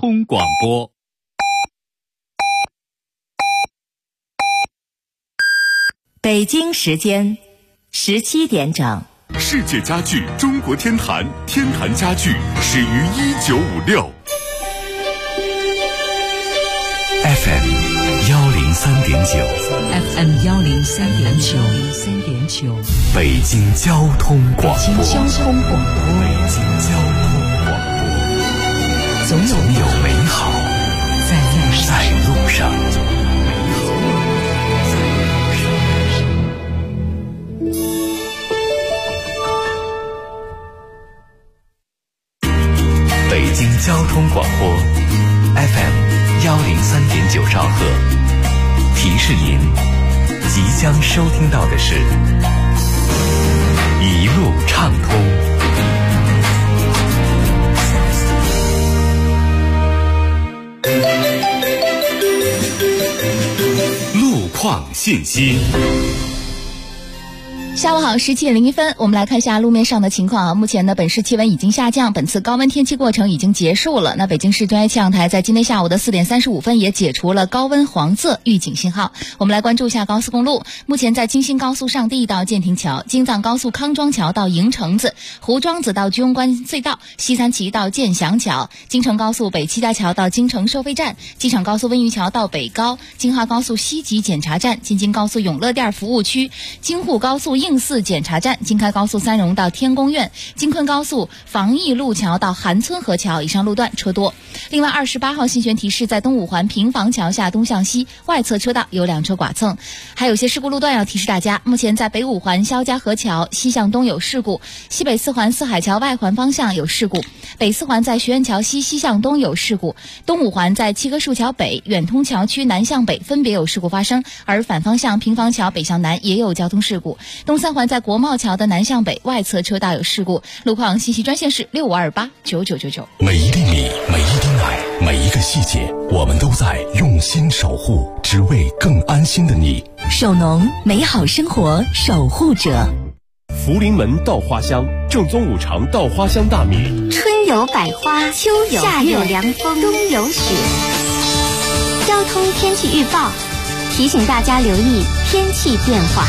通广播。 北京时间17点整。 世界家具中国天坛，天坛家具始于1956。 FM 103.9 FM 103.9 北京交通广播。 北京交通广播，总有美好在路上。 北京交通广播 FM 103.9兆赫，提示您即将收听到的是一路畅通。 路况信息。 下午好，17点01分，我们来看一下路面上的情况啊。目前呢，本市气温已经下降，本次高温天气过程已经结束了。那北京市专业气象台在今天下午的4点35分也解除了高温黄色预警信号。我们来关注一下高速公路。目前在京新高速上地到建亭桥、京藏高速康庄桥到营城子、胡庄子到居庸关隧道、西三旗到建祥桥、京承高速北七家桥到京承收费站、机场高速温榆桥到北高、京哈高速西吉检查站、京津高速永乐店服务区、京沪高速应四检查站、京开高速三荣到天宫苑、京昆高速防疫路桥到韩村河桥以上路段车多。另外28号信悬提示，在东五环平房桥下东向西外侧车道有2车剐蹭。还有些事故路段要提示大家，目前在北五环肖家河桥西向东有事故，西北四环四海桥外环方向有事故，北四环在学院桥西西向东有事故，东五环在七棵树桥北远通桥区南向北分别有事故发生，而反方向平房桥北向南也有交通事故。东三环在国贸桥的南向北外侧车道有事故。路况信息专线是65289999。 每一粒米，每一滴奶，每一个细节，我们都在用心守护，只为更安心的你。 首农，美好生活守护者。 福临门稻花香，正宗五常稻花香大米。 春有百花，秋有夏有凉风，冬有雪。交通天气预报提醒大家留意天气变化。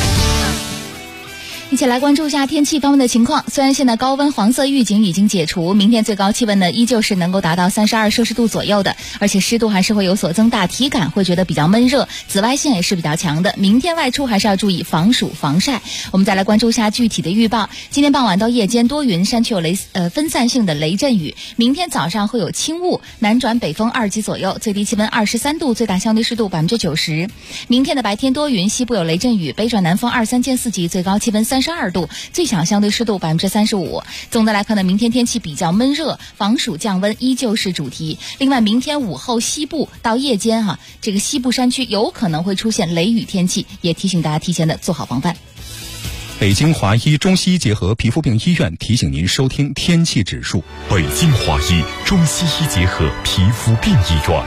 一起来关注一下天气方面的情况。虽然现在高温黄色预警已经解除，明天最高气温呢依旧是能够达到32摄氏度左右的，而且湿度还是会有所增大，体感会觉得比较闷热，紫外线也是比较强的。明天外出还是要注意防暑防晒。我们再来关注一下具体的预报。今天傍晚到夜间多云，山区有分散性的雷阵雨。明天早上会有轻雾，南转北风2级左右，最低气温23度，最大相对湿度90%。明天的白天多云，西部有雷阵雨，北转南风2、3见4级，最高气温32度，最小相对湿度35%。总的来看呢，明天天气比较闷热，防暑降温依旧是主题。另外，明天午后西部到夜间这个西部山区有可能会出现雷雨天气，也提醒大家提前的做好防范。 北京华医中西医结合皮肤病医院提醒您收听天气指数。 北京华医中西医结合皮肤病医院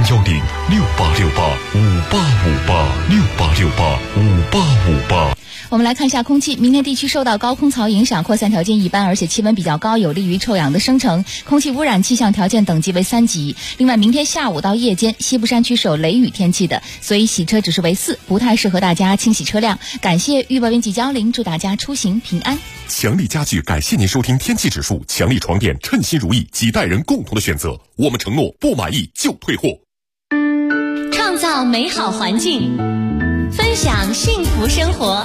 ，0106868585858，668685858。 我们来看一下空气。明天地区受到高空槽影响，扩散条件一般，而且气温比较高，有利于臭氧的生成，空气污染气象条件等级为3级。另外，明天下午到夜间，西部山区是有雷雨天气的，所以洗车指数为4，不太适合大家清洗车辆。感谢预报员纪娇玲，祝大家出行平安。 强力家具感谢您收听天气指数，强力床垫称心如意，几代人共同的选择，我们承诺不满意就退货。 创造美好环境，分享幸福生活。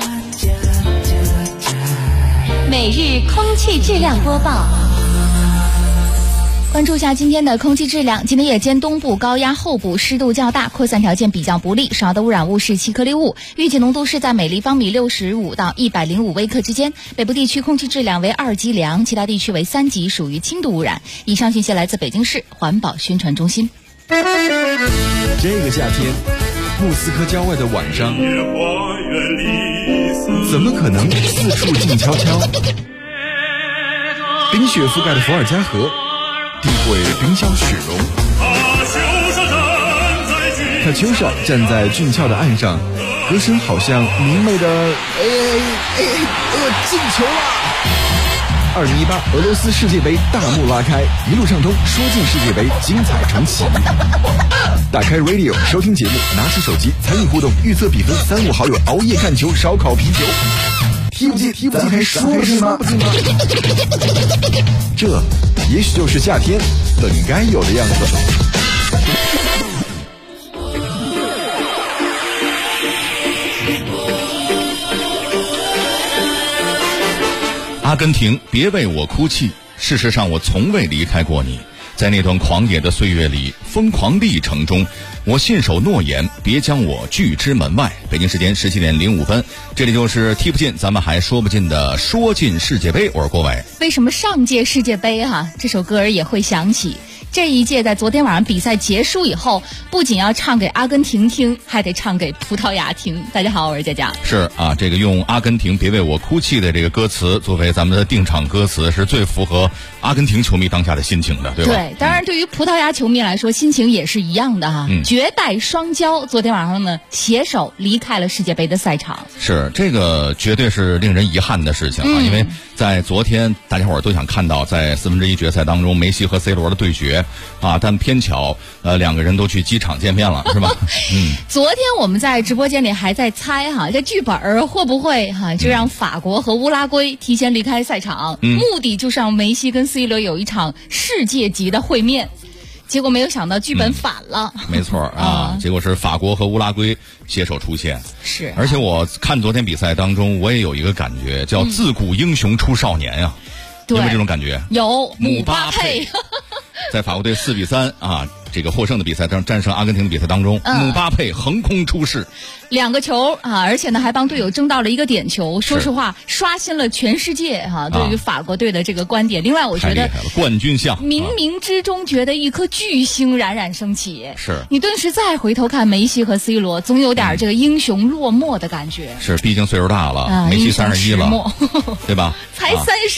每日空气质量播报。 关注一下今天的空气质量。今天夜间东部高压候部湿度较大，扩散条件比较不利，主要的污染物是气颗粒物，预计浓度是在每立方米65到105微克之间。北部地区空气质量为2级良，其他地区为3级，属于轻度污染。以上信息来自北京市环保宣传中心。 这个夏天，莫斯科郊外的晚上，怎么可能四处静悄悄？冰雪覆盖的伏尔加河，地会冰消雪融。卡秋莎站在俊俏的岸上，歌声好像明媚的，进球了！ 2018俄罗斯世界杯大幕拉开，一路畅通，说进世界杯，精彩重启。打开 Radio 收听节目，拿起手机参与互动，预测比分，3、5好友熬夜看球，烧烤啤酒。踢不进，咱还说不进吗？这也许就是夏天本该有的样子。 阿根廷，别为我哭泣。事实上，我从未离开过你。在那段狂野的岁月里，疯狂历程中，我信守诺言，别将我拒之门外。北京时间17点05分，这里就是踢不进，咱们还说不尽的说进世界杯。我是郭伟。 为什么上届世界杯这首歌儿也会响起？这一届在昨天晚上比赛结束以后，不仅要唱给阿根廷听，还得唱给葡萄牙听。大家好，我是佳佳。 是啊，这个用阿根廷别为我哭泣的这个歌词作为咱们的定场歌词，是最符合阿根廷球迷当下的心情的，对吧？ 对，当然对于葡萄牙球迷来说，心情也是一样的绝代双骄昨天晚上呢携手离开了世界杯的赛场。 是，这个绝对是令人遗憾的事情因为在昨天大家伙儿都想看到在1/4决赛当中梅西和 C 罗的对决但偏巧两个人都去机场见面了，是吧？ 昨天我们在直播间里还在猜这剧本会不会就让法国和乌拉圭提前离开赛场，目的就是让梅西跟 C 罗有一场世界级的会面。结果没有想到剧本反了。 没错结果是法国和乌拉圭携手出现。 是， 而且我看昨天比赛当中，我也有一个感觉，叫自古英雄出少年呀。有没有这种感觉？ 有，姆巴佩在法国队4-3这个获胜的比赛当战胜阿根廷的比赛当中，姆巴佩横空出世 ，2个球而且呢还帮队友争到了1个点球。说实话，刷新了全世界对于法国队的这个观点。另外，我觉得冠军相， 冥冥之中觉得一颗巨星冉冉升起。 是， 你顿时再回头看梅西和 C 罗，总有点这个英雄落寞的感觉。 是，毕竟岁数大了，梅西31了，对吧？ 才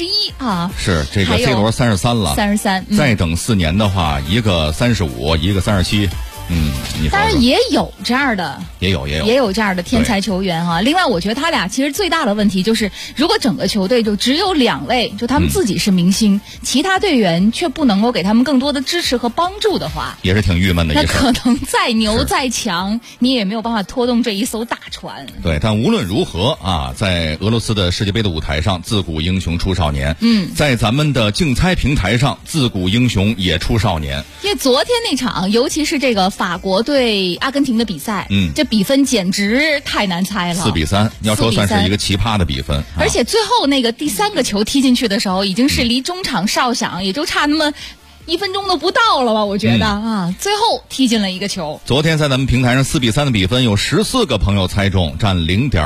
31 是，这个 C 罗33了 ，33， 再等4年的话，一个35，一个37。你说当然也有这样的， 也有这样的天才球员另外，我觉得他俩其实最大的问题就是，如果整个球队就只有2位，就他们自己是明星，其他队员却不能够给他们更多的支持和帮助的话， 也是挺郁闷的一事。 那可能再牛再强，你也没有办法拖动这一艘大船。 对，但无论如何在俄罗斯的世界杯的舞台上，自古英雄出少年。在咱们的竞猜平台上，自古英雄也出少年。 因为昨天那场，尤其是这个法国对阿根廷的比赛，这比分简直太难猜了 ，4-3，要说算是一个奇葩的比分。 而且最后那个第3个球踢进去的时候，已经是离中场哨响也就差那么1分钟都不到了吧？我觉得最后踢进了1个球。 昨天在咱们平台上4-3的比分，有14个朋友猜中，占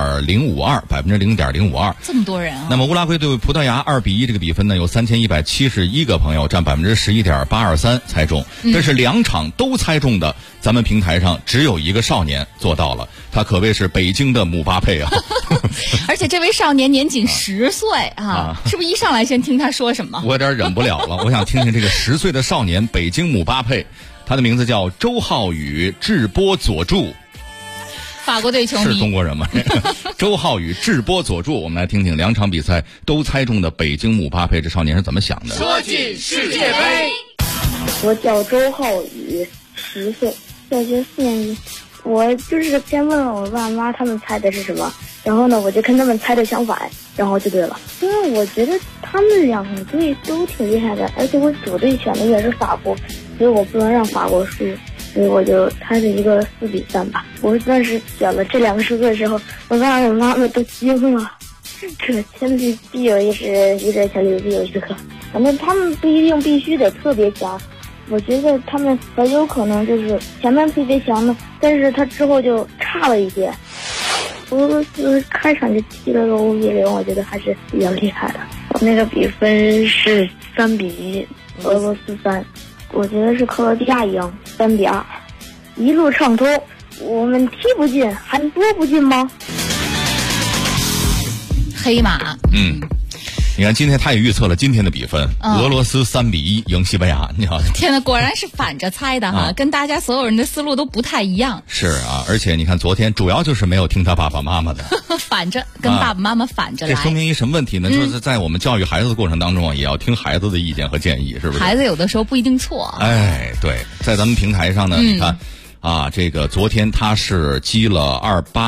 0.052%，0.052%。 这么多人那么乌拉圭对葡萄牙2-1这个比分呢，有3171个朋友，占11.823%猜中。这是2场都猜中的，咱们平台上只有1个少年做到了，他可谓是北京的姆巴佩而且这位少年年仅10岁是不是一上来先听他说什么？ 我有点忍不了了，我想听听这个10岁的少年北京姆巴佩，他的名字叫周浩宇，智波佐助。 法国队球迷是中国人吗？周浩宇、智波佐助，我们来听听2场比赛都猜中的北京姆巴佩这少年是怎么想的。 说进世界杯， 我叫周浩宇，10岁，小学4年级。我就是先问了我爸妈他们猜的是什么，然后呢我就跟他们猜的相反，然后就对了。因为我觉得他们2个队都挺厉害的，而且我主队选的也是法国，所以我不能让法国输，所以我就猜了一个4-3吧。我当时选了这2个数字的时候，我爸我妈妈都惊了。这前提必有一时，一这前提必有时刻。反正他们不一定必须得特别强。我觉得他们很有可能就是前面特别强的，但是他之后就差了一些。俄罗斯开场就踢了个5-0，我觉得还是比较厉害的。我那个比分是3-1，俄罗斯3，我觉得是克罗地亚赢3-2，一路畅通。我们踢不进，还说不进吗？ 黑马， 你看今天他也预测了今天的比分，俄罗斯3-1赢西班牙。你好， 天哪，果然是反着猜的哈，跟大家所有人的思路都不太一样。 是啊，而且你看昨天主要就是没有听他爸爸妈妈的， 反着跟爸爸妈妈反着来。 这说明一什么问题呢？就是在我们教育孩子的过程当中也要听孩子的意见和建议，是不是？ 孩子有的时候不一定错。 哎，对，在咱们平台上呢，你看。这个昨天他是积了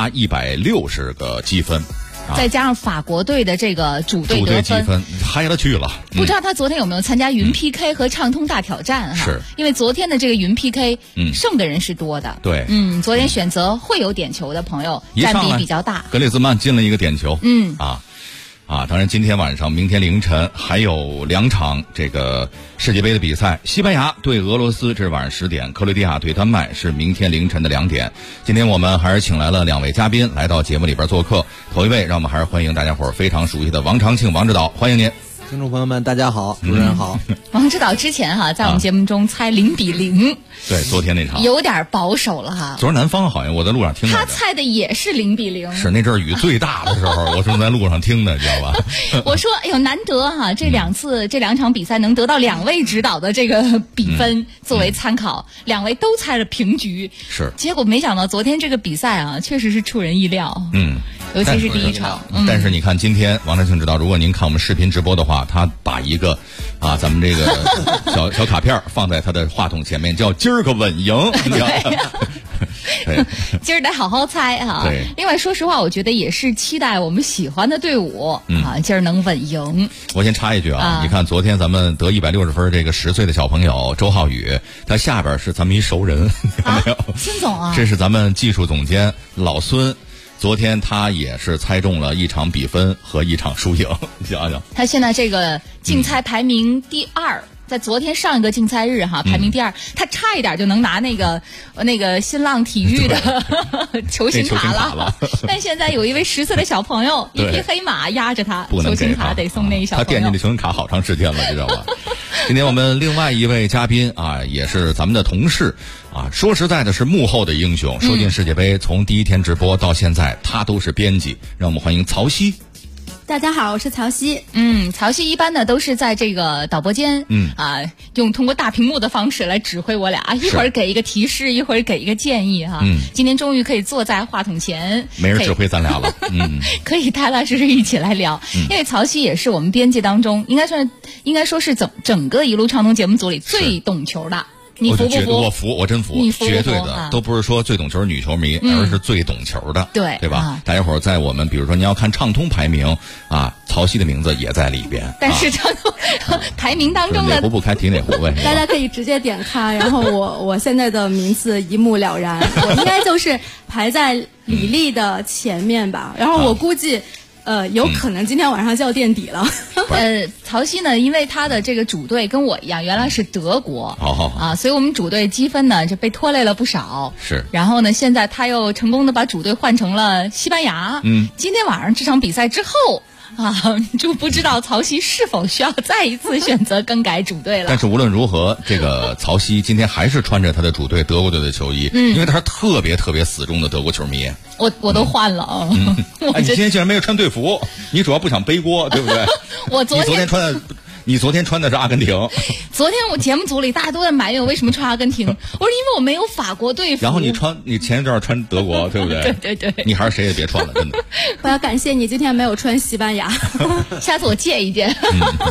160个积分， 再加上法国队的这个主队得分， 嗨了去了。 不知道他昨天有没有参加云 PK 和畅通大挑战哈？ 是， 因为昨天的这个云 PK，胜的人是多的。 对， 昨天选择会有点球的朋友占比比较大。 格列兹曼进了一个点球。当然今天晚上、明天凌晨还有2场这个世界杯的比赛，西班牙对俄罗斯这是晚上10点，克罗地亚对丹麦是明天凌晨的2点。今天我们还是请来了2位嘉宾来到节目里边做客，头一位让我们还是欢迎大家伙儿非常熟悉的王长庆王指导，欢迎您。 听众朋友们大家好，主持人好。 王指导之前在我们节目中猜0-0， 对，昨天那场有点保守了哈。 昨儿南方好像我在路上听到他猜的也是0-0， 是那阵儿雨最大的时候，我正在路上听的，知道吧？ 我说哎呦难得哈，这2场比赛能得到2位指导的这个比分作为参考，2位都猜了平局， 是。 结果没想到昨天这个比赛确实是出人意料，尤其是第一场。 但是你看今天王长庆指导，如果您看我们视频直播的话，他把一个咱们这个小卡片放在他的话筒前面，叫今儿个稳赢。 对，今儿得好好猜哈。 对。 另外，说实话，我觉得也是期待我们喜欢的队伍今儿能稳赢。 我先插一句你看昨天咱们得160分这个10岁的小朋友周浩宇，他下边是咱们一熟人，有没有？ 孙总这是咱们技术总监老孙。昨天他也是猜中了1场比分和1场输赢，想想他现在这个竞猜排名第2，在昨天上一个竞猜日排名第2，他差一点就能拿那个新浪体育的球星卡了。但现在有一位10岁的小朋友，一匹黑马压着他，球星卡得送那一小朋友。 他惦记这球星卡好长时间了，知道吧？今天我们另外一位嘉宾也是咱们的同事。说实在的是幕后的英雄，说进世界杯从第一天直播到现在，他都是编辑。让我们欢迎曹曦。 大家好，我是曹曦。 曹曦一般呢都是在这个导播间，用通过大屏幕的方式来指挥我俩，一会儿给一个提示，一会儿给一个建议哈。今天终于可以坐在话筒前， 没人指挥咱俩了， 可以踏踏实实一起来聊。因为曹曦也是我们编辑当中，应该说是整个一路畅通节目组里最懂球的。你服不服？ 我服，我真服，绝对的，都不是说最懂球女球迷，而是最懂球的，对吧？大家伙在我们比如说你要看畅通排名曹曦的名字也在里边， 但是畅通排名当中的哪壶不开提哪壶呗。 大家可以直接点开，然后我现在的名字一目了然，我应该就是排在李丽的前面吧，然后我估计。有可能今天晚上就要垫底了。 曹曦呢，因为他的这个主队跟我一样，原来是德国，所以我们主队积分呢就被拖累了不少。 是。 然后呢，现在他又成功的把主队换成了西班牙。今天晚上这场比赛之后。就不知道曹曦是否需要再一次选择更改主队了。 但是无论如何，这个曹曦今天还是穿着他的主队德国队的球衣，因为他是特别特别死忠的德国球迷。 我都换了你今天竟然没有穿队服，你主要不想背锅，对不对？你昨天穿的是阿根廷。 昨天我节目组里大家都在埋怨我为什么穿阿根廷，我说因为我没有法国队服。 然后你前一段穿德国，对不对？ 对。 你还是谁也别穿了，真的。 我要感谢你今天没有穿西班牙， 下次我借一件。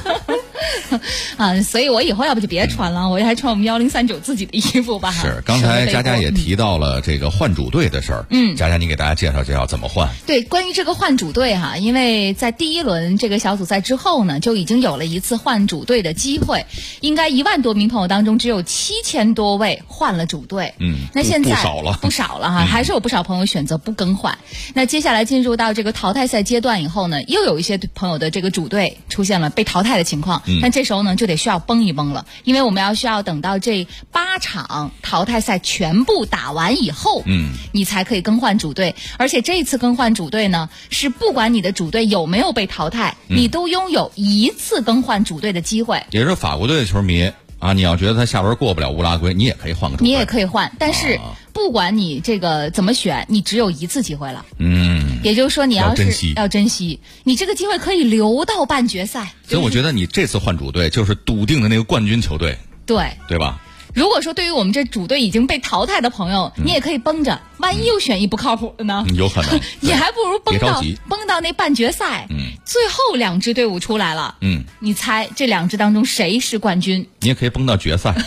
所以我以后要不就别穿了，我还穿我们1039自己的衣服吧。 是，刚才佳佳也提到了这个换主队的事儿。佳佳，你给大家介绍介绍怎么换？ 对，关于这个换主队因为在第一轮这个小组赛之后呢，就已经有了一次换主队的机会，应该1万多名朋友当中只有7000多位换了主队。那现在不少了还是有不少朋友选择不更换。那接下来进入到这个淘汰赛阶段以后呢，又有一些朋友的这个主队出现了被淘汰的情况。但这时候呢就得需要绷一绷了，因为我们需要等到这8场淘汰赛全部打完以后，你才可以更换主队。而且这一次更换主队呢，是不管你的主队有没有被淘汰，你都拥有1次更换主队的机会。 也就是法国队的球迷你要觉得他下轮过不了乌拉圭，你也可以换个主队。 你也可以换，但是不管你这个怎么选，你只有一次机会了。也就是说，你要珍惜，你这个机会可以留到半决赛。 所以我觉得你这次换主队就是笃定的那个冠军球队，对吧？ 如果说对于我们这主队已经被淘汰的朋友，你也可以绷着，万一又选一不靠谱的呢？ 有可能， 你还不如绷到那半决赛。最后2支队伍出来了，你猜这2支当中谁是冠军？ 你也可以绷到决赛。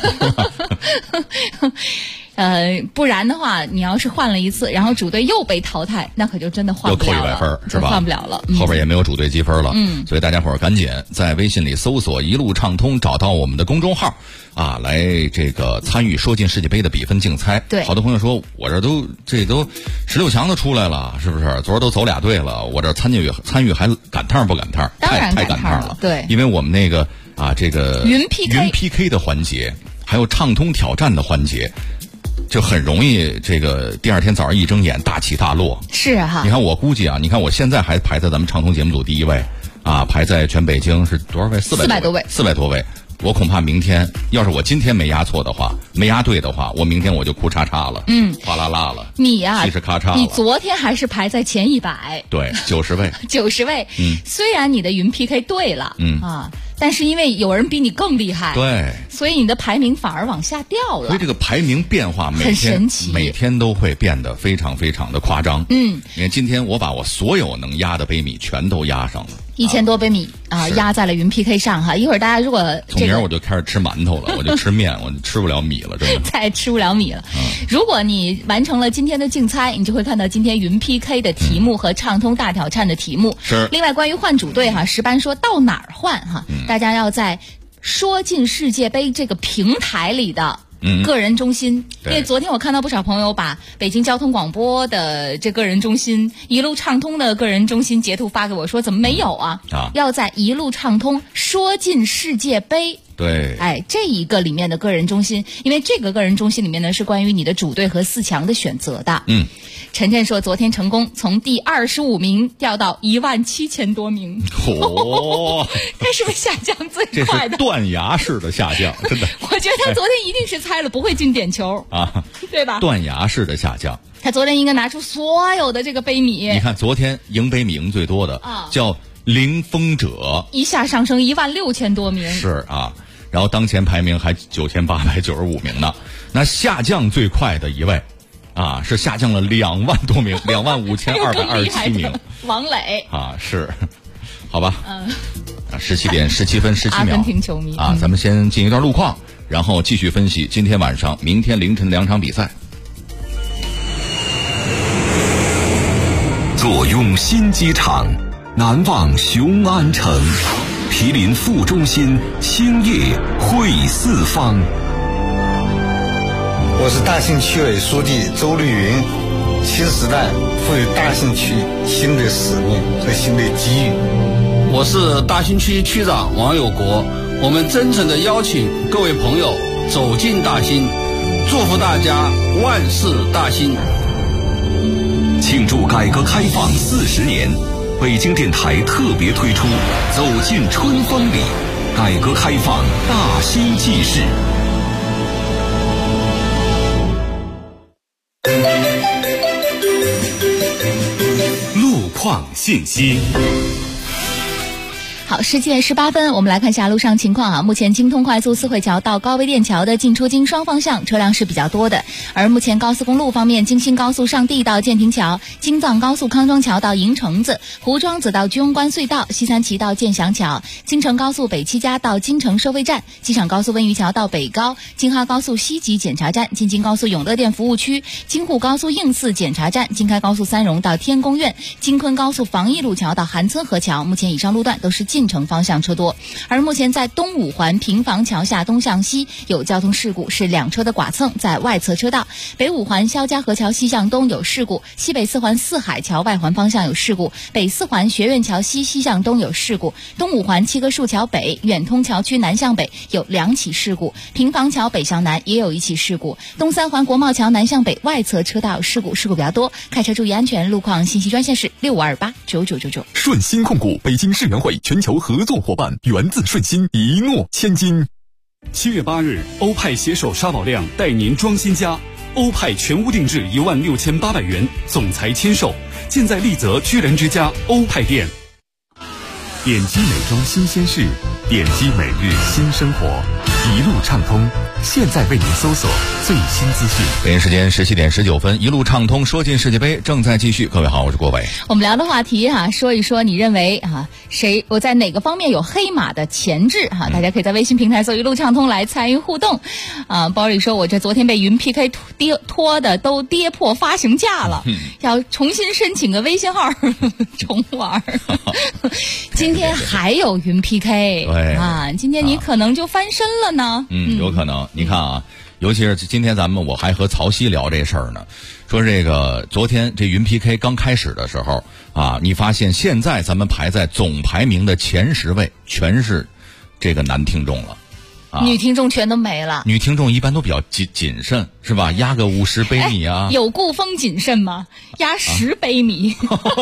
不然的话，你要是换了一次，然后主队又被淘汰，那可就真的换不了了， 又扣100分是吧？ 换不了了， 后边也没有主队积分了。所以大家伙儿赶紧在微信里搜索一路畅通，找到我们的公众号啊，来这个参与说进世界杯的比分竞猜。 对， 好多朋友说我这都16强都出来了，是不是？昨儿都走2队了，我这参与还赶趟不赶趟？ 当然太赶趟了。 对， 因为我们那个这个云 PK 的环节，还有畅通挑战的环节。就很容易，这个第2天早上一睁眼大起大落。 是哈， 你看我估计你看我现在还排在咱们畅通节目组第1位，排在全北京是多少位？400多位，400多位。我恐怕明天，要是我今天没压错的话，没压对的话，我明天我就哭嚓嚓了，哗啦啦了。 你呀， 气势咔嚓了。 你昨天还是排在前100， 对，90位 ，90位。虽然你的云 PK 对了，但是因为有人比你更厉害， 对， 所以你的排名反而往下掉了。 所以这个排名变化很神奇， 每天都会变得非常非常的夸张。 你看今天我把我所有能压的杯米全都压上了 ，1000多杯米压在了云 PK 上哈。一会儿大家如果从明儿我就开始吃馒头了，我就吃面，我就吃不了米了，真的再吃不了米了。如果你完成了今天的竞猜，你就会看到今天云 PK 的题目和畅通大挑战的题目。 是。 另外关于换主队石班说到哪儿换大家要在说进世界杯这个平台里的个人中心，因为昨天我看到不少朋友把北京交通广播的这个人中心、一路畅通的个人中心截图发给我，说怎么没有要在一路畅通说进世界杯。 对， 这一个里面的个人中心，因为这个个人中心里面呢是关于你的主队和4强的选择的。晨晨说昨天成功从第25名掉到17000多名。他是不是下降最快的？ 这是断崖式的下降，真的。 我觉得他昨天一定是猜了不会进点球对吧？ 断崖式的下降。 他昨天应该拿出所有的这个杯米。 你看昨天赢杯米赢最多的叫凌风者， 一下上升16000多名。 是然后当前排名还9895名呢。那下降最快的一位是下降了2万多名，25227名。 王磊是，好吧，17点17分17秒。 阿根廷球迷咱们先进一段路况，然后继续分析今天晚上、明天凌晨2场比赛。 坐拥新机场，难忘雄安城，毗邻副中心，兴业汇四方。 我是大兴区委书记周绿云。新时代赋予大兴区新的使命和新的机遇。 我是大兴区区长王有国。我们真诚地邀请各位朋友走进大兴，祝福大家万事大兴。 庆祝改革开放40年，北京电台特别推出《走进春风里》，改革开放大兴纪事。 路况信息。 好，10点18分，我们来看一下路上情况目前京通快速四惠桥到高碑店桥的进出京双方向车辆是比较多的。而目前高速公路方面，京新高速上地到建亭桥，京藏高速康庄桥到营城子，胡庄子到居庸关隧道，西三旗到建祥桥，京承高速北七家到京承收费站，机场高速温榆桥到北高，京哈高速西吉检查站，京津高速永乐店服务区，京沪高速应四检查站，京开高速三荣到天宫苑，京昆高速防疫路桥到韩村河桥。目前以上路段都是进城方向车多。而目前在东五环平房桥下东向西有交通事故，是2车的剐蹭在外侧车道。北五环肖家河桥西向东有事故，西北四环四海桥外环方向有事故，北四环学院桥西西向东有事故，东五环七棵树桥北远通桥区南向北有2起事故，平房桥北向南也有1起事故，东三环国贸桥南向北外侧车道事故比较多，开车注意安全。路况信息专线是65289999。 顺鑫控股北京世园会全球合作伙伴，源自顺鑫，一诺千金。 7月8日，欧派携手沙宝亮带您装新家。 欧派全屋定制16800元，总裁签售，现在丽泽居然之家欧派店。点击美妆新鲜事，点击每日新生活，一路畅通，现在为您搜索最新资讯。 北京时间17点19分，一路畅通，说进世界杯正在继续。各位好，我是郭伟。 我们聊的话题说一说你认为我在哪个方面有黑马的潜质大家可以在微信平台搜一路畅通来参与互动。包里说我这昨天被云 PK 拖的都跌破发行价了，要重新申请个微信号重玩。今天还有云 PK， 对今天你可能就翻身了呢。 有可能。你看尤其是今天我还和曹曦聊这事儿呢，说这个昨天这云 PK 刚开始的时候你发现现在咱们排在总排名的前10位全是这个男听众了。 女听众全都没了。 女听众一般都比较谨慎，是吧？压个50杯米有顾风谨慎吗？压10杯米。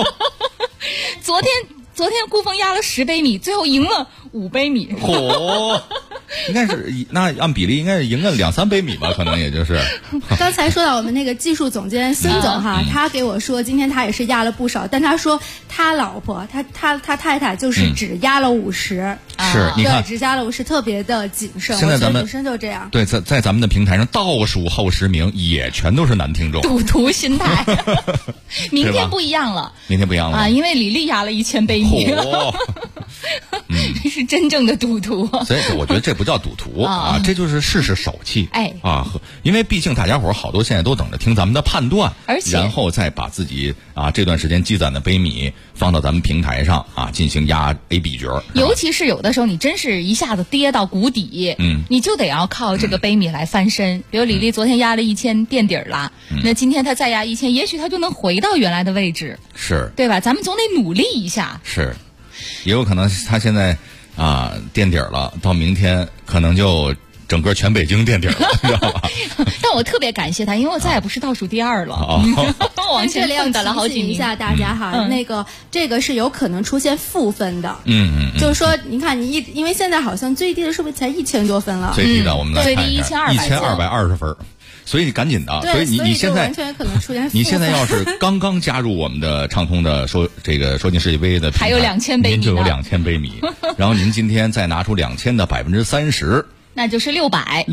昨天顾风压了10杯米，最后赢了5杯米。 应该是那按比例应该是赢个2-3杯米吧，可能也就是。 刚才说到我们那个技术总监孙总他给我说今天他也是压了不少，但他说他老婆他太太就是只压了50。 是，你看只压了50，特别的谨慎。 现在咱们女生就这样。 对，在咱们的平台上倒数后10名也全都是男听众。 赌徒心态。明天不一样了。 明天不一样了因为李丽压了1000杯米。这是真正的赌徒。 所以我觉得这不叫赌徒这就是试试手气。因为毕竟大家伙好多现在都等着听咱们的判断， 而且然后再把自己这段时间积攒的杯米放到咱们平台上进行压 A、B 角。 尤其是有的时候你真是一下子跌到谷底，你就得要靠这个杯米来翻身。比如李丽昨天压了1000垫底了，那今天她再压1000，也许她就能回到原来的位置， 是对吧？咱们总得努力一下。 是，也有可能她现在垫底了，到明天可能就整个全北京垫底了，知道吧？ 但我特别感谢他，因为我再也不是倒数第2了。往前蹦跶了好几名。 提醒一下大家这个是有可能出现负分的。就是说，你看因为现在好像最低的是不是才1000多分了？ 最低的我们来看一下 ，1220分。所以你赶紧的，所以你现在完全可能出现。 你现在要是刚加入我们的畅通的说进世界杯的平台， 还有2000杯米， 您就有2000杯米，然后您今天再拿出2000的30%。 那就是600。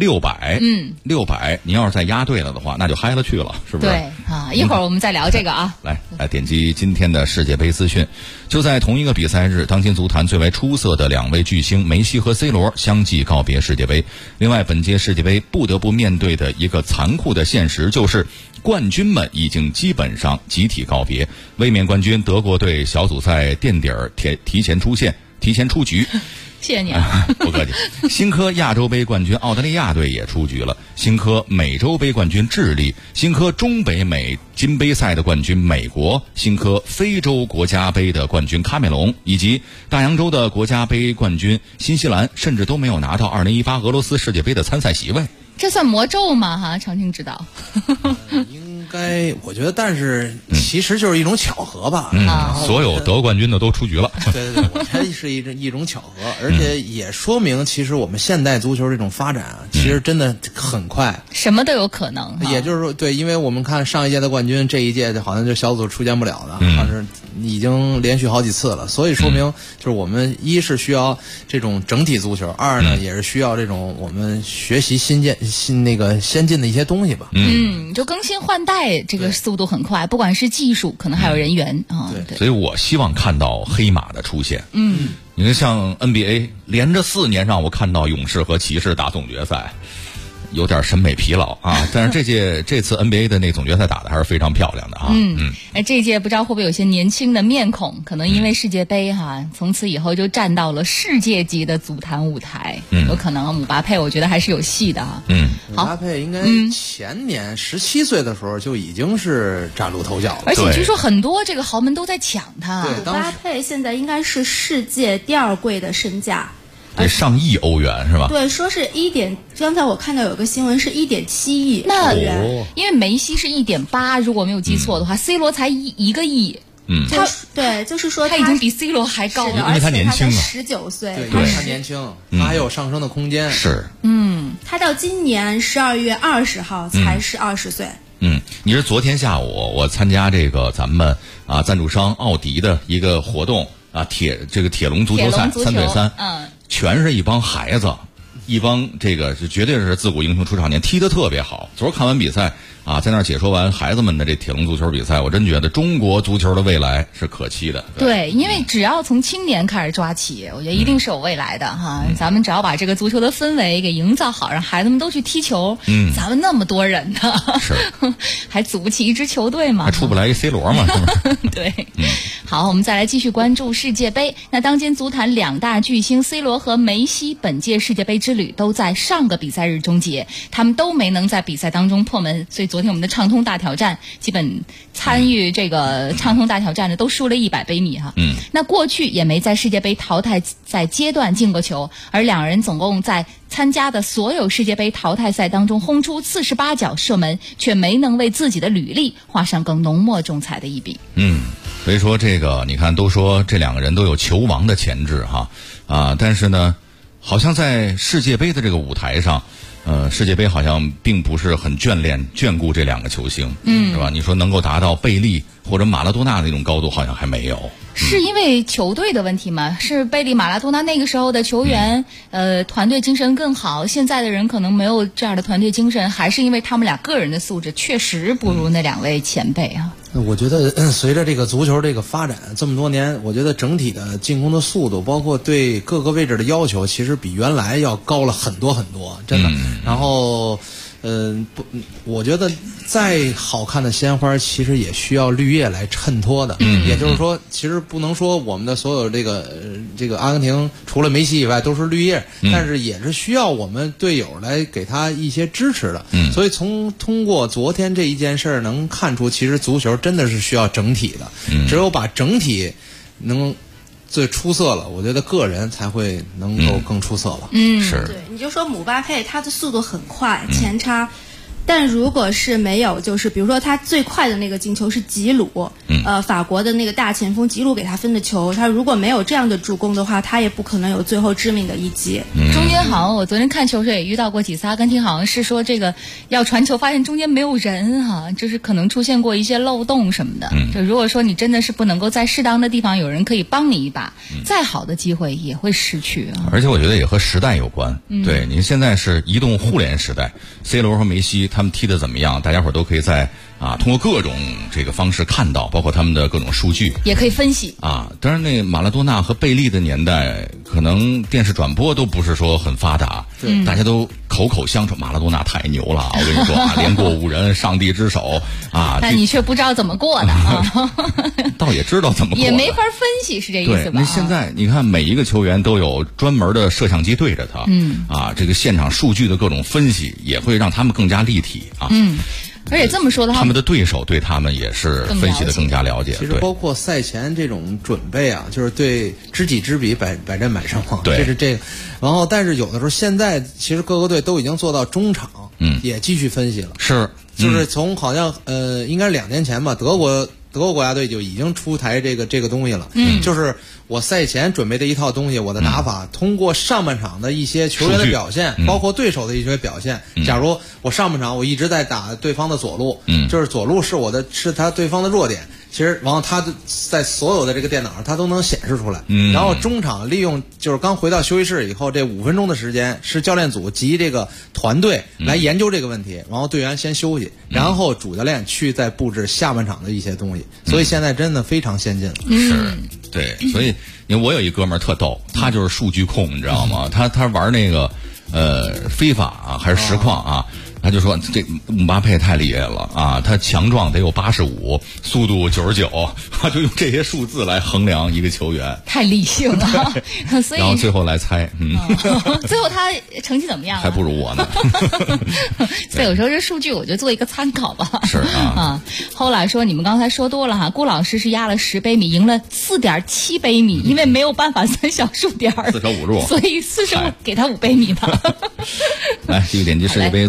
600，您要是再压对了的话，那就嗨了去了，是不是？ 对一会儿我们再聊这个来点击今天的世界杯资讯。就在同一个比赛日，当今足坛最为出色的2位巨星梅西和 C 罗相继告别世界杯。另外，本届世界杯不得不面对的一个残酷的现实就是冠军们已经基本上集体告别。卫冕冠军德国队小组赛垫底提前出局。 谢谢你不客气。新科亚洲杯冠军澳大利亚队也出局了，新科美洲杯冠军智利，新科中北美金杯赛的冠军美国，新科非洲国家杯的冠军喀麦隆，以及大洋洲的国家杯冠军新西兰，甚至都没有拿到2018俄罗斯世界杯的参赛席位。 这算魔咒吗？常青指导。 应该我觉得，但是其实就是一种巧合吧。 所有得冠军的都出局了。 对，我猜是一种巧合，而且也说明其实我们现代足球这种发展其实真的很快， 什么都有可能。 也就是说，对，因为我们看上一届的冠军，这一届好像就小组出现不了的，好像是已经连续好几次了，所以说明就是我们一是需要这种整体足球，二呢也是需要这种我们学习先进的一些东西吧。 就更新换代这个速度很快，不管是技术，可能还有人员对，所以我希望看到黑马的出现。你看像 NBA 连着4年让我看到勇士和骑士打总决赛，有点审美疲劳但是这次 NBA 的那总决赛打的还是非常漂亮的这届不知道会不会有些年轻的面孔，可能因为世界杯从此以后就站到了世界级的足坛舞台。有可能姆巴佩我觉得还是有戏的姆巴佩应该前年17岁的时候就已经是崭露头角了， 而且据说很多这个豪门都在抢他。 姆巴佩现在应该是世界第2贵的身价。 上亿欧元是吧？ 对，说是刚才我看到有个新闻是1.7亿欧元。 因为梅西是1.8，如果没有记错的话，C 罗才1个亿。 就是说他已经比 C 罗还高了， 因为他年轻啊 ，19岁， 对，他年轻，他还有上升的空间。 是， 他到今年12月20号才是20岁。 你是昨天下午我参加这个咱们赞助商奥迪的一个活动铁笼足球赛3对3，全是一帮孩子，一帮这个是绝对是自古英雄出少年，踢得特别好。昨儿看完比赛在那儿解说完孩子们的这铁笼足球比赛，我真觉得中国足球的未来是可期的。 对，因为只要从青年开始抓起，我觉得一定是有未来的哈。咱们只要把这个足球的氛围给营造好，让孩子们都去踢球。咱们那么多人呢， 是还组不起一支球队嘛？ 还出不来一 C 罗嘛？是不是？ 对。好，我们再来继续关注世界杯。那当今足坛两大巨星 C 罗和梅西本届世界杯之旅都在上个比赛日终结，他们都没能在比赛当中破门，所以昨天我们的畅通大挑战基本参与这个畅通大挑战的都输了100杯米哈。那过去也没在世界杯淘汰赛阶段进过球，而两人总共在参加的所有世界杯淘汰赛当中轰出48脚射门，却没能为自己的履历画上更浓墨重彩的一笔。 所以说这个你看，都说这两个人都有球王的潜质但是呢，好像在世界杯的这个舞台上，世界杯好像并不是很眷顾这两个球星，是吧？你说能够达到贝利或者马拉多纳那种高度，好像还没有。 是因为球队的问题吗？是贝利、马拉多纳那个时候的球员，团队精神更好，现在的人可能没有这样的团队精神，还是因为他们俩个人的素质确实不如那两位前辈啊？ 我觉得随着这个足球这个发展这么多年，我觉得整体的进攻的速度，包括对各个位置的要求，其实比原来要高了很多很多，真的。然后我觉得再好看的鲜花，其实也需要绿叶来衬托的。也就是说，其实不能说我们的所有这个阿根廷除了梅西以外都是绿叶，但是也是需要我们队友来给他一些支持的。所以通过昨天这一件事儿，能看出其实足球真的是需要整体的。只有把整体能最出色了，我觉得个人才会能够更出色了。 是。 对，你就说姆巴佩他的速度很快，前插。但如果是没有，就是比如说他最快的那个进球是吉鲁，法国的那个大前锋吉鲁给他分的球，他如果没有这样的助攻的话，他也不可能有最后致命的一击。 中间好像我昨天看球时也遇到过几次阿根廷，好像是说这个要传球，发现中间没有人就是可能出现过一些漏洞什么的。就如果说你真的是不能够在适当的地方有人可以帮你一把，再好的机会也会失去而且我觉得也和时代有关。对，你现在是移动互联时代，C 罗和梅西他们踢得怎么样，大家伙都可以在通过各种这个方式看到，包括他们的各种数据， 也可以分析当然，那马拉多纳和贝利的年代，可能电视转播都不是说很发达，大家都口口相传，马拉多纳太牛了，我跟你说连过5人，上帝之手但你却不知道怎么过的倒也知道怎么过的， 也没法分析，是这意思吧？ 那现在你看，每一个球员都有专门的摄像机对着他，这个现场数据的各种分析，也会让他们更加立体而且这么说的话， 他们的对手对他们也是分析的更加了解。 其实包括赛前这种准备就是对知己知彼，百战百胜嘛。 对， 这是这个。然后，但是有的时候现在其实各个队都已经做到中场，也继续分析了。 是， 就是从好像应该是2年前吧，德国国家队就已经出台这个东西了。就是我赛前准备的一套东西，我的打法通过上半场的一些球员的表现，包括对手的一些表现。假如我上半场我一直在打对方的左路，就是左路是他对方的弱点。其实，然后他在所有的这个电脑上，他都能显示出来。然后中场利用就是刚回到休息室以后，这5分钟的时间是教练组及这个团队来研究这个问题，然后队员先休息，然后主教练去再布置下半场的一些东西。所以现在真的非常先进了。 是，对，所以我有一哥们儿特逗，他就是数据控，你知道吗？他玩那个非法还是实况他就说这姆巴佩太厉害了他强壮得有85，速度99，他就用这些数字来衡量一个球员， 太理性了。所以然后最后来猜， 最后他成绩怎么样？ 还不如我呢。 所以有时候这数据我就做一个参考吧。 是后来说你们刚才说多了顾老师是压了10杯米，赢了4.7杯米，因为没有办法算小数点 ，4舍5入， 所以4舍5给他5杯米吧。 来，继续点击世界杯资讯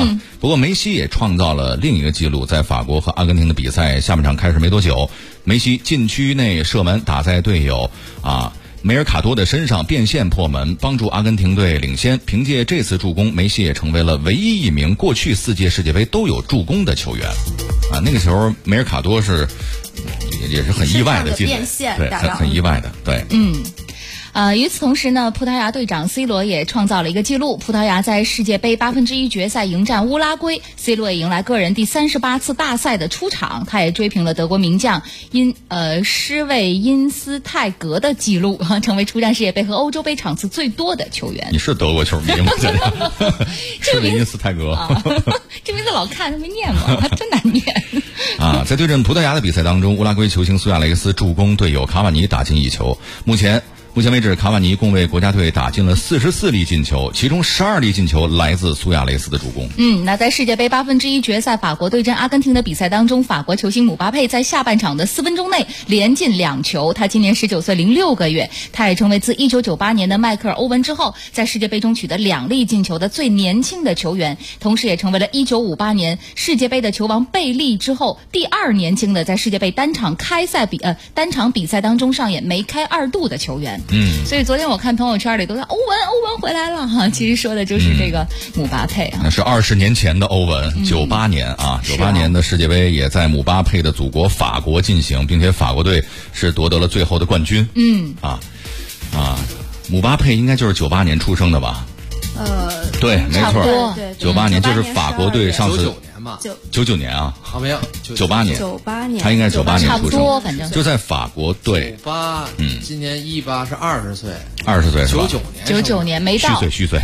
不过梅西也创造了另一个记录，在法国和阿根廷的比赛下半场开始没多久，梅西禁区内射门打在队友梅尔卡多的身上变线破门，帮助阿根廷队领先。凭借这次助攻，梅西也成为了唯一一名过去4届世界杯都有助攻的球员。那个时候梅尔卡多也是很意外的进来，对，很意外的，对， 与此同时呢，葡萄牙队长 C 罗也创造了一个记录。葡萄牙在世界杯1/8决赛迎战乌拉圭 ，C 罗也迎来个人第38次大赛的出场，他也追平了德国名将施魏因斯泰格的记录，成为出战世界杯和欧洲杯场次最多的球员。 你是德国球迷吗？施魏因斯泰格， 这名字老看都没念过，还真难念。 在对阵葡萄牙的比赛当中，乌拉圭球星苏亚雷斯助攻队友卡瓦尼打进1球。目前为止，卡瓦尼共为国家队打进了44粒进球，其中12粒进球来自苏亚雷斯的助攻。 那在世界杯1/8决赛法国对阵阿根廷的比赛当中，法国球星姆巴佩在下半场的4分钟内连进2球。他今年19岁0.6个月，他也成为自1998年的迈克尔·欧文之后，在世界杯中取得2粒进球的最年轻的球员，同时也成为了1958年世界杯的球王贝利之后第2年轻的在世界杯单场比赛当中上演梅开2度的球员。所以昨天我看朋友圈里都在欧文回来了哈，其实说的就是这个姆巴佩那是20年前的欧文，98年98年的世界杯也在姆巴佩的祖国法国进行，并且法国队是夺得了最后的冠军。姆巴佩应该就是98年出生的吧？对，没错，98年就是法国队上次99年没有 98年 ，98年， 他应该是98年出生， 反正就在法国队。 98，今年18是20岁 ，20岁是吧 ？99年没到， 虚岁，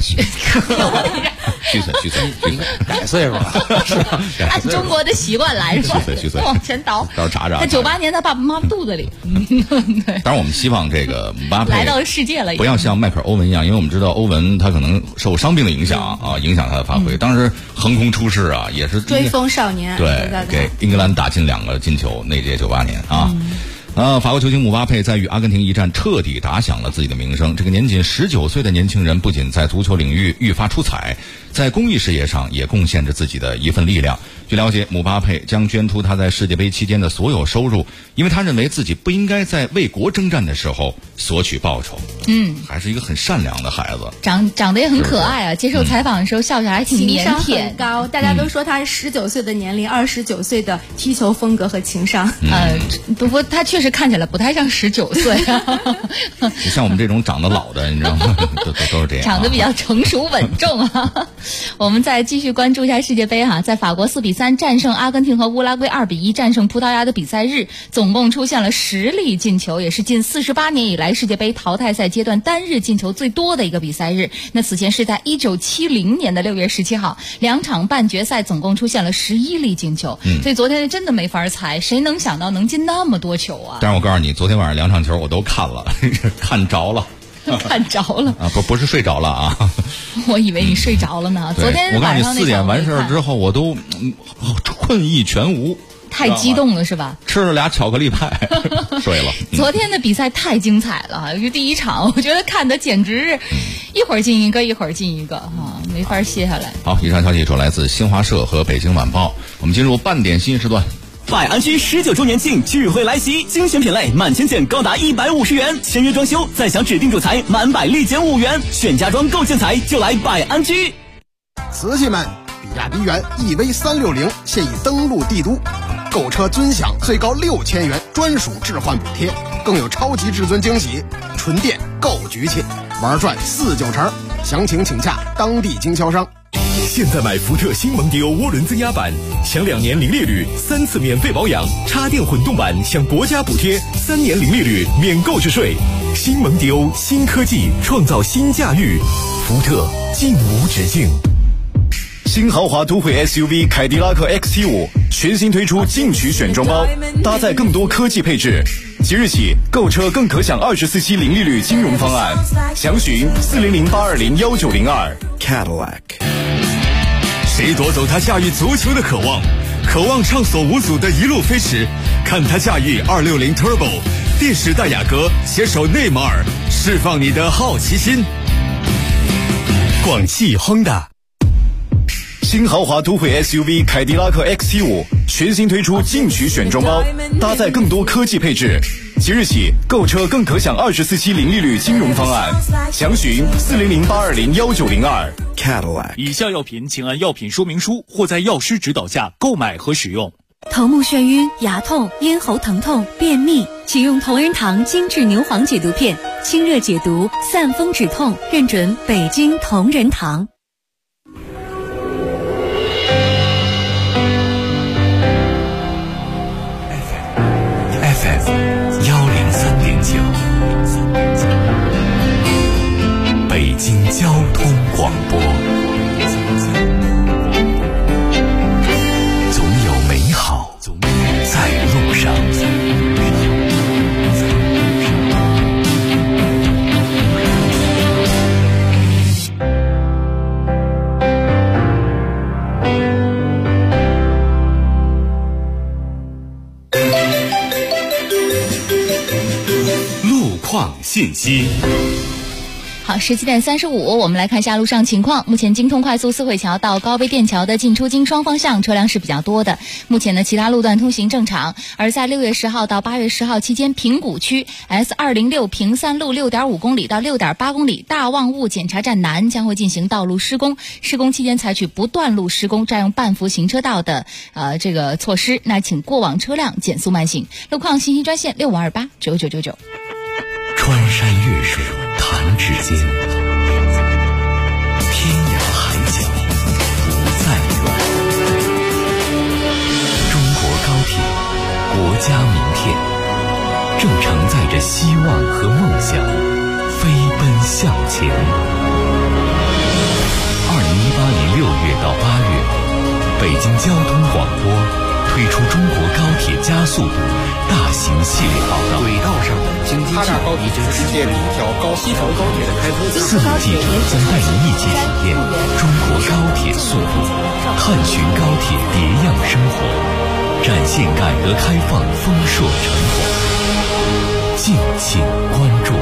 改岁数了，是吧？ 按中国的习惯来说， 虚岁往前倒。 到时候查。 他98年他爸爸妈妈肚子里。 当然，我们希望这个姆巴佩来到世界了， 不要像迈克尔·欧文一样，因为我们知道欧文他可能受伤病的影响影响他的发挥。当时横空出世也是追风少年， 对，给英格兰打进2个进球，那届98年法国球星姆巴佩在与阿根廷一战彻底打响了自己的名声。这个年仅19岁的年轻人不仅在足球领域愈发出彩，在公益事业上也贡献着自己的一份力量。据了解，姆巴佩将捐出他在世界杯期间的所有收入，因为他认为自己不应该在为国征战的时候索取报酬。还是一个很善良的孩子， 长得也很可爱接受采访的时候笑起来还挺腼腆， 情商很高。大家都说他是19岁的年龄29岁的踢球风格和情商。 不过他确实看起来不太像19岁就像我们这种长得老的，你知道吗？都是这样， 长得比较成熟稳重我们再继续关注一下世界杯在法国4比3战胜阿根廷和乌拉圭2比1战胜葡萄牙的比赛日，总共出现了10粒进球，也是近48年以来世界杯淘汰赛阶段单日进球最多的一个比赛日。那此前是在1970年的6月17号，2场半决赛总共出现了11粒进球。所以昨天真的没法猜，谁能想到能进那么多球啊？ 但是我告诉你，昨天晚上2场球我都看了，看着了。 看着了不是睡着了我以为你睡着了呢。昨天我告诉你4点完事儿之后，我都困意全无， 太激动了是吧？ 吃了俩巧克力派睡了。 昨天的比赛太精彩了就第1场我觉得看的简直是一会儿进一个一会儿进一个没法歇下来。 好，以上消息主来自新华社和北京晚报。我们进入半点新时段。 百安居19周年庆聚会来袭，精选品类满千件高达150元，签约装修再享指定主材满100立减5元，选家装购建材就来百安居。 瓷器们，比亚迪元 EV360现已登陆帝都，购车尊享最高6000元专属置换补贴，更有超级至尊惊喜，纯电够局气，玩转4-9成，详情请洽当地经销商。 现在买福特新蒙迪欧涡轮增压版，享2年零利率，3次免费保养；插电混动版享国家补贴，3年零利率免购置税。新蒙迪欧，新科技创造新驾驭，福特尽无止境。 新豪华都会 SUV 凯迪拉克 XT5 全新推出进取选装包，搭载更多科技配置。即日起购车更可享24期零利率金融方案，详询400-820-1902 Cadillac。 谁夺走他驾驭足球的渴望？渴望畅所无阻的一路飞驰，看他驾驭260 Turbo， 电时代雅阁携手内马尔，释放你的好奇心。 广汽 Honda。 新豪华都会 SUV 凯迪拉克 XT5 全新推出进取选装包，搭载更多科技配置。即日起购车更可享24期零利率金融方案，详询400-820-1902。 Cadillac。以下药品请按药品说明书或在药师指导下购买和使用。 头目眩晕、牙痛、咽喉疼痛、便秘，请用同仁堂精致牛黄解毒片，清热解毒，散风止痛，认准北京同仁堂。 FM 103.9，北京交通广播。总有美好在路上。 信息。 好，17点35，我们来看一下路上情况。目前京通快速四惠桥到高碑店桥的进出京双方向车辆是比较多的。目前呢，其他路段通行正常。而在6月10号到8月10号期间，平谷区 S206 平三路 6.5 公里到 6.8 公里大望雾检查站南将会进行道路施工。施工期间采取不断路施工、占用半幅行车道的这个措施。那请过往车辆减速慢行。路况信息专线65289999。 穿山越水弹指间，天涯海角不再远。中国高铁，国家名片，正承载着希望和梦想，飞奔向前。2018年6月到8月，北京交通广播推出中国高铁加速度大型系列报道。轨道上的经济高铁已经是世界第一条西条高铁的开通。4路记者将带您一起体验中国高铁速度，探寻高铁别样生活，展现改革开放丰硕成果。敬请关注。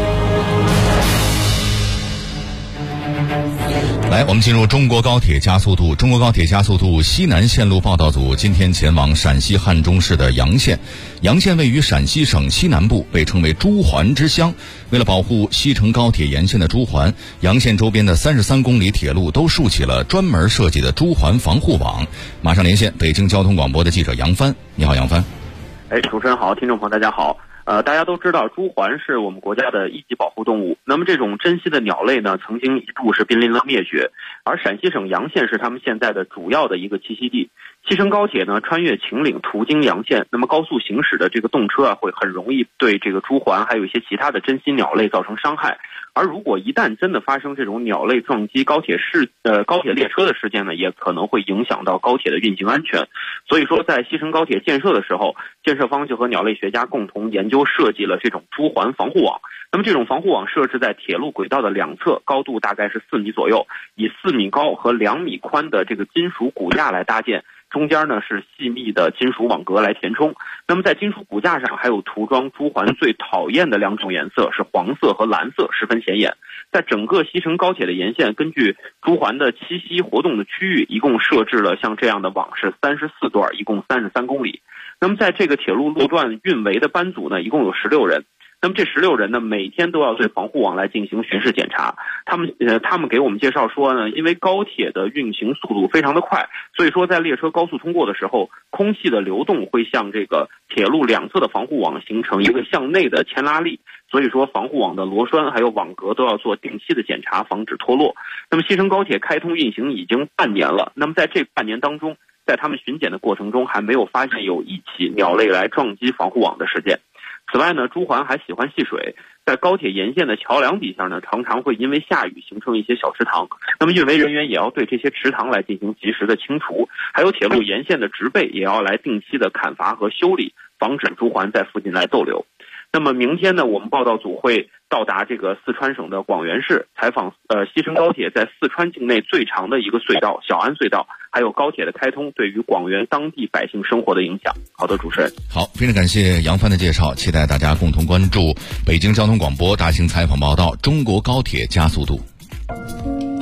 来，我们进入中国高铁加速度。中国高铁加速度西南线路报道组今天前往陕西汉中市的洋县。洋县位于陕西省西南部，被称为珠环之乡。为了保护西成高铁沿线的珠环，洋县周边的33公里铁路都竖起了专门设计的珠环防护网。马上连线北京交通广播的记者杨帆。你好，杨帆。 主持人好，听众朋友大家好。大家都知道珠环是我们国家的一级保护动物，那么这种珍稀的鸟类呢，曾经一度是濒临了灭绝，而陕西省洋县是他们现在的主要的一个栖息地。西成高铁呢穿越秦岭途经洋县，那么高速行驶的这个动车啊，会很容易对这个珠环还有一些其他的珍稀鸟类造成伤害。而如果一旦真的发生这种鸟类撞击高铁列车的事件呢，也可能会影响到高铁的运行安全。所以说在西成高铁建设的时候，建设方就和鸟类学家共同研究设计了这种珠环防护网。那么这种防护网设置在铁路轨道的两侧，高度大概是4米左右，以4米高和2米宽的这个金属骨架来搭建，中间呢是细密的金属网格来填充。那么在金属骨架上还有涂装珠环最讨厌的2种颜色，是黄色和蓝色，十分显眼。在整个西成高铁的沿线，根据珠环的栖息活动的区域，一共设置了像这样的网是34段，一共33公里。那么在这个铁路路段运维的班组呢，一共有16人。那么这16人呢，每天都要对防护网来进行巡视检查。他们给我们介绍说呢，因为高铁的运行速度非常的快，所以说在列车高速通过的时候，空气的流动会向这个铁路两侧的防护网形成一个向内的牵拉力，所以说防护网的螺栓还有网格都要做定期的检查，防止脱落。那么西成高铁开通运行已经半年了，那么在这半年当中，在他们巡检的过程中还没有发现有一起鸟类来撞击防护网的事件。此外呢，珠环还喜欢戏水，在高铁沿线的桥梁底下呢，常常会因为下雨形成一些小池塘，那么运维人员也要对这些池塘来进行及时的清除，还有铁路沿线的植被也要来定期的砍伐和修理，防止珠环在附近来逗留。那么明天呢，我们报道组会到达这个四川省的广元市，采访西成高铁在四川境内最长的一个隧道小安隧道，还有高铁的开通对于广元当地百姓生活的影响。好的，主持人。 好，非常感谢杨帆的介绍，期待大家共同关注北京交通广播大型采访报道《中国高铁加速度》。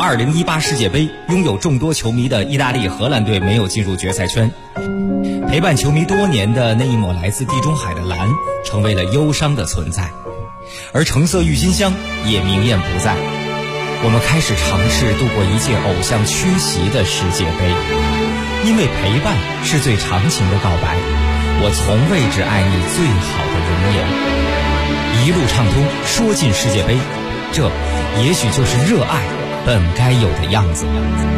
2018世界杯，拥有众多球迷的意大利、荷兰队没有进入决赛圈。陪伴球迷多年的那一抹来自地中海的蓝，成为了忧伤的存在。而橙色郁金香也明艳不在。我们开始尝试度过一届偶像缺席的世界杯，因为陪伴是最长情的告白。我从未只爱你最好的容颜，一路畅通，说进世界杯，这也许就是热爱本该有的样子。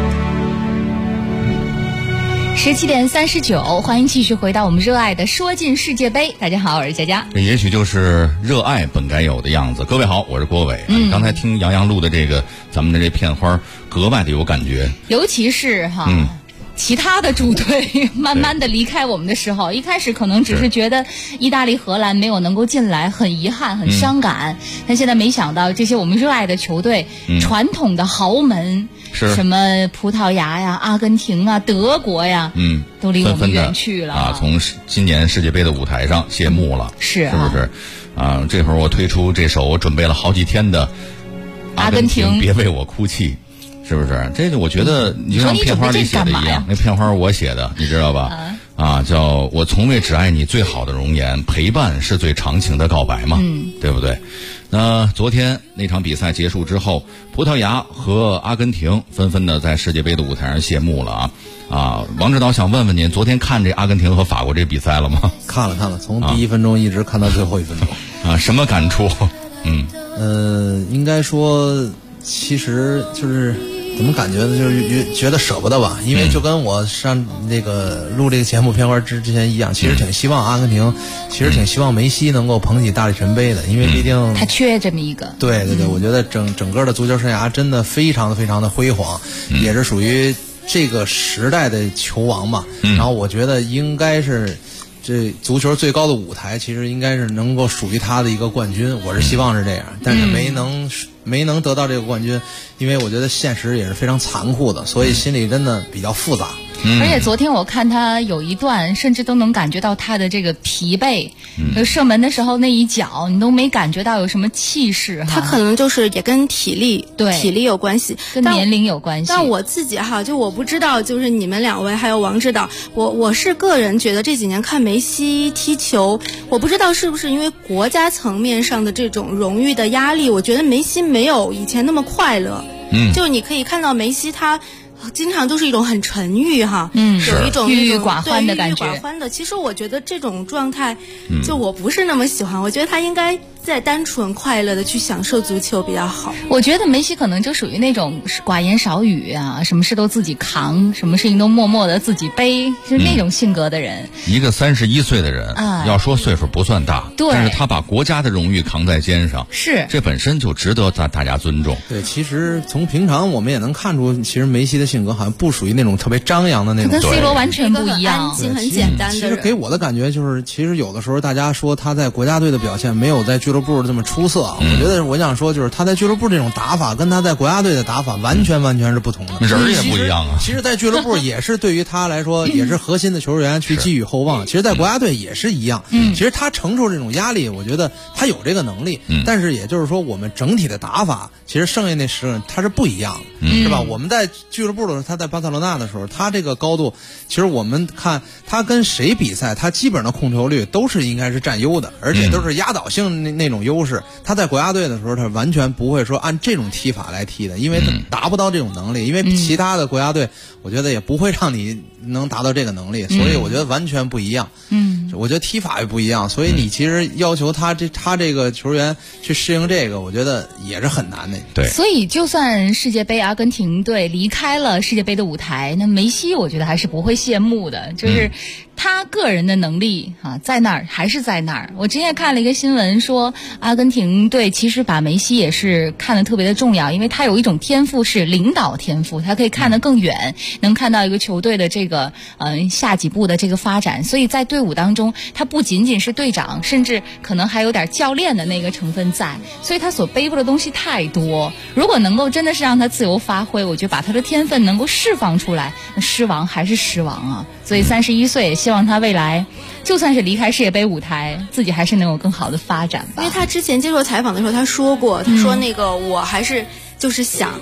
17点39，欢迎继续回到我们热爱的说进世界杯。大家好，我是佳佳。 这也许就是热爱本该有的样子。各位好，我是郭伟。刚才听杨洋录的这个咱们的这片花，格外的有感觉。 尤其是其他的主队慢慢的离开我们的时候，一开始可能只是觉得意大利、荷兰没有能够进来，很遗憾、很伤感。但现在没想到，这些我们热爱的球队，传统的豪门，什么葡萄牙呀、阿根廷啊、德国呀，都离我们远去了啊！从今年世界杯的舞台上谢幕了，是不是？啊，这会儿我推出这首我准备了好几天的《阿根廷别为我哭泣》。是不是？这个我觉得你就像片花里写的一样，那片花我写的，你知道吧？叫我从未只爱你最好的容颜，陪伴是最长情的告白嘛，对不对？那昨天那场比赛结束之后，葡萄牙和阿根廷纷纷的在世界杯的舞台上谢幕了王指导想问问您，昨天看这阿根廷和法国这比赛了吗？ 看了，从第1分钟一直看到最后1分钟什么感触？ 应该说其实就是怎么感觉呢？就是觉得舍不得吧，因为就跟我上这个录这个节目片花之前一样，其实挺希望阿根廷，其实挺希望梅西能够捧起大力神杯的，因为毕竟他缺这么一个。 对，我觉得整个的足球生涯真的非常的辉煌，也是属于这个时代的球王嘛。然后我觉得应该是这足球最高的舞台，其实应该是能够属于他的一个冠军，我是希望是这样，但是没能得到这个冠军，因为我觉得现实也是非常残酷的，所以心里真的比较复杂。 而且昨天我看他有一段，甚至都能感觉到他的这个疲惫。射门的时候那一脚，你都没感觉到有什么气势。 他可能就是也跟体力有关系， 跟年龄有关系。 但我自己就我不知道，就是你们两位还有王指导，我是个人觉得这几年看梅西踢球，我不知道是不是因为国家层面上的这种荣誉的压力，我觉得梅西没有以前那么快乐。就你可以看到梅西他经常就是一种很沉郁有一种郁郁寡欢的感觉。 郁郁寡欢的，其实我觉得这种状态，就我不是那么喜欢。我觉得他应该再单纯快乐的去享受足球比较好。 我觉得梅西可能就属于那种寡言少语什么事都自己扛，什么事情都默默的自己背，就是那种性格的人。 一个31岁的人要说岁数不算大，但是他把国家的荣誉扛在肩上，这本身就值得大家尊重。 对，其实从平常我们也能看出，其实梅西的性格好像不属于那种特别张扬的那种， 跟 C 罗完全不一样， 安静很简单的人。 其实给我的感觉就是，其实有的时候大家说他在国家队的表现没有在俱乐部这么出色，我觉得我想说就是他在俱乐部这种打法跟他在国家队的打法完全是不同的， 人也不一样其实在俱乐部也是对于他来说也是核心的球员去寄予厚望，其实在国家队也是一样。其实他承受这种压力，我觉得他有这个能力，但是也就是说我们整体的打法其实剩下那10个人他是不一样的，是吧？我们在俱乐部的时候，他在巴塞罗那的时候，他这个高度，其实我们看他跟谁比赛，他基本上的控球率都是应该是占优的，而且都是压倒性那种优势。他在国家队的时候，他完全不会说按这种踢法来踢的，因为他达不到这种能力，因为其他的国家队，我觉得也不会让你能达到这个能力，所以我觉得完全不一样。我觉得踢法也不一样，所以你其实要求他这个球员去适应这个，我觉得也是很难的。 对， 所以就算世界杯阿根廷队离开了世界杯的舞台，那梅西我觉得还是不会谢幕的，就是他个人的能力在那儿还是在那儿。我之前看了一个新闻说，阿根廷队其实把梅西也是看得特别的重要，因为他有一种天赋是领导天赋，他可以看得更远，能看到一个球队的这个下几步的这个发展，所以在队伍当中他不仅仅是队长，甚至可能还有点教练的那个成分在，所以他所背负的东西太多。如果能够真的是让他自由发挥，我觉得把他的天分能够释放出来，那狮王还是狮王啊。所以31岁，希望他未来就算是离开世界杯舞台，自己还是能有更好的发展吧。 因为他之前接受采访的时候他说过，他说那个我还是就是想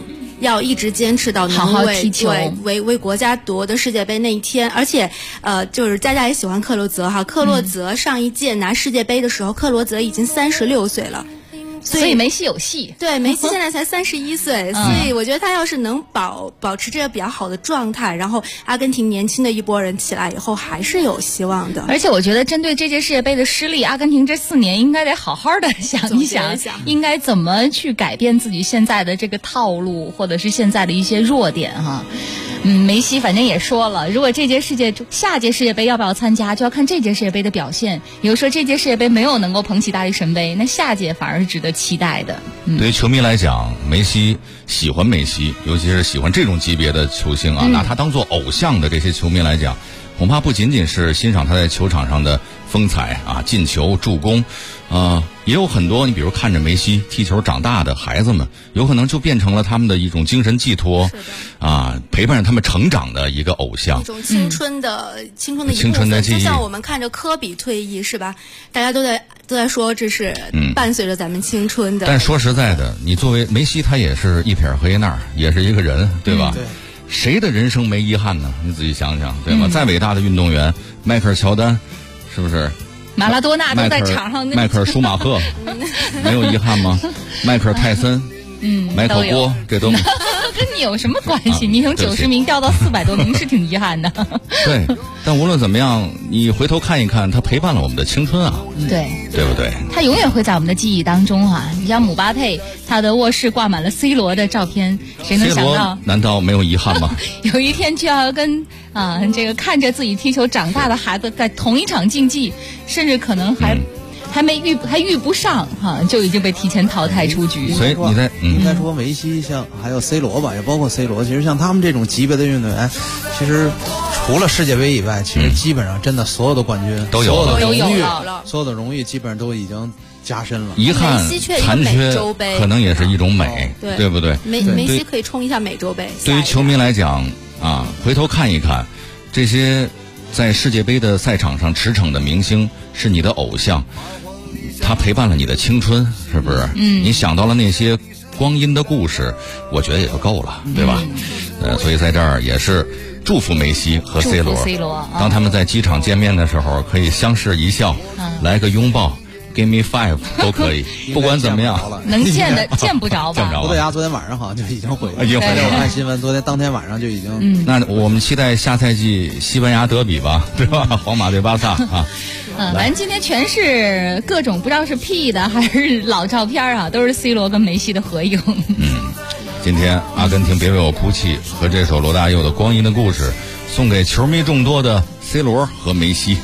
要一直坚持到好好踢球， 为国家夺得世界杯那一天。而且就是佳佳也喜欢克罗泽哈，克罗泽上一届拿世界杯的时候，克罗泽已经36岁了。 所以梅西有戏， 对，梅西现在才31岁，所以我觉得他要是能保持这个比较好的状态，然后阿根廷年轻的一波人起来以后，还是有希望的。 而且我觉得针对这届世界杯的失利，阿根廷这4年应该得好好的想一想，应该怎么去改变自己现在的这个套路，或者是现在的一些弱点哈。梅西反正也说了，如果下届世界杯要不要参加，就要看这届世界杯的表现。也就是说，这届世界杯没有能够捧起大力神杯，那下届反而是值得期待的。 对于球迷来讲，喜欢梅西，尤其是喜欢这种级别的球星啊，拿他当做偶像的这些球迷来讲，恐怕不仅仅是欣赏他在球场上的风采啊、进球、助攻，也有很多你比如看着梅西踢球长大的孩子们，有可能就变成了他们的一种精神寄托，陪伴着他们成长的一个偶像， 一种青春的一部分。就像我们看着科比退役是吧？大家都在说这是伴随着咱们青春的。 但说实在的，你作为梅西，他也是一撇黑那儿，也是一个人，对吧？ 对。 谁的人生没遗憾呢？你仔细想想，对吗？再伟大的运动员，迈克尔乔丹，是不是？ 马拉多纳都在场上， 迈克尔舒马赫没有遗憾吗？迈克尔泰森，迈克尔波，这都跟你有什么关系？你从90名掉到400多名是挺遗憾的。 对，但无论怎么样，你回头看一看，他陪伴了我们的青春啊，对不对？ 他永远会在我们的记忆当中啊。你像姆巴佩，他的卧室挂满了 C 罗的照片，谁能想到？ 难道没有遗憾吗？ 有一天就要跟这个看着自己踢球长大的孩子在同一场竞技，甚至可能还遇不上就已经被提前淘汰出局。 所以你在应该说梅西像还有 C 罗吧，也包括 C 罗，其实像他们这种级别的运动员，其实除了世界杯以外，其实基本上真的所有的冠军都有了， 所有的荣誉基本上都已经加深了。 遗憾残缺可能也是一种美，对不对？ 梅西可以冲一下美洲杯。 对于球迷来讲回头看一看这些在世界杯的赛场上驰骋的明星，是你的偶像，他陪伴了你的青春，是不是？你想到了那些光阴的故事，我觉得也就够了，对吧？所以在这儿也是祝福梅西和 C 罗，当他们在机场见面的时候，可以相视一笑，来个拥抱。Give me 5都可以，不管怎么样， 能见不着吧？ 葡萄牙昨天晚上好像就已经回来了，我看新闻，当天晚上就已经。 那我们期待下赛季西班牙德比吧，对吧？皇马对巴萨啊。 反正今天全是各种不知道是 P 的还是老照片都是 C 罗跟梅西的合影。 今天阿根廷别为我哭泣和这首罗大佑的《光阴的故事》送给球迷众多的 C 罗和梅西。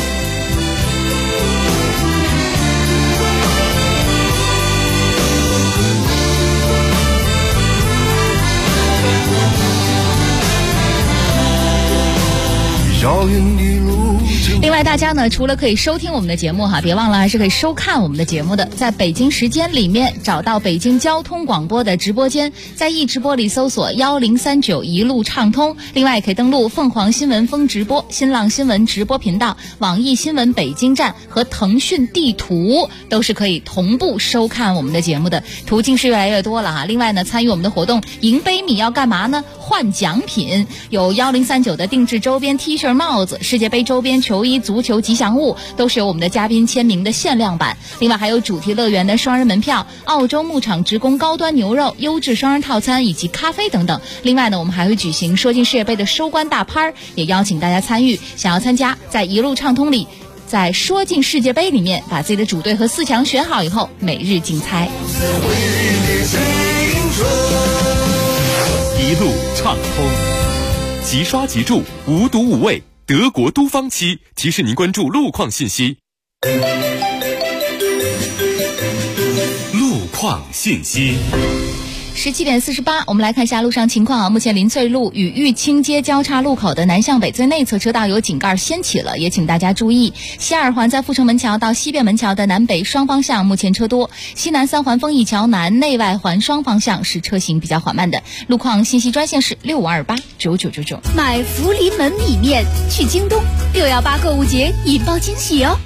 另外大家呢除了可以收听我们的节目别忘了还是可以收看我们的节目的。在北京时间里面找到北京交通广播的直播间，在易直播里搜索1039一路畅通。另外也可以登录凤凰新闻风直播、新浪新闻直播频道、网易新闻北京站和腾讯地图，都是可以同步收看我们的节目的。途径是越来越多了另外呢，参与我们的活动赢杯米要干嘛呢？换奖品，有1039的定制周边 T 恤、帽子、世界杯周边球衣、足球吉祥物，都是由我们的嘉宾签名的限量版。另外还有主题乐园的双人门票、澳洲牧场直供高端牛肉、优质双人套餐以及咖啡等等。另外呢，我们还会举行说进世界杯的收官大趴，也邀请大家参与。想要参加，在一路畅通里，在说进世界杯里面把自己的主队和4强选好以后，每日竞猜。 一路畅通，即刷即住，无毒无味。德国都方漆提示您关注路况信息。路况信息。 17点48，我们来看一下路上情况目前林萃路与玉清街交叉路口的南向北最内侧车道有井盖掀起了，也请大家注意。西二环在阜成门桥到西便门桥的南北双方向目前车多，西南3环丰益桥南内外环双方向是车行比较缓慢的。路况信息专线是65289999。 买福临门米面去京东，618购物节引爆惊喜哦！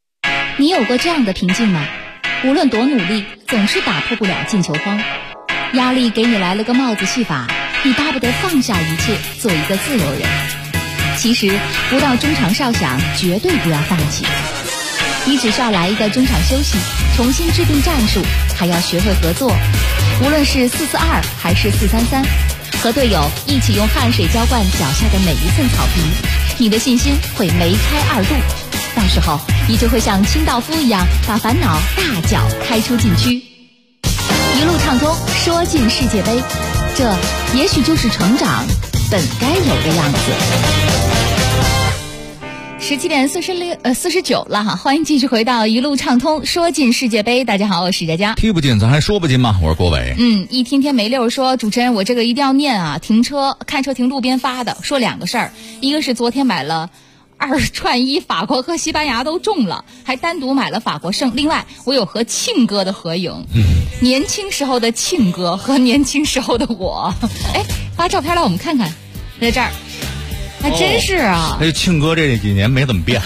你有过这样的平静吗？无论多努力，总是打破不了进球荒。 压力给你来了个帽子戏法，你巴不得放下一切，做一个自由人。其实不到中场哨响，绝对不要放弃。你只需要来一个中场休息，重新制定战术，还要学会合作。无论是4-4-2还是4-3-3，和队友一起用汗水浇灌脚下的每一寸草皮，你的信心会梅开2度。到时候你就会像清道夫一样，把烦恼大脚开出禁区，一路畅通，说进世界杯。这也许就是成长本该有的样子。17点49了哈，欢迎继续回到一路畅通，说进世界杯。大家好，我是佳佳。 踢不进咱还说不进吗？我是郭伟。 一天没溜说，主持人我这个一定要念啊，看车停路边发的，说2个事儿，一个是昨天买了2串1，法国和西班牙都中了，还单独买了法国胜。另外我有和庆哥的合影，年轻时候的庆哥和年轻时候的我，发照片来我们看看，在这儿还真是啊！ 庆哥这几年没怎么变，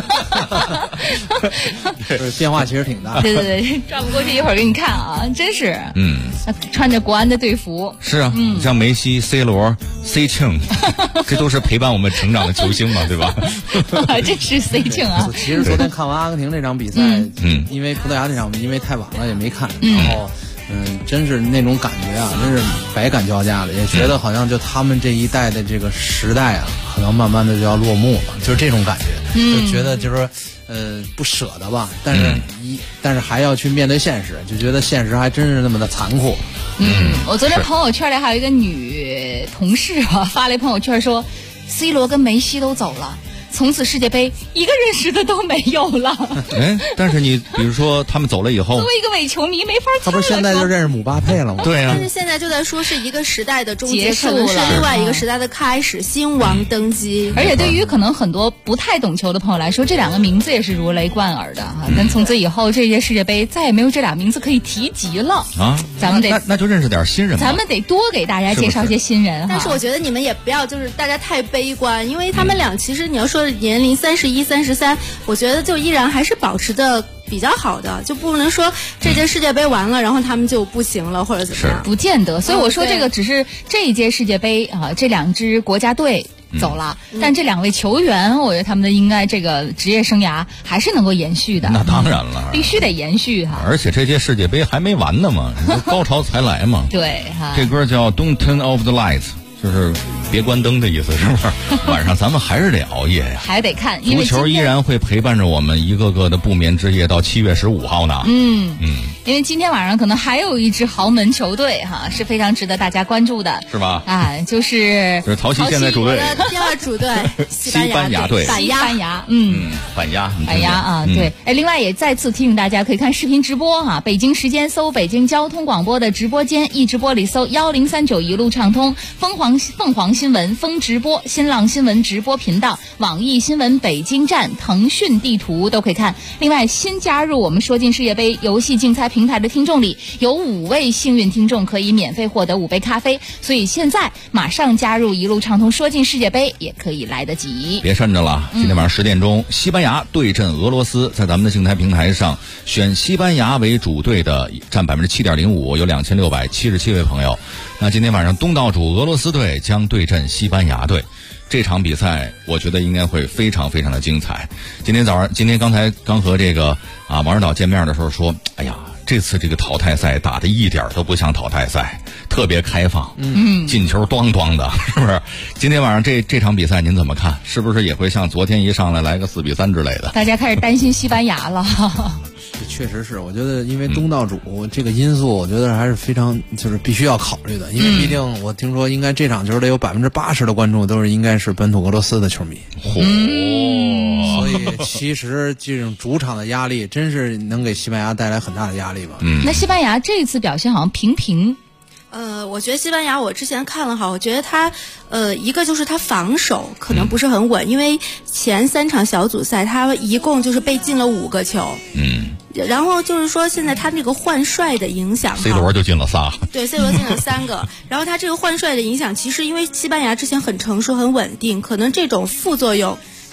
变化其实挺大。 对，转不过去，一会儿给你看啊，真是。穿着国安的队服。 是啊，像梅西、C 罗、C 庆，这都是陪伴我们成长的球星嘛，对吧？ 真是 C 庆啊！ 其实昨天看完阿根廷这场比赛，因为葡萄牙那场因为太晚了也没看，然后。真是那种感觉啊，真是百感交加的，也觉得好像就他们这一代的这个时代啊，可能慢慢的就要落幕了，就是这种感觉，就觉得就是不舍得吧，但是还要去面对现实，就觉得现实还真是那么的残酷。 我昨天朋友圈里还有一个女同事啊，发了一朋友圈说 ，C 罗跟梅西都走了。从此世界杯一个认识的都没有了。 但是你比如说他们走了以后， 作为一个伪球迷没法猜了。 他不是现在就认识姆巴佩了吗？ 对啊。 但是现在就在说是一个时代的终结， 结束了， 可能是另外一个时代的开始，新王登基。 而且对于可能很多不太懂球的朋友来说，这2个名字也是如雷贯耳的哈。但从此以后，这届世界杯再也没有这俩名字可以提及了啊。 咱们得那就认识点新人吧。 咱们得多给大家介绍一些新人哈。 但是我觉得你们也不要就是大家太悲观，因为他们俩其实你要说年龄31、33，我觉得就依然还是保持的比较好的，就不能说这届世界杯完了，然后他们就不行了或者怎么样， 不见得。所以我说这个只是这一届世界杯啊，这2支国家队走了，但这2位球员，我觉得他们的应该这个职业生涯还是能够延续的。 那当然了， 必须得延续哈。 而且这届世界杯还没完呢嘛，高潮才来嘛。 对哈。 这歌叫 Don't Turn Off the Lights， 就是别关灯的意思，是不是？晚上咱们还是得熬夜呀， 还得看， 足球依然会陪伴着我们一个个的不眠之夜到7月15号呢。 因为今天晚上可能还有一支豪门球队哈，是非常值得大家关注的， 是吧？ 就是曹曦现在主队第2主队西班牙队， 反压， 反压啊，对。另外也再次提醒大家，可以看视频直播哈，北京时间搜北京交通广播的直播间，一直播里搜1039一路畅通，凤凰新闻、风直播、新浪新闻直播频道、网易新闻北京站、腾讯地图都可以看。另外，新加入我们说进世界杯游戏竞猜平台的听众里，有5位幸运听众可以免费获得5杯咖啡，所以现在马上加入一路畅通说进世界杯也可以来得及。 别慎着了，今天晚上10点钟，西班牙对阵俄罗斯，在咱们的竞猜平台上选西班牙为主队的占 7.05%， 有2677位朋友。那今天晚上东道主俄罗斯队将对阵西班牙队，这场比赛我觉得应该会非常非常的精彩。今天刚才和这个王指导见面的时候说，哎呀，这次这个淘汰赛打得一点都不像淘汰赛，特别开放，进球咣咣的，是不是？今天晚上这场比赛您怎么看？是不是也会像昨天一上来个4比3之类的？ 大家开始担心西班牙了。 确实是，我觉得因为东道主这个因素，我觉得还是非常就是必须要考虑的，因为毕竟我听说应该这场球得有80%的观众都是应该是本土俄罗斯的球迷。所以其实这种主场的压力真是能给西班牙带来很大的压力吧。 那西班牙这次表现好像平。 我觉得西班牙我之前看了哈，我觉得他一个就是他防守可能不是很稳，因为前3场小组赛他一共就是被进了5个球。然后就是说现在他那个换帅的影响 ，C 罗就进了仨， 对 ，C 罗进了3个。然后他这个换帅的影响，其实因为西班牙之前很成熟很稳定，可能这种副作用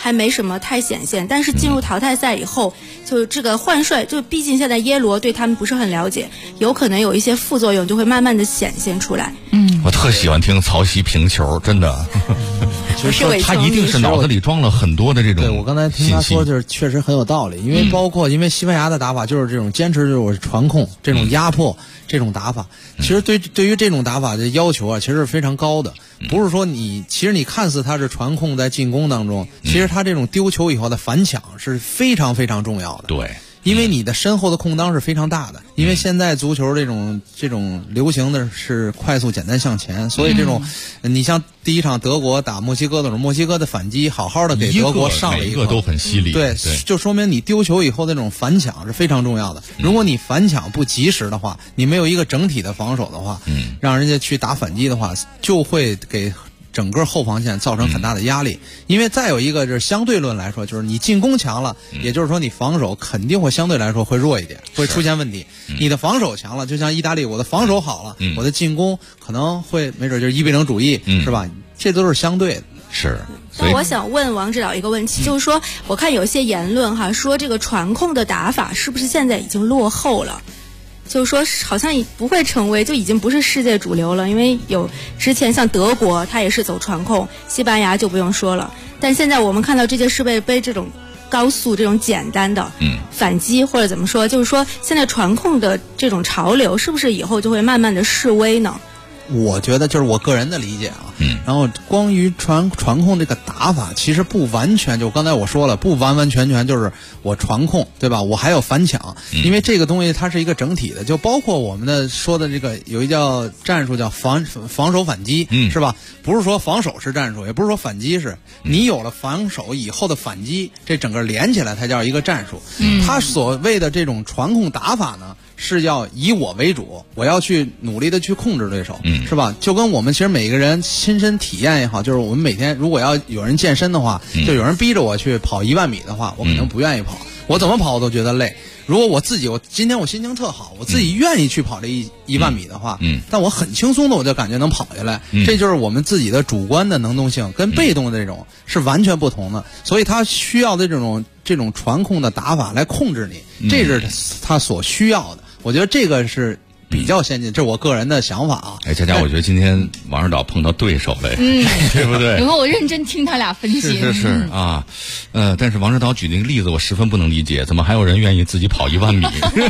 还没什么太显现，但是进入淘汰赛以后，就这个换帅，就毕竟现在耶罗对他们不是很了解，有可能有一些副作用就会慢慢的显现出来。 我特喜欢听曹曦评球，真的。就是他一定是脑子里装了很多的这种。 对，我刚才听他说，就是确实很有道理。因为因为西班牙的打法就是这种坚持，就是我传控这种压迫这种打法。其实对于这种打法的要求啊，其实是非常高的。不是说其实你看似他是传控在进攻当中，其实他这种丢球以后的反抢是非常非常重要的。 对。 因为你的身后的空当是非常大的，因为现在足球这种流行的是快速简单向前，所以你像第一场德国打墨西哥的时候，墨西哥的反击好好的给德国上了一个都很犀利， 对，就说明你丢球以后的那种反抢是非常重要的。如果你反抢不及时的话，你没有一个整体的防守的话，让人家去打反击的话，就会给整个后防线造成很大的压力。因为再有一个就是相对论来说，就是你进攻强了，也就是说你防守肯定会相对来说会弱一点，会出现问题。你的防守强了，就像意大利，我的防守好了，我的进攻可能会没准就是1-0主义，是吧？这都是相对的。 是。 那我想问王指导一个问题，就是说我看有些言论说这个传控的打法是不是现在已经落后了？就是说好像不会成为，就已经不是世界主流了。因为有之前像德国他也是走传控，西班牙就不用说了。但现在我们看到这届世界杯这种高速这种简单的反击，或者怎么说，就是说现在传控的这种潮流是不是以后就会慢慢的式微呢？ 我觉得就是我个人的理解啊，然后关于传控这个打法，其实不完全，就刚才我说了，不完完全全就是我传控，对吧？我还有反抢，因为这个东西它是一个整体的，就包括我们的说的这个有一叫战术叫防守反击，是吧？不是说防守是战术，也不是说反击是，你有了防守以后的反击，这整个连起来才叫一个战术。它所谓的这种传控打法呢，是要以我为主，我要去努力的去控制对手，是吧？就跟我们其实每个人亲身体验也好，就是我们每天如果要有人健身的话，就有人逼着我去跑1万米的话，我可能不愿意跑，我怎么跑我都觉得累。如果我今天我心情特好，我自己愿意去跑这一万米的话，但我很轻松的我就感觉能跑下来，这就是我们自己的主观的能动性跟被动的这种是完全不同的，所以他需要的这种传控的打法来控制你，这是他所需要的。我觉得这个是比较先进，这是我个人的想法啊。 佳佳，我觉得今天王指导碰到对手了，对不对？ 然后我认真听他俩分析。 是啊，但是王指导举那个例子我十分不能理解，怎么还有人愿意自己跑1万米？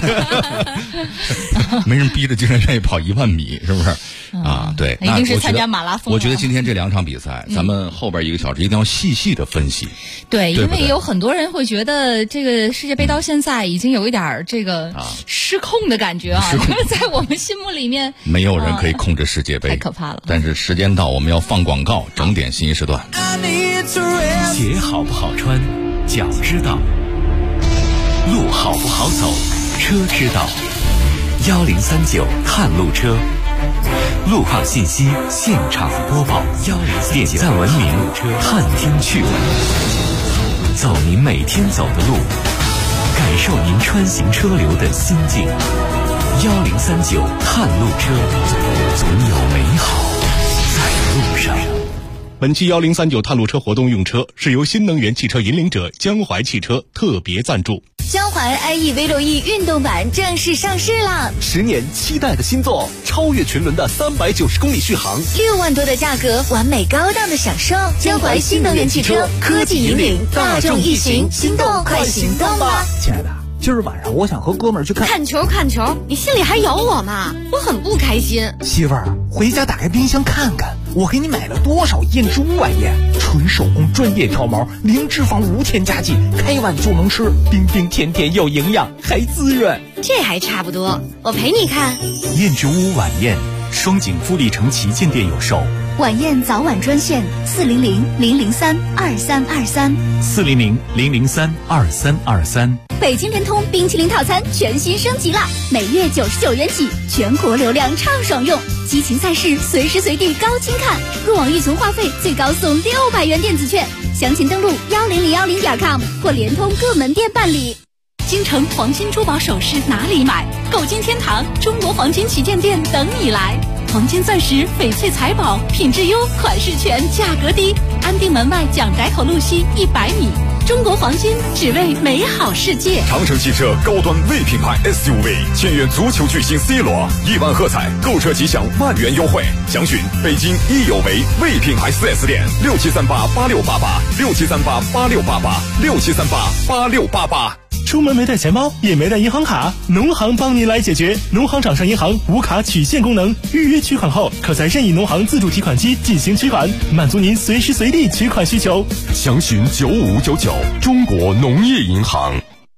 没人逼着，竟然愿意跑1万米，是不是？啊，对， 一定是参加马拉松。 我觉得今天这2场比赛，咱们后边1个小时一定要细细的分析。 对，因为有很多人会觉得这个世界杯到现在已经有一点这个失控的感觉啊，在我们心目里面， 没有人可以控制世界杯， 太可怕了。 但是时间到，我们要放广告，整点新时段。 鞋好不好穿，脚知道；路好不好走，车知道。1039探路车，路况信息现场播报，点赞文明探听趣闻，走您每天走的路，感受您穿行车流的心境。1039探路车，总有美好在路上。 本期1039探路车活动用车是由新能源汽车引领者江淮汽车特别赞助。 江淮 iE V6E 运动版正式上市啦 ！10年期待的新作，超越群伦的390公里续航 ，6万多的价格，完美高档的享受。江淮新能源汽车，科技引领，大众一行，心动快行动吧！ 亲爱的，今儿晚上我想和哥们儿去看球，你心里还有我吗？我很不开心。 媳妇儿，回家打开冰箱看看，我给你买了多少燕之屋晚宴，纯手工专业挑毛，零脂肪无添加剂，开碗就能吃，冰冰甜甜又营养，还滋润。 这还差不多，我陪你看。 燕之屋晚宴，双井富力城旗舰店有售。 晚宴早晚专线400-003-2323，400-003-2323。北京联通冰淇淋套餐全新升级啦，每月99元起，全国流量畅爽用，激情赛事随时随地高清看，入网预存话费最高送600元电子券，详情登录10010.com 或联通各门店办理。京城黄金珠宝首饰哪里买？购金天堂中国黄金旗舰店等你来。黄金钻石、翡翠财宝，品质优，款式全，价格低。 安定门外蒋宅口路西100米。中国黄金，只为美好世界。 长城汽车高端 V 品牌 SUV 签约足球巨星 C 罗，1万喝彩，购车即享万元优惠。详询北京益友为 V 品牌 4S 店，67388688，67388688，67388688。 出门没带钱包，也没带银行卡，农行帮你来解决。农行掌上银行无卡取现功能，预约取款后，可在任意农行自助提款机进行取款，满足您随时随地取款需求。 详询9599，中国农业银行。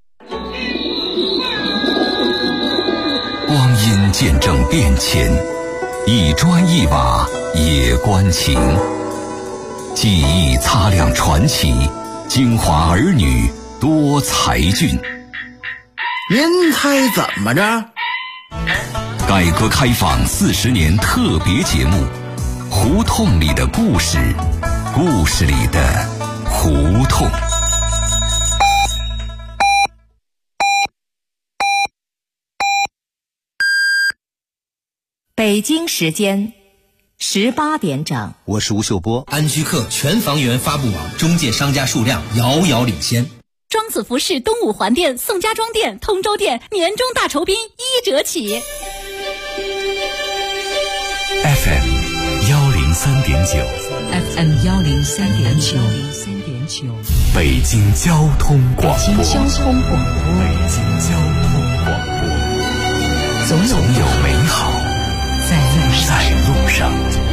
光阴见证变迁，一砖一瓦也关情。记忆擦亮传奇，京华儿女多才俊。 您猜怎么着？ 改革开放40年特别节目，胡同里的故事，故事里的胡同。 北京时间18点整， 我是吴秀波。安居客全房源发布网中介商家数量遥遥领先。 庄子服饰东五环店、宋家庄店、通州店年终大酬宾1折起。 FM 103.9 FM 103.9 北京交通广播。 北京交通广播， 总有美好在路上。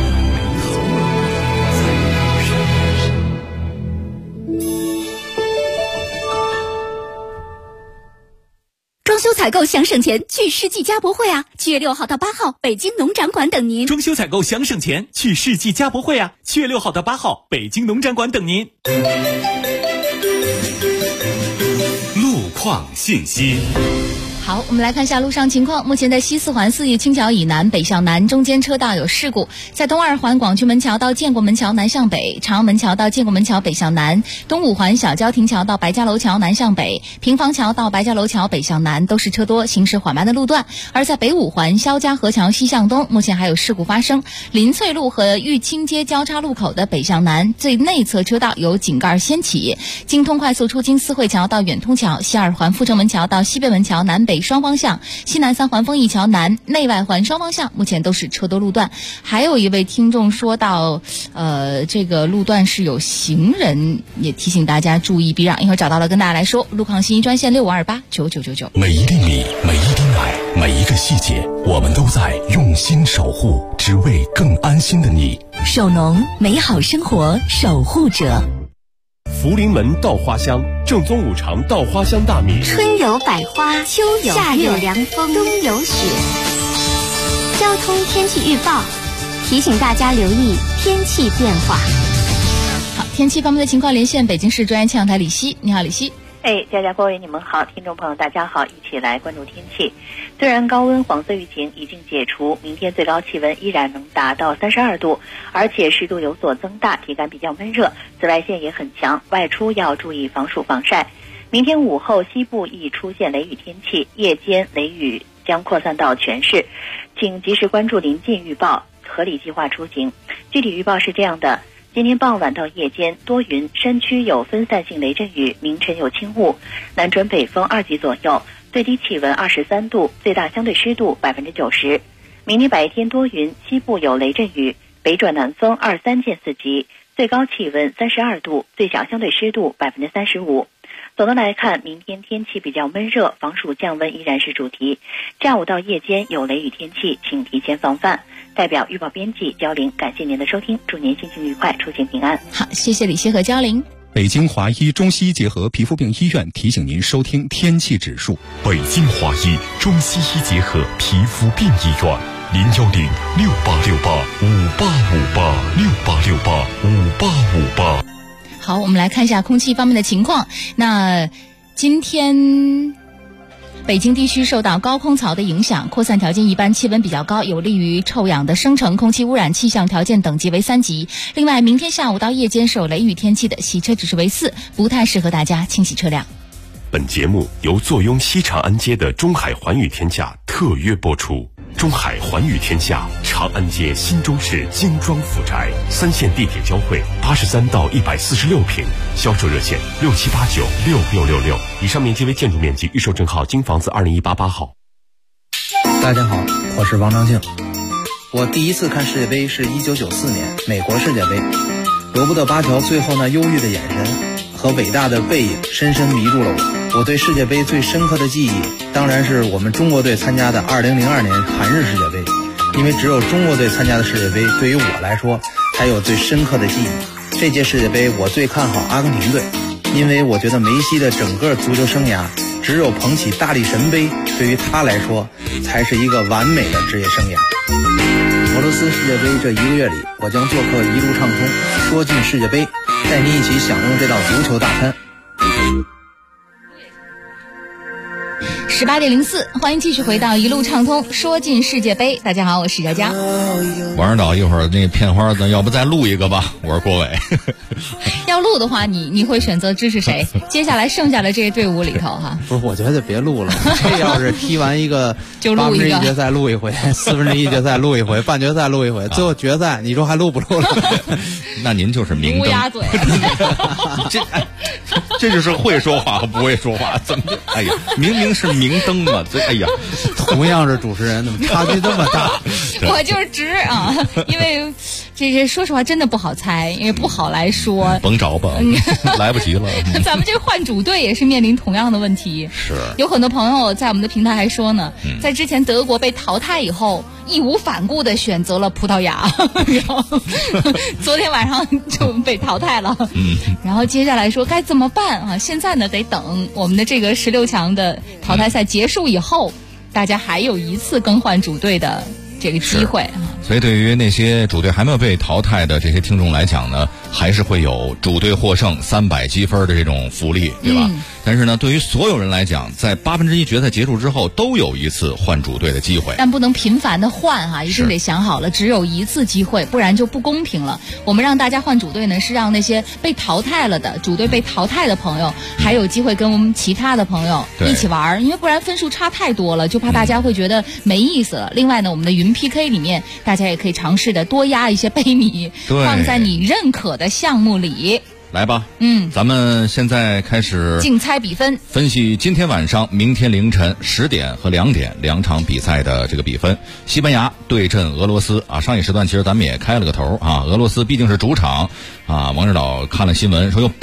装修采购想省钱，去世纪家博会啊！7月6号到8号，北京农展馆等您。 装修采购想省钱，去世纪家博会啊！7月6号到8号，北京农展馆等您。 路况信息。 好，我们来看一下路上情况。目前在西4环4义青桥以南北向南中间车道有事故，在东2环广渠门桥到建国门桥南向北，长安门桥到建国门桥北向南，东5环小郊亭桥到白家楼桥南向北，平房桥到白家楼桥北向南都是车多行驶缓慢的路段。而在北5环肖家河桥西向东，目前还有事故发生，林翠路和玉清街交叉路口的北向南最内侧车道有井盖掀起，京通快速出京思汇桥到远通桥，西2环阜成门桥到西北门桥南北双方向，西南3环丰益桥南内外环双方向目前都是车多路段。还有一位听众说到这个路段是有行人，也提醒大家注意避让。一会儿找到了跟大家来说。路况信息专线65289999。 每一厘米，每一丁爱，每一个细节，我们都在用心守护，只为更安心的你。 首农，美好生活守护者。 福临门稻花香，正宗五常稻花香大米。 春有百花，秋有夏有凉风，冬有雪。交通天气预报提醒大家留意天气变化。 好，天气方面的情况连线北京市专业气象台李希。你好，李希。 佳佳各位你们好，听众朋友大家好，一起来关注天气。虽然高温黄色预警已经解除，明天最高气温依然能达到32度，而且湿度有所增大，体感比较闷热，紫外线也很强，外出要注意防暑防晒。明天午后西部易出现雷雨天气，夜间雷雨将扩散到全市，请及时关注临近预报，合理计划出行。具体预报是这样的：今天傍晚到夜间多云，山区有分散性雷阵雨，明晨有轻雾，南转北风2级左右，最低气温23度，最大相对湿度90%。明天白天多云，西部有雷阵雨，北转南风23见4级，最高气温32度，最小相对湿度35%。总的来看，明天天气比较闷热，防暑降温依然是主题。下午到夜间有雷雨天气，请提前防范。代表预报编辑焦玲，感谢您的收听，祝您心情愉快，出行平安。 好，谢谢李希和焦玲。 北京华医中西医结合皮肤病医院提醒您收听天气指数。 北京华医中西医结合皮肤病医院，0806-5858-5858，6868-5858。 好，我们来看一下空气方面的情况。那今天北京地区受到高空槽的影响，扩散条件一般，气温比较高，有利于臭氧的生成，空气污染气象条件等级为3级。另外，明天下午到夜间是有雷雨天气的，洗车指数为4，不太适合大家清洗车辆。 本节目由坐拥西长安街的中海环宇天价特约播出。 中海寰宇天下长安街新中式精装复宅，3线地铁交汇，83到146平，销售热线67896666。以上面积为建筑面积，预售证号京房子20188号。 大家好，我是王长庆。我第一次看世界杯是1994年美国世界杯，罗伯特巴乔最后那忧郁的眼神和伟大的背影深深迷住了我。我对世界杯最深刻的记忆，当然是我们中国队参加的2002年韩日世界杯，因为只有中国队参加的世界杯，对于我来说才有最深刻的记忆。这届世界杯我最看好阿根廷队，因为我觉得梅西的整个足球生涯，只有捧起大力神杯，对于他来说才是一个完美的职业生涯。俄罗斯世界杯这1个月里，我将做客一路畅通，说尽世界杯，带你一起享用这道足球大餐。 18点04，欢迎继续回到一路畅通，说尽世界杯。大家好，我是佳佳。 王指导，一会儿那片花咱要不再录一个吧？我是郭伟。 要录的话，你会选择支持谁？接下来剩下的这些队伍里头哈， 不是，我觉得别录了。这要是踢完一个就录一个 1/8决赛录一回，1/4决赛录一回，半决赛录一回，最后决赛你说还录不录了？ 那您就是明灯。 乌鸦嘴。 这就是会说话和不会说话，怎么？哎呀，明明是明灯嘛，这哎呀， 同样是主持人，怎么差距这么大？ 我就是直啊，因为这说实话真的不好猜，因为不好来说。 甭找吧，来不及了。 咱们这换主队也是面临同样的问题。 是。 有很多朋友在我们的平台还说呢，在之前德国被淘汰以后，义无反顾的选择了葡萄牙，然后昨天晚上就被淘汰了。然后接下来说该怎么办啊？现在呢得等我们的这个16强的淘汰赛结束以后，大家还有一次更换主队的这个机会啊。 所以对于那些主队还没有被淘汰的这些听众来讲呢，还是会有主队获胜300积分的这种福利，对吧？但是呢，对于所有人来讲，在1/8决赛结束之后，都有一次换主队的机会。 但不能频繁的换哈，一定得想好了，只有一次机会，不然就不公平了。我们让大家换主队呢，是让那些被淘汰了的主队被淘汰的朋友，还有机会跟我们其他的朋友一起玩，因为不然分数差太多了，就怕大家会觉得没意思了。另外呢，我们的云 PK 里面，大家也可以尝试的多压一些杯米，放在你认可的项目里。 来吧，咱们现在开始竞猜比分， 分析今天晚上、明天凌晨10点和2点2场比赛的这个比分。西班牙对阵俄罗斯啊，上一时段其实咱们也开了个头啊，俄罗斯毕竟是主场啊。王指导看了新闻说，有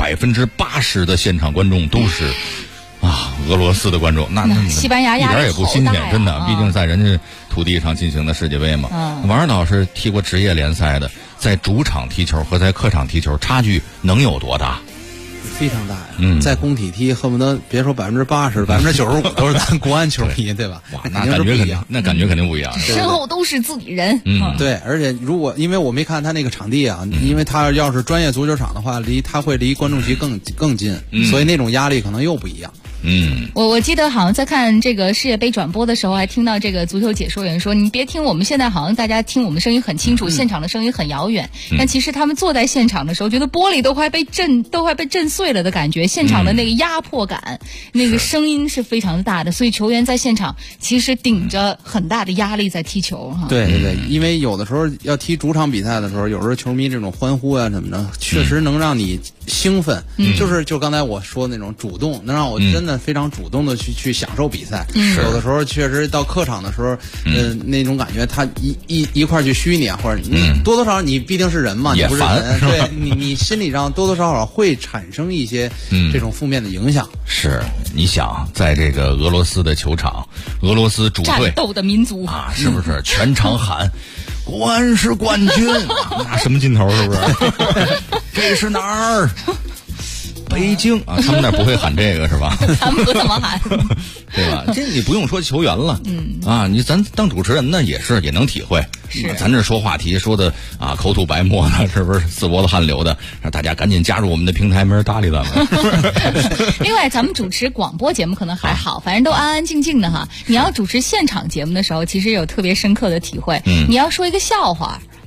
80%的现场观众都是俄罗斯的观众，那西班牙一点也不新鲜，真的，毕竟在人家土地上进行的世界杯嘛。王指导是踢过职业联赛的，在主场踢球和在客场踢球差距能有多大？ 非常大呀！在工体踢，恨不得别说80%，95%都是咱国安球迷，对吧？ 哇，那感觉肯定，那感觉肯定不一样。 身后都是自己人。 对，而且因为我没看他那个场地啊，因为他要是专业足球场的话，他会离观众席更近，所以那种压力可能又不一样。 我记得好像在看这个世界杯转播的时候，还听到这个足球解说员说，你别听我们现在好像大家听我们声音很清楚，现场的声音很遥远，但其实他们坐在现场的时候，觉得玻璃都快被震碎了的感觉，现场的那个压迫感，那个声音是非常大的，所以球员在现场其实顶着很大的压力在踢球哈。 对，因为有的时候要踢主场比赛的时候，有时候球迷这种欢呼啊什么的，确实能让你兴奋，就刚才我说那种主动，能让我真的非常主动的去享受比赛。有的时候确实到客场的时候，那种感觉，他一块去虚拟啊，或者你多多少少你毕竟是人嘛，你不是人，对你心理上多多少少会产生一些这种负面的影响。 是，你想在这个俄罗斯的球场，俄罗斯主队战斗的民族啊，是不是全场喊国安是冠军？那什么劲头，是不是？这是哪儿？北京啊，他们那不会喊这个是吧？ 他们不怎么喊， 对吧？这你不用说球员了，咱当主持人呢也能体会。 是， 咱这说话题说的口吐白沫的，是不是四脖子汗流的？让大家赶紧加入我们的平台，没人搭理咱们。 另外，咱们主持广播节目可能还好，反正都安安静静的哈。你要主持现场节目的时候，其实有特别深刻的体会。你要说一个笑话，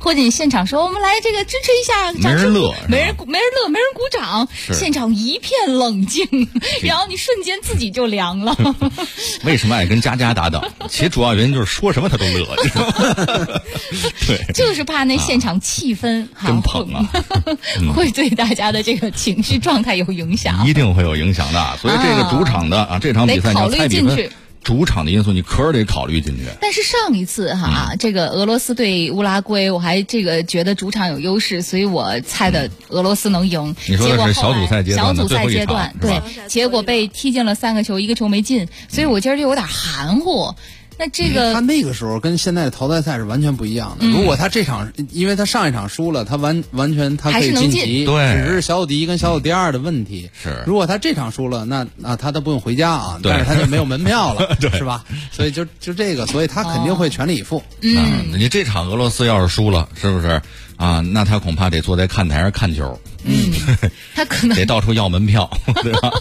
或者你现场说我们来这个支持一下， 没人乐， 没人乐，没人鼓掌，现场一片冷静，然后你瞬间自己就凉了。 为什么爱跟佳佳搭档？其实主要原因就是说什么他都乐，对， 就是怕那现场气氛真捧啊， 会对大家的这个情绪状态有影响， 一定会有影响的。所以这个主场的这场比赛你要猜比分，主场的因素你可得考虑进去。 但是上一次这个俄罗斯对乌拉圭，我还这个觉得主场有优势，所以我猜的俄罗斯能赢。 你说的是小组赛阶段， 小组赛阶段对，结果被踢进了3个球，1个球没进，所以我今儿就有点含糊。那这个他那个时候跟现在的淘汰赛是完全不一样的。如果他这场，因为他上一场输了，他完全他可以晋级， 对， 只是小组第一跟小组第二的问题。 是， 如果他这场输了，那他都不用回家啊，但是他就没有门票了，是吧？所以就这个，所以他肯定会全力以赴。 你这场俄罗斯要是输了，是不是啊？那他恐怕得坐在看台上看球。 他可能得到处要门票，对吧？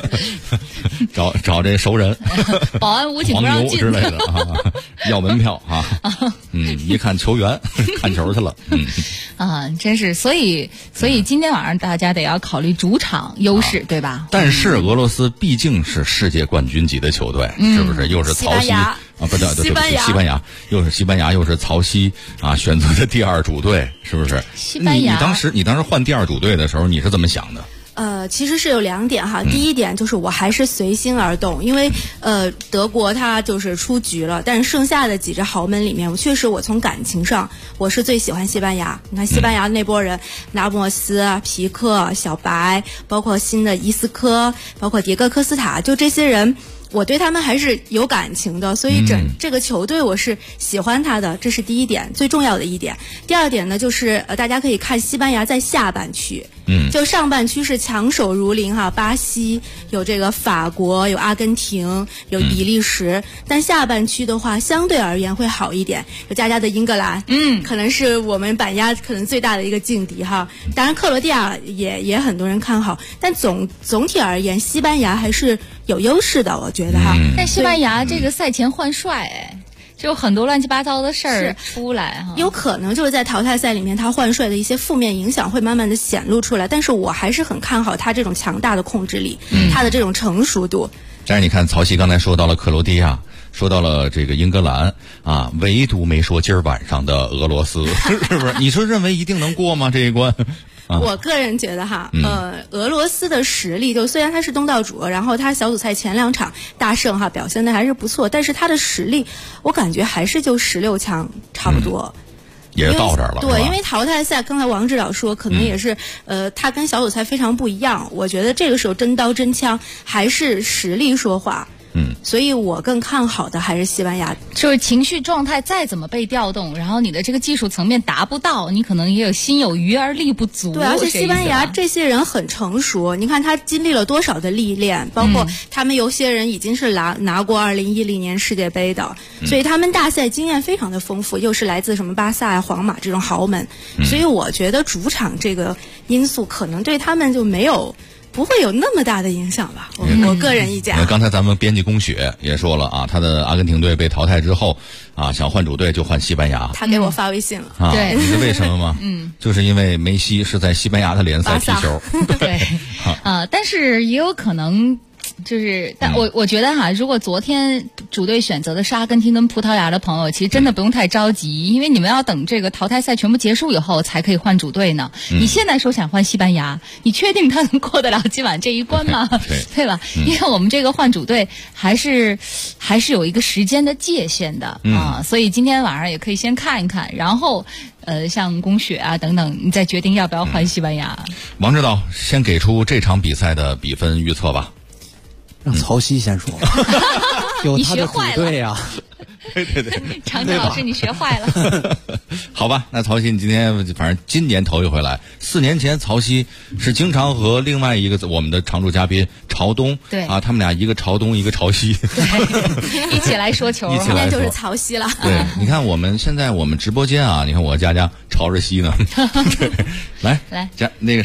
找这熟人， 保安武警不让进之类的要门票啊。一看球员看球去了。 真是，所以今天晚上大家得要考虑主场优势，对吧？ 但是俄罗斯毕竟是世界冠军级的球队，是不是？又是曹曦不对，西班牙又是西班牙，又是曹曦选择的第2主队，是不是？ 西班牙， 你当时换第2主队的时候，你是怎么想的？ 其实是有2点哈。第一点就是我还是随心而动，因为德国他就是出局了，但是剩下的几支豪门里面，我从感情上我是最喜欢西班牙。你看西班牙那波人，拉莫斯、皮克、小白，包括新的伊斯科，包括迭戈科斯塔，就这些人。我对他们还是有感情的，所以这个球队我是喜欢他的，这是第一点，最重要的一点。第二点呢，就是大家可以看西班牙在下半区，就上半区是强手如林哈，巴西有这个法国，有阿根廷，有比利时，但下半区的话相对而言会好一点，有佳佳的英格兰，可能是我们板鸭可能最大的一个劲敌哈。当然克罗地亚也很多人看好，但总体而言，西班牙还是有优势的，我觉得哈。 但西班牙这个赛前换帅就很多乱七八糟的事儿出来哈， 有可能就是在淘汰赛里面他换帅的一些负面影响会慢慢的显露出来，但是我还是很看好他这种强大的控制力，他的这种成熟度。 但是你看曹曦刚才说到了克罗地亚，说到了这个英格兰唯独没说今儿晚上的俄罗斯，是不是？你说认为一定能过吗这一关？ 我个人觉得哈，俄罗斯的实力就虽然他是东道主，然后他小组赛前2场大胜哈，表现的还是不错，但是他的实力我感觉还是就16强差不多。 也到这儿了。 对，因为淘汰赛刚才王指导说可能也是他跟小组赛非常不一样，我觉得这个时候真刀真枪还是实力说话。所以我更看好的还是西班牙， 就是情绪状态再怎么被调动，然后你的这个技术层面达不到，你可能也有心有余而力不足。 对，而且西班牙这些人很成熟，你看他经历了多少的历练，包括他们有些人已经是拿过2010年世界杯的，所以他们大赛经验非常的丰富，又是来自什么巴萨呀、皇马这种豪门，所以我觉得主场这个因素可能对他们就不会有那么大的影响吧，我个人意见。 刚才咱们编辑龚雪也说了他的阿根廷队被淘汰之后想换主队就换西班牙。 他给我发微信了。 对， 你知道为什么吗？就是因为梅西是在西班牙的联赛踢球。 对，但是也有可能。但我觉得如果昨天主队选择的是阿根廷跟葡萄牙的朋友，其实真的不用太着急，因为你们要等这个淘汰赛全部结束以后才可以换主队呢。你现在说想换西班牙，你确定他能过得了今晚这一关吗？对吧？因为我们这个换主队还是有一个时间的界限的所以今天晚上也可以先看一看，然后像龚雪等等，你再决定要不要换西班牙。 王指导先给出这场比赛的比分预测吧。 让曹曦先说，有他的主队呀。 对， 常常老师你学坏了。 好吧，那曹曦你反正今年头一回来，4年前曹曦是经常和另外一个我们的常驻嘉宾朝东， 对他们俩一个朝东一个朝西， 对，一起来说球， 今天就是曹曦了。 对，你看我们现在我们直播间你看我佳佳朝着西呢，来，那个谁，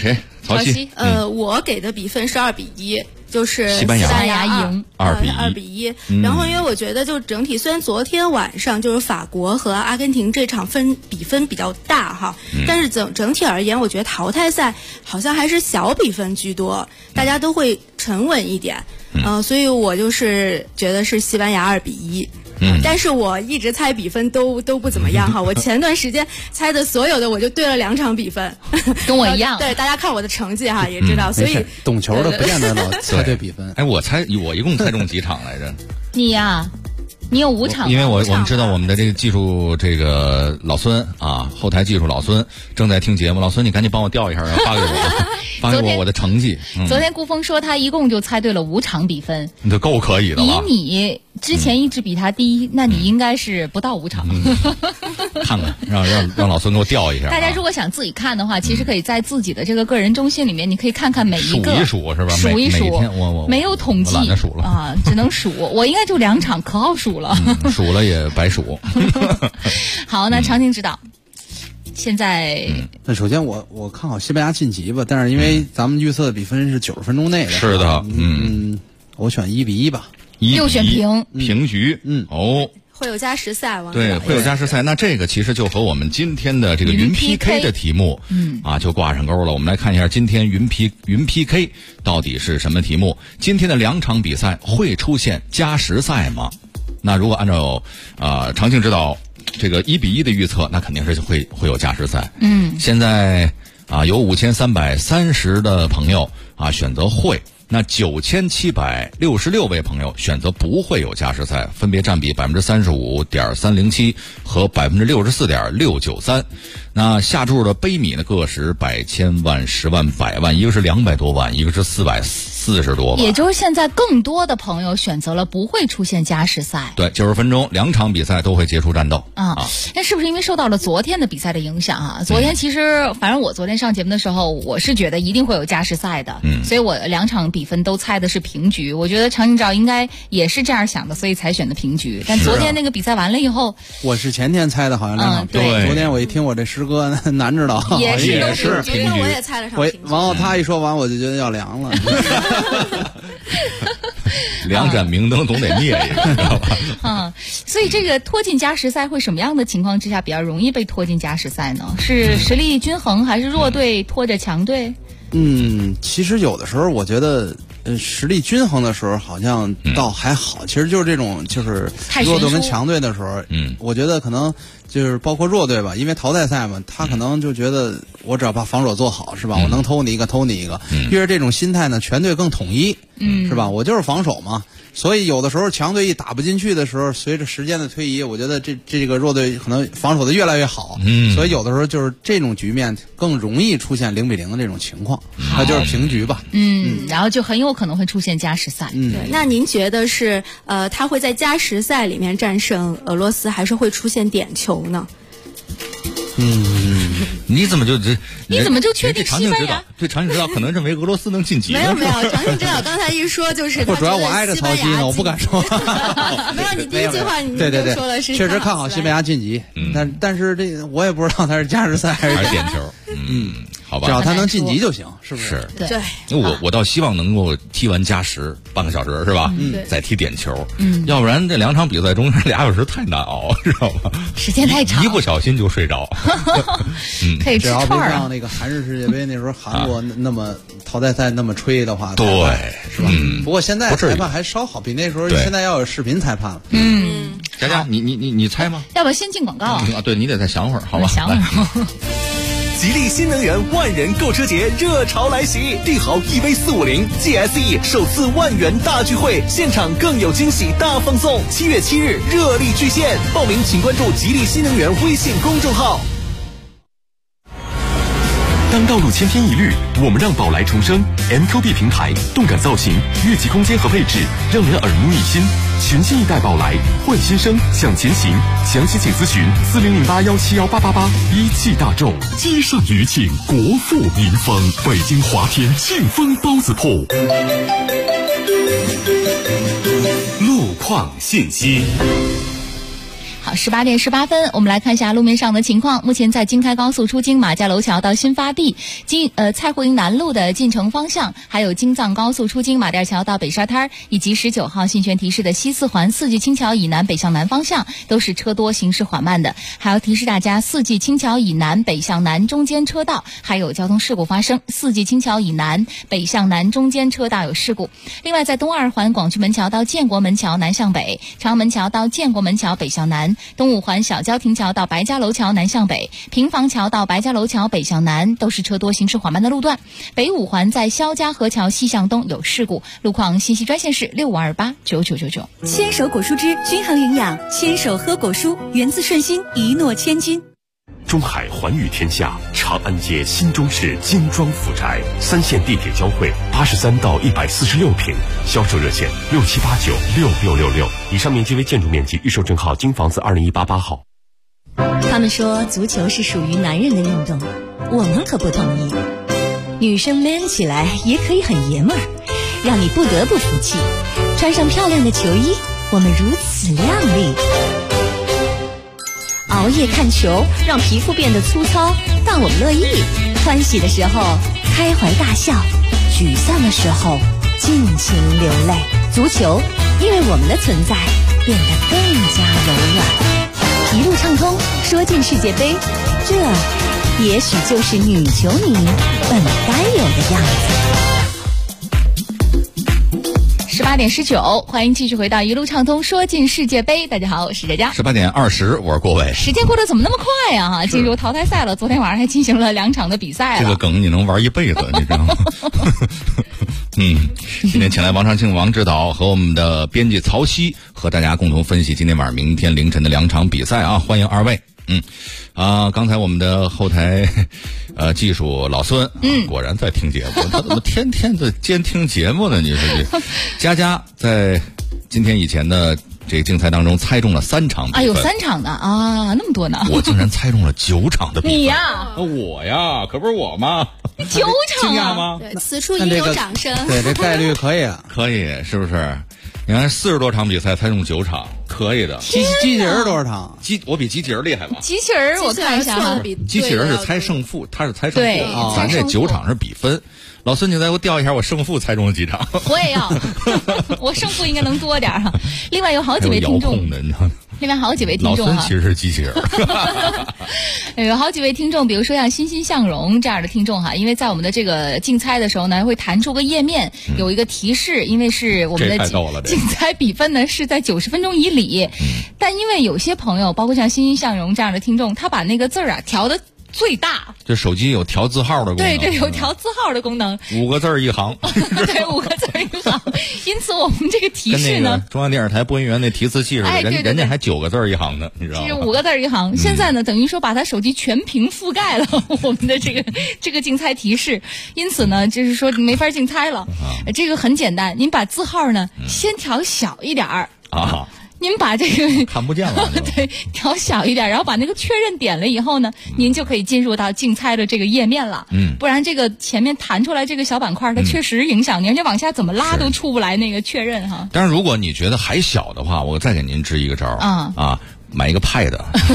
曹曦， 我给的比分是2-1。就是西班牙赢2-1，然后因为我觉得就整体虽然昨天晚上就是法国和阿根廷这场比分比较大哈，但是整体而言，我觉得淘汰赛好像还是小比分居多，大家都会沉稳一点，所以我就是觉得是西班牙2-1。但是我一直猜比分都不怎么样哈，我前段时间猜的所有的我就对了2场比分， 跟我一样。 对，大家看我的成绩哈也知道，所以懂球的不见得老猜对比分。 哎，我一共猜中几场来着？ 你呀。你有5场， 因为我们知道我们的这个技术这个老孙啊，后台技术老孙正在听节目，老孙你赶紧帮我调一下，然后发给我，发给我的成绩。 昨天顾峰说他一共就猜对了5场比分， 你这够可以的了。 以你之前一直比他低，那你应该是不到5场。 看看，让老孙给我调一下。 大家如果想自己看的话，其实可以在自己的这个个人中心里面，你可以看看每一个数一数是吧？ 数一数， 我没有统计， 懒得数了啊，只能数。我应该就2场，可好数了。 数了也白数。 好，那常青指导。现在， 那首先我看好西班牙晋级吧，但是因为咱们预测的比分是90分钟内的， 是的， 我选1-1吧， 又选平局， 会有加时赛， 对，会有加时赛。那这个其实就和我们今天的这个云 PK 的题目，就挂上钩了。我们来看一下今天云 PK 到底是什么题目？今天的2场比赛会出现加时赛吗？那如果按照常青指导这个1-1的预测，那肯定是会有加时赛。现在有5330的朋友选择会。那9766位朋友选择不会有加时赛，分别占比35.307%和64.693%。那下注的杯米呢，各十百千万、10万、100万，一个是200多万，一个是440多万。 也就是现在更多的朋友选择了不会出现加时赛。 对，90分钟2场比赛都会结束战斗那是不是因为受到了昨天的比赛的影响啊？昨天其实反正我昨天上节目的时候，我是觉得一定会有加时赛的，所以我2场比分都猜的是平局。我觉得常青照应该也是这样想的，所以才选的平局。但昨天那个比赛完了以后， 我是前天猜的，好像2场。 对， 昨天我一听我这师哥难指导也是平局，我也猜了场平局。 然后他一说完，我就觉得要凉了。 2盏明灯总得灭一个，知道吧？ 所以这个拖进加时赛会什么样的情况之下比较容易被拖进加时赛呢？是实力均衡，还是弱队拖着强队？ 其实有的时候我觉得，实力均衡的时候好像倒还好。其实就是这种就是弱队跟强队的时候，我觉得可能就是包括弱队吧，因为淘汰赛嘛，他可能就觉得我只要把防守做好，是吧？我能偷你一个，偷你一个。越是这种心态呢，全队更统一，是吧？我就是防守嘛。所以有的时候强队一打不进去的时候，随着时间的推移，我觉得这个弱队可能防守的越来越好。所以有的时候就是这种局面更容易出现0-0的这种情况，那就是平局吧。 然后就很有可能会出现加时赛。 对，那您觉得是他会在加时赛里面战胜俄罗斯，还是会出现点球呢？ 你怎么就确定西班牙？ 对常青指导可能认为俄罗斯能晋级？ 没有，常青指导刚才一说就是不，主要我挨着曹曦呢，我不敢说。 没有，你第一句话你就说了是确实看好西班牙晋级，但是这个我也不知道他是加时赛还是点球。好吧， 只要他能晋级就行，是不是？ 对。 因为我倒希望能够踢完加时半个小时是吧？再踢点球。要不然这2场比赛中2小时太难熬，知道吧？ 时间太长， 一不小心就睡着。 可以吃串儿。像那个韩日世界杯那时候韩国那么淘汰赛那么吹的话， 对， 是吧？不过现在裁判还稍好，比那时候现在要有视频裁判了。 佳佳，你猜吗？ 要不先进广告啊？ 对，你得再想会儿，好吧？ 想会儿。 吉利新能源万人购车节热潮来袭，帝豪 EV450 GSE 首次10000元大聚会，现场更有惊喜大放送。7月7日热力巨献，报名请关注吉利新能源微信公众号。当道路千篇一律，我们让宝来重生。MQB 平台，动感造型、越级空间和配置，让人耳目一新。全新一代宝来，换新生，向前行。详情请咨询4008171888。一汽大众， 街上余庆，国富民丰。北京华天庆丰包子铺。路况信息。 好，18点18分，我们来看一下路面上的情况。目前在京开高速出京马家楼桥到新发地、蔡户营南路的进城方向，还有京藏高速出京马甸桥到北沙滩，以及19号信宣提示的西四环4G青桥以南北向南方向都是车多行驶缓慢的。还要提示大家，4G青桥以南北向南中间车道还有交通事故发生，4G青桥以南北向南中间车道有事故。另外在东2环广渠门桥到建国门桥南向北，长安门桥到建国门桥北向南，东5环小郊亭桥到白家楼桥南向北，平房桥到白家楼桥北向南都是车多行驶缓慢的路段。北5环在肖家河桥西向东有事故，路况信息专线是65289999。 牵手果蔬汁均衡营养，牵手喝果蔬，源自顺心，一诺千金。 中海环宇天下长安街新中式精装府宅，3线地铁交汇，83到146平，销售热线67896666。以上面积为建筑面积，预售证号京房子20188号。 他们说足球是属于男人的运动，我们可不同意。女生 man 起来也可以很爷们儿，让你不得不服气。穿上漂亮的球衣，我们如此靓丽。熬夜看球让皮肤变得粗糙，但我们乐意。欢喜的时候开怀大笑，沮丧的时候尽情流泪。足球因为我们的存在变得更加柔软。一路畅通，说进世界杯，这也许就是女球迷本该有的样子。 18点19，欢迎继续回到一路畅通说进世界杯。大家好，我是佳佳。 18点20，我是郭伟。 时间过得怎么那么快呀？哈，进入淘汰赛了。昨天晚上还进行了2场的比赛了。 这个梗你能玩一辈子，你知道吗？今天请来王长庆王指导和我们的编辑曹曦和大家共同分析今天晚上、明天凌晨的2场比赛啊！欢迎二位。刚才我们的后台技术老孙，果然在听节目，他怎么天天的监听节目呢？你说这佳佳在今天以前的这个竞赛当中猜中了3场比分， 有3场的啊，那么多呢！ 我竟然猜中了9场的比分。 你呀， 我呀，可不是我吗 ？9场惊讶吗？ 对，此处应有掌声。 对，这概率可以啊， 可以，是不是？你看40多场比赛猜中9场，可以的。 机器人多少场？ 我比机器人厉害吧？ 机器人我看一下哈， 机器人是猜胜负，他是猜胜负，咱这9场是比分。老孙，你再给我调一下，我胜负猜中了几场？ 我也要，我胜负应该能多点哈。另外有好几位听众，另外好几位听众老孙其实是机器人。 有好几位听众，比如说像欣欣向荣这样的听众哈，因为在我们的这个竞猜的时候呢，会弹出个页面，有一个提示，因为是我们的竞猜比分呢是在90分钟以里，但因为有些朋友，包括像欣欣向荣这样的听众，他把那个字儿调的最大， 就手机有调字号的功能， 对，有调字号的功能 ，5个字一行， 对，5个字一行。因此我们这个提示呢， 跟那个中央电视台播音员那提词器似的，人家还9个字一行呢，你知道吗？ 其实5个字一行。现在呢，等于说把他手机全屏覆盖了我们的这个竞猜提示，因此呢，就是说没法竞猜了。这个很简单，您把字号呢先调小一点儿啊。您把这个看不见了， 对，调小一点，然后把那个确认点了以后呢，您就可以进入到竞猜的这个页面了。不然这个前面弹出来这个小板块，它确实影响您，而且往下怎么拉都出不来那个确认哈。 但是如果你觉得还小的话，我再给您支一个招买一个Pad。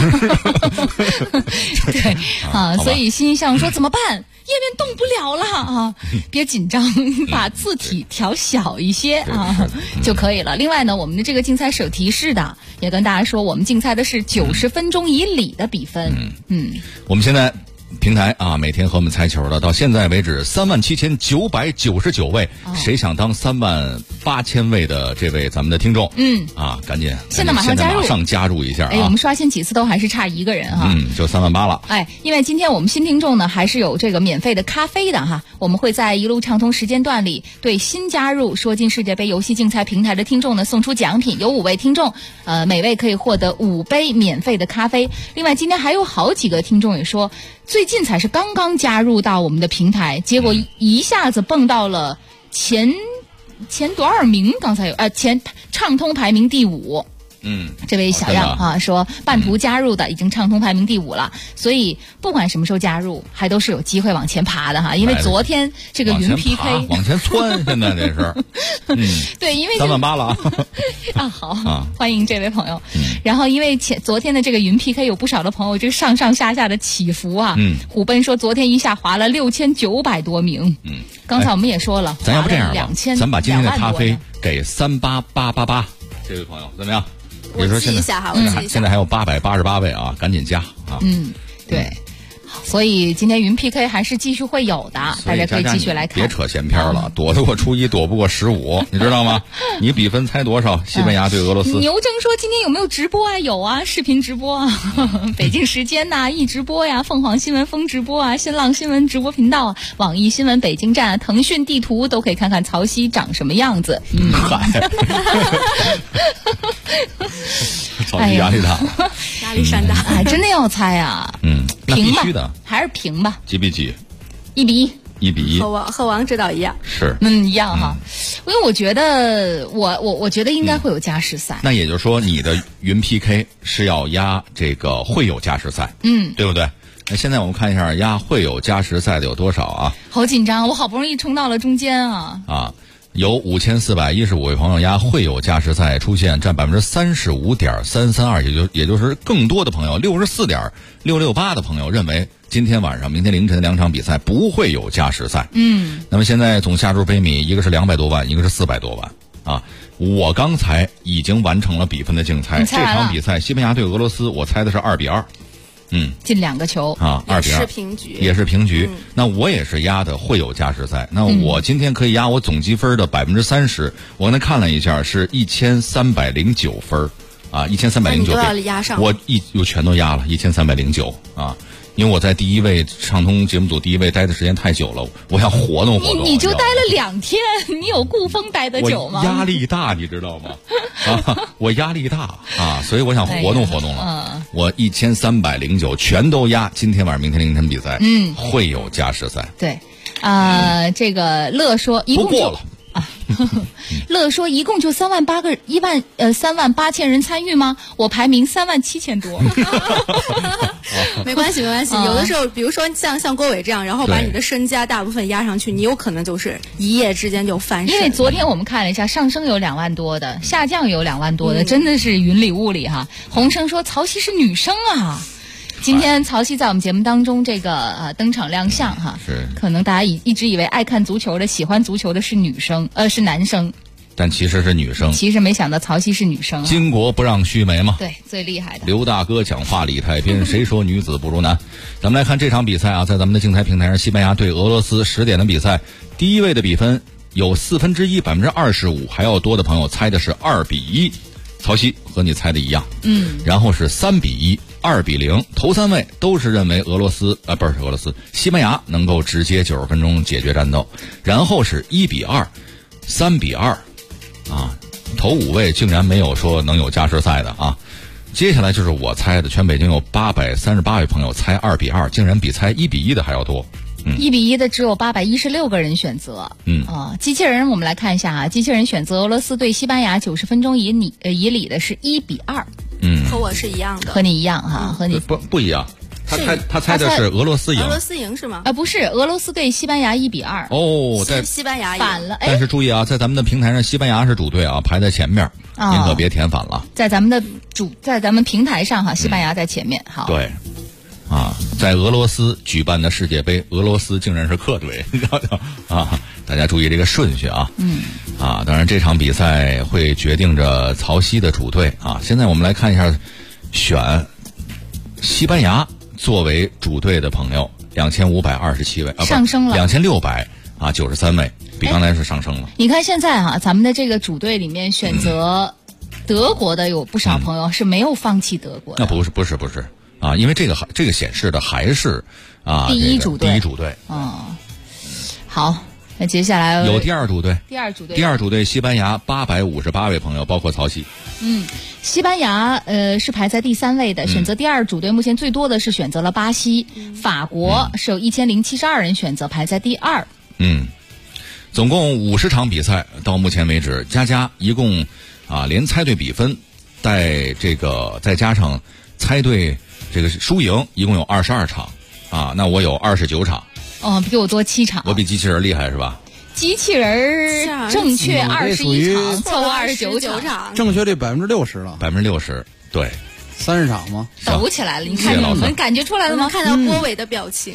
对啊，所以欣欣向荣说怎么办？页面动不了了啊！别紧张，把字体调小一些就可以了。另外呢，我们的这个竞猜是有提示的，也跟大家说，我们竞猜的是90分钟以里的比分。 我们现在平台每天和我们猜球的，到现在为止37999位，谁想当38000位的这位咱们的听众？赶紧， 现在马上加入一下我们刷新几次都还是差1个人哈。 就38000了。 因为今天我们新听众呢还是有这个免费的咖啡的哈，我们会在一路畅通时间段里对新加入说进世界杯游戏竞猜平台的听众呢送出奖品，有5位听众，每位可以获得5杯免费的咖啡。另外今天还有好几个听众也说，最近才是刚刚加入到我们的平台，结果一下子蹦到了前多少名？刚才有前畅通排名第5。 这位小样啊说半途加入的已经畅通排名第5了，所以不管什么时候加入，还都是有机会往前爬的哈。因为昨天这个云 PK 往前窜，现在这是， 对，因为 38000了啊，好，欢迎这位朋友。然后因为昨天的这个云 PK 有不少的朋友这个上上下下的起伏啊，虎贲说昨天一下滑了6900多名，刚才我们也说了， 咱要不这样吧，咱把今天的咖啡给38888，这位朋友怎么样？ 我记一下哈， 现在还有888位啊，赶紧加啊！ 对，所以今天云 PK 还是继续会有的，大家可以继续来看。 别扯闲篇了，躲得过初1，躲不过15，你知道吗？你比分猜多少？西班牙对俄罗斯。 牛正说今天有没有直播啊？有啊，视频直播啊，北京时间呐，易直播呀，凤凰新闻风直播啊，新浪新闻直播频道啊，网易新闻北京站啊，腾讯地图都可以看看曹曦长什么样子。 曹曦压力大， 压力山大， 哎，真的要猜啊？平吧，还是平吧？ 几比几 ？1比1。 1比1， 和王指导一样。 是， 一样哈。因为我觉得，我觉得应该会有加时赛。 那也就是说，你的云 PK 是要压这个会有加时赛，对不对？那现在我们看一下压会有加时赛的有多少啊？ 好紧张，我好不容易冲到了中间啊！ 有5415位朋友压会有加时赛出现，占35.332%，也就是更多的朋友64.668%的朋友认为今天晚上、明天凌晨的2场比赛不会有加时赛。那么现在总下注杯米一个是200多万，一个是400多万啊。我刚才已经完成了比分的竞猜，这场比赛西班牙对俄罗斯，我猜的是2比2。 进2个球啊，2比2也是平局。那我也是压的会有加时赛。那我今天可以压我总积分的30%。我刚才看了一下，是1309分啊，1309 都要压上。 我全都压了1309啊。因为我在第1位畅通节目组第1位待的时间太久了，我想活动活动。 你就待了2天，你有顾风待得久吗？ 我压力大，你知道吗？我压力大啊，所以我想活动活动了。我1309全都压，今天晚上、明天凌晨比赛，会有加时赛。 对，这个乐说一共不过了。 乐说一共就38000人参与吗？我排名37000多。 没关系，有的时候，比如说像郭伟这样，然后把你的身家大部分压上去，你有可能就是一夜之间就翻身。 因为昨天我们看了一下，上升有2万多的，下降有2万多的，真的是云里雾里哈。洪生说曹曦是女生啊。今天曹曦在我们节目当中这个登场亮相哈， 是可能大家一直以为爱看足球的、喜欢足球的是是男生， 但其实是女生。 其实没想到曹曦是女生。 巾帼不让须眉嘛， 对，最厉害的。 刘大哥讲话理太偏，谁说女子不如男？咱们来看这场比赛啊，在咱们的竞猜平台上，西班牙对俄罗斯10点的比赛，第1位的比分有1/4%， 25%还要多的朋友猜的是2比1。曹曦和你猜的一样，然后是3比1、2比0，头3位都是认为西班牙能够直接90分钟解决战斗，然后是1比2、3比2，啊，头5位竟然没有说能有加时赛的啊。接下来就是我猜的，全北京有838位朋友猜2比2，竟然比猜1比1的还要多。 1比1的只有816个人选择。机器人我们来看一下啊，机器人选择俄罗斯对西班牙90分钟以里的是1比2。 和我是一样的。 和你一样哈，和你不一样。他猜的是俄罗斯赢。 俄罗斯赢是吗？ 不是，俄罗斯对西班牙1比2。 哦，在西班牙赢反了。 但是注意啊，在咱们的平台上，西班牙是主队啊，排在前面，您可别填反了。 在咱们平台上哈，西班牙在前面。好。 对。在俄罗斯举办的世界杯，俄罗斯竟然是客队，啊！大家注意这个顺序啊。当然这场比赛会决定着曹曦的主队啊。现在我们来看一下，选西班牙作为主队的朋友2527位， 上升了 2693位，比刚才是上升了。 你看现在哈，咱们的这个主队里面选择德国的有不少朋友是没有放弃德国的。 那不是啊，因为这个显示的还是第一主队。 好， 那接下来有第二主队。 第二主队西班牙858位朋友，包括曹曦。 西班牙是排在第3位的，选择第二主队目前最多的是选择了巴西，法国是有1072人选择，排在第2。 总共50场比赛，到目前为止，加一共连猜对比分这个再加上猜对这个输赢，一共有22场啊，那我有29场。 哦，比我多7场。 我比机器人厉害是吧？ 机器人正确21场，错误29场， 正确率60%了。 60%，对。 30场吗？ 抖起来了，你看你们感觉出来了吗？ 看到郭伟的表情，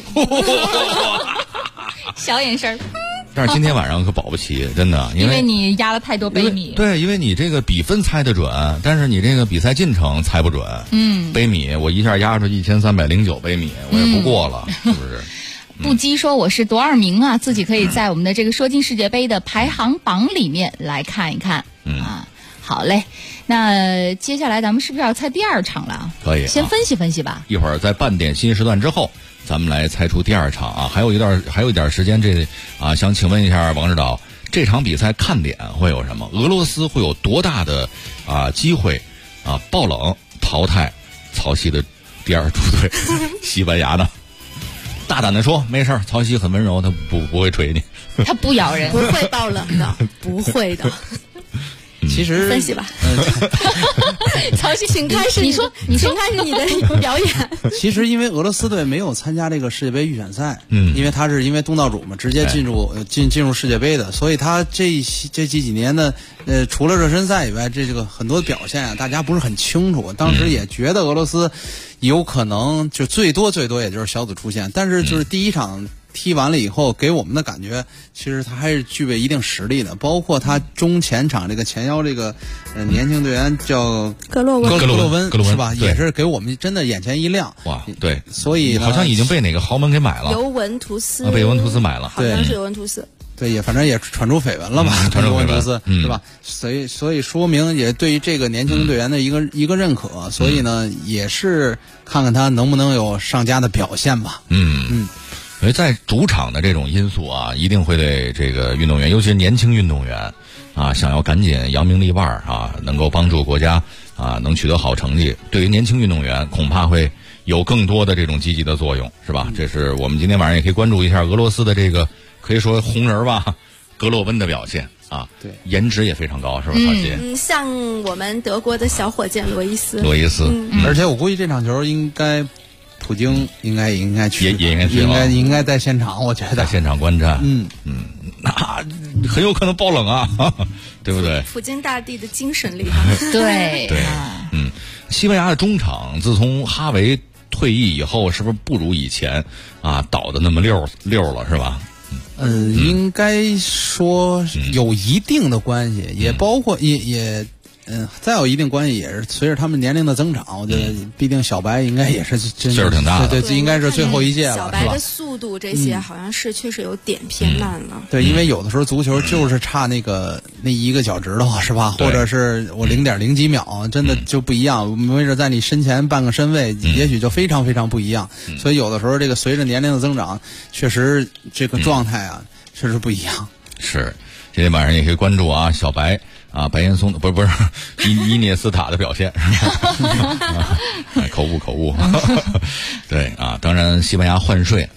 小眼神。 但是今天晚上可保不齐，真的， 因为你压了太多杯米。 对，因为你这个比分猜得准，但是你这个比赛进程猜不准。杯米我一下压出1309杯米，我也不过了，是不是？ 不羁说我是多少名啊？自己可以在我们的这个说经世界杯的排行榜里面来看一看。好嘞，那接下来咱们是不是要猜第2场了？ 可以， 先分析分析吧。 一会儿在半点新时段之后，咱们来猜出第2场啊。还有一点时间，想请问一下王指导，这场比赛看点会有什么？俄罗斯会有多大的机会爆冷淘汰曹曦的第2主队西班牙呢？大胆的说，没事儿，曹曦很温柔，他不会锤你， 他不咬人， 不会爆冷的，不会的。 其实分析吧，曹曦，请开始。你说，请开始你的表演。 其实，因为俄罗斯队没有参加这个世界杯预选赛，因为他是因为东道主嘛，直接进入世界杯的，所以他这几年呢，除了热身赛以外，这个很多表现啊，大家不是很清楚。当时也觉得俄罗斯有可能就最多也就是小组出线，但是就是第1场踢完了以后，给我们的感觉，其实他还是具备一定实力的。包括他中前场这个前腰这个年轻队员叫格洛温是吧？也是给我们真的眼前一亮。 哇，对， 所以好像已经被哪个豪门给买了， 尤文图斯， 被尤文图斯买了， 好像是尤文图斯。 对，反正也传出绯闻了吧？ 传出绯闻是吧？所以说明也对于这个年轻队员的一个认可。所以呢，也是看看他能不能有上佳的表现吧。 因为在主场的这种因素啊，一定会对这个运动员，尤其是年轻运动员啊，想要赶紧扬名立万啊，能够帮助国家啊，能取得好成绩，对于年轻运动员恐怕会有更多的这种积极的作用，是吧？这是我们今天晚上也可以关注一下俄罗斯的这个可以说红人吧，格洛温的表现啊， 对， 颜值也非常高，是吧？曹曦， 像我们德国的小火箭罗伊斯， 而且我估计这场球应该。普京应该去， 也应该去， 应该在现场，我觉得在现场观战，那很有可能爆冷啊，对不对？ 普京大帝的精神力， 对， 西班牙的中场自从哈维退役以后，是不是不如以前啊倒的那么溜了，是吧？ 应该说有一定的关系，也包括也。再有一定关系也是随着他们年龄的增长，我觉得毕竟小白应该也是岁数挺大的， 对，应该是最后一届了， 小白的速度这些好像是确实有点偏慢了。 对，因为有的时候足球就是差那一个脚趾头是吧？或者是我0.0几秒，真的就不一样。没准在你身前半个身位，也许就非常非常不一样。所以有的时候这个随着年龄的增长，确实这个状态啊，确实不一样。 是，今天晚上也可以关注啊，小白。白岩松的不是伊涅斯塔的表现，口误，对啊，当然西班牙换帅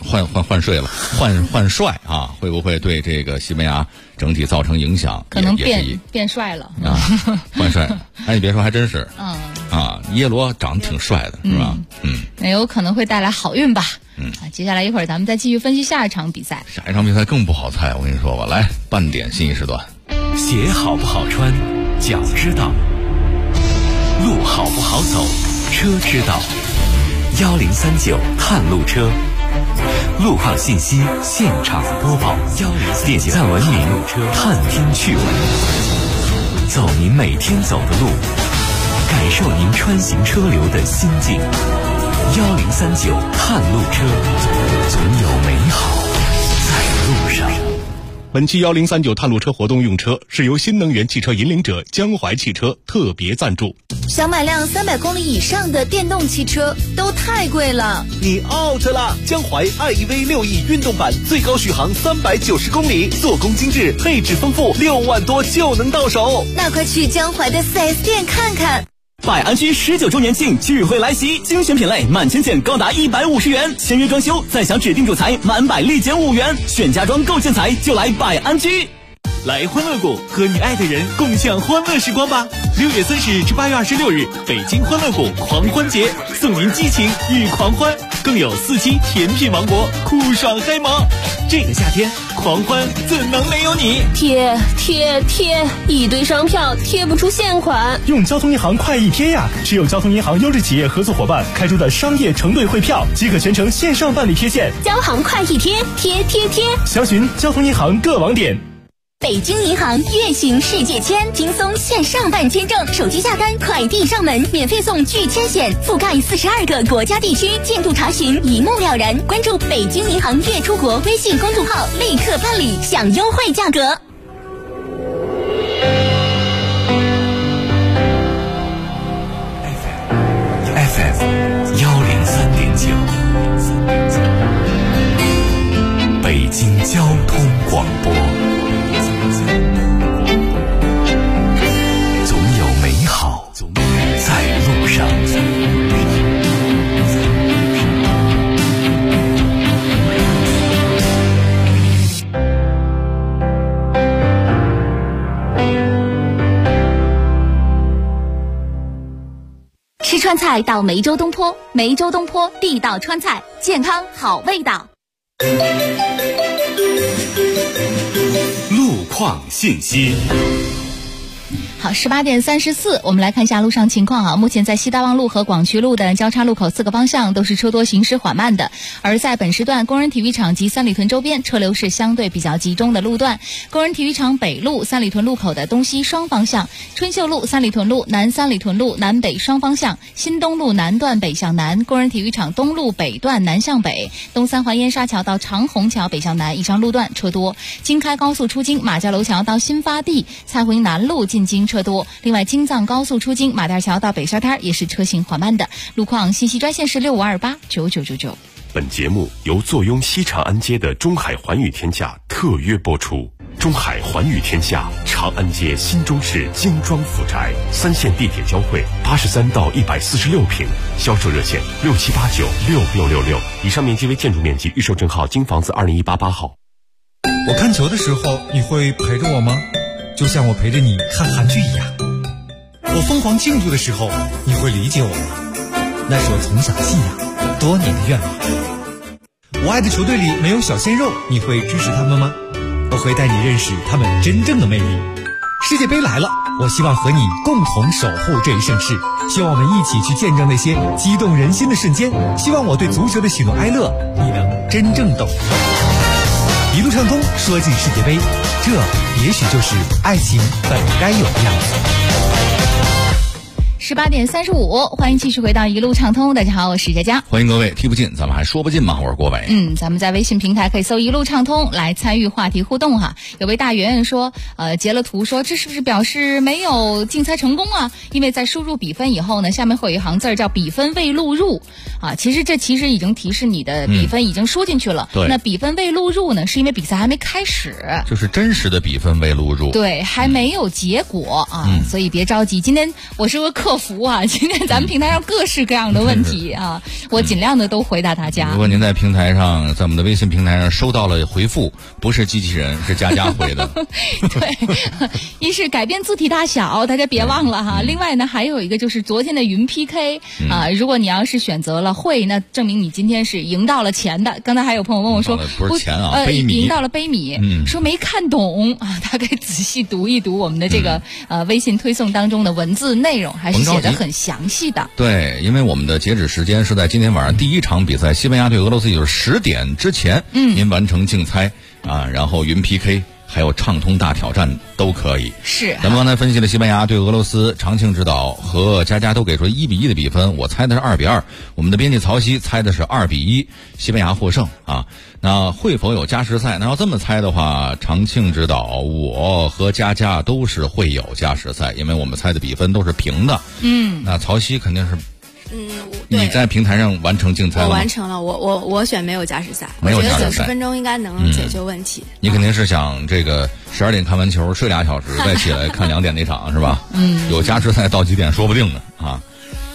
啊，会不会对这个西班牙整体造成影响？ 可能变帅了啊，换帅，哎，你别说，还真是，耶罗长得挺帅的，是吧？ 那有可能会带来好运吧。接下来一会儿咱们再继续分析下一场比赛。 下一场比赛更不好猜，我跟你说吧，来半点新时段。 鞋好不好穿，脚知道；路好不好走，车知道。1039探路车，路况信息现场播报，点赞文明探听趣闻，走您每天走的路，感受您穿行车流的心境。1039探路车，总有美好在路上。 本期1039探路车活动用车是由新能源汽车引领者江淮汽车特别赞助。 想买辆300公里以上的电动汽车都太贵了， 你 out 了！江淮 iEV6E 运动版最高续航390公里，做工精致，配置丰富，6万多就能到手。 那快去江淮的 4S 店看看。 百安居19周年庆聚会来袭，精选品类满千件高达150元，签约装修再享指定主材满100立减5元，选家装购建材就来百安居。 来欢乐谷和你爱的人共享欢乐时光吧。6月30日至8月26日，北京欢乐谷狂欢节，送您激情与狂欢，更有4期甜品王国酷爽嗨萌。这个夏天狂欢怎能没有你？ 贴，一堆商票贴不出现款， 用交通银行快易贴呀！持有交通银行优质企业合作伙伴开出的商业承兑汇票，即可全程线上办理贴现。 交行快易贴，贴， 详询交通银行各网点。 北京银行月行世界签，轻松线上办签证，手机下单，快递上门，免费送拒签险，覆盖42个国家地区，进度查询一目了然。关注北京银行月出国微信公众号，立刻办理，享优惠价格。 FM 103.9，北京交通广播。总有美好在路上。 吃川菜到梅州东坡，梅州东坡地道川菜，健康好味道。 路况信息。 好，18点34，我们来看一下路上情况啊。目前在西大望路和广渠路的交叉路口4个方向都是车多行驶缓慢的，而在本时段工人体育场及三里屯周边车流是相对比较集中的路段。工人体育场北路三里屯路口的东西双方向，春秀路三里屯路南三里屯路南北双方向，新东路南段北向南，工人体育场东路北段南向北，东三环烟沙桥到长虹桥北向南以上路段车多。京开高速出京马家楼桥到新发地蔡回南路进京车多。另外，京藏高速出京马甸桥到北沙滩也是车行缓慢的。路况信息专线是65289999。 本节目由坐拥西长安街的中海环宇天价特约播出。中海环宇天下，长安街新中式精装府宅，3线地铁交汇，83到146平，销售热线67896666。以上面积为建筑面积，预售证号京房子20188号。 我看球的时候，你会陪着我吗？就像我陪着你看韩剧一样。我疯狂庆祝的时候，你会理解我吗？那是我从小的信仰，多年的愿望。我爱的球队里没有小鲜肉，你会支持他们吗？我会带你认识他们真正的魅力。世界杯来了，我希望和你共同守护这一盛世，希望我们一起去见证那些激动人心的瞬间，希望我对足球的喜怒哀乐你能真正懂。一路畅通，说进世界杯，这也许就是爱情本该有的样子。 18点35，欢迎继续回到一路畅通。大家好，我是佳佳。 欢迎各位，踢不进咱们还说不尽嘛，我是郭伟。 咱们在微信平台可以搜一路畅通来参与话题互动哈。有位大圆圆说，截了图说这是不是表示没有竞猜成功啊？因为在输入比分以后呢，下面会有一行字叫比分未录入啊。其实已经提示你的比分已经输进去了。 对。 那比分未录入呢，是因为比赛还没开始， 就是真实的比分未录入。 对，还没有结果啊，所以别着急。今天我是个客服啊，今天咱们平台上各式各样的问题啊，我尽量的都回答大家。 如果您在平台上，在我们的微信平台上收到了回复，不是机器人，是佳佳回的。 对，一是改变字体大小，大家别忘了哈。另外呢，还有一个就是昨天的云 PK 啊，如果你要是选择了会，那证明你今天是赢到了钱的。刚才还有朋友问我说， 不是钱啊，杯米， 赢到了杯米，说没看懂啊，大概仔细读一读我们的这个微信推送当中的文字内容，还是写得很详细的。 对，因为我们的截止时间是在今天晚上第1场比赛西班牙对俄罗斯，也就是10点之前，您完成竞猜啊，然后云 PK 还有畅通大挑战都可以。 是， 咱们刚才分析了西班牙对俄罗斯，常庆指导和佳佳都给出1-1的比分，我猜的是2-2，我们的编辑曹曦猜的是2-1，西班牙获胜啊。那会否有加时赛？那要这么猜的话，常庆指导我和佳佳都是会有加时赛，因为我们猜的比分都是平的。那曹曦肯定是。你在平台上完成竞猜了吗？ 我完成了，我选没有加时赛， 没有加时赛， 我觉得90分钟应该能解决问题。 你肯定是想这个12点看完球睡2小时，再起来看2点那场是吧？有加时赛到几点说不定呢啊。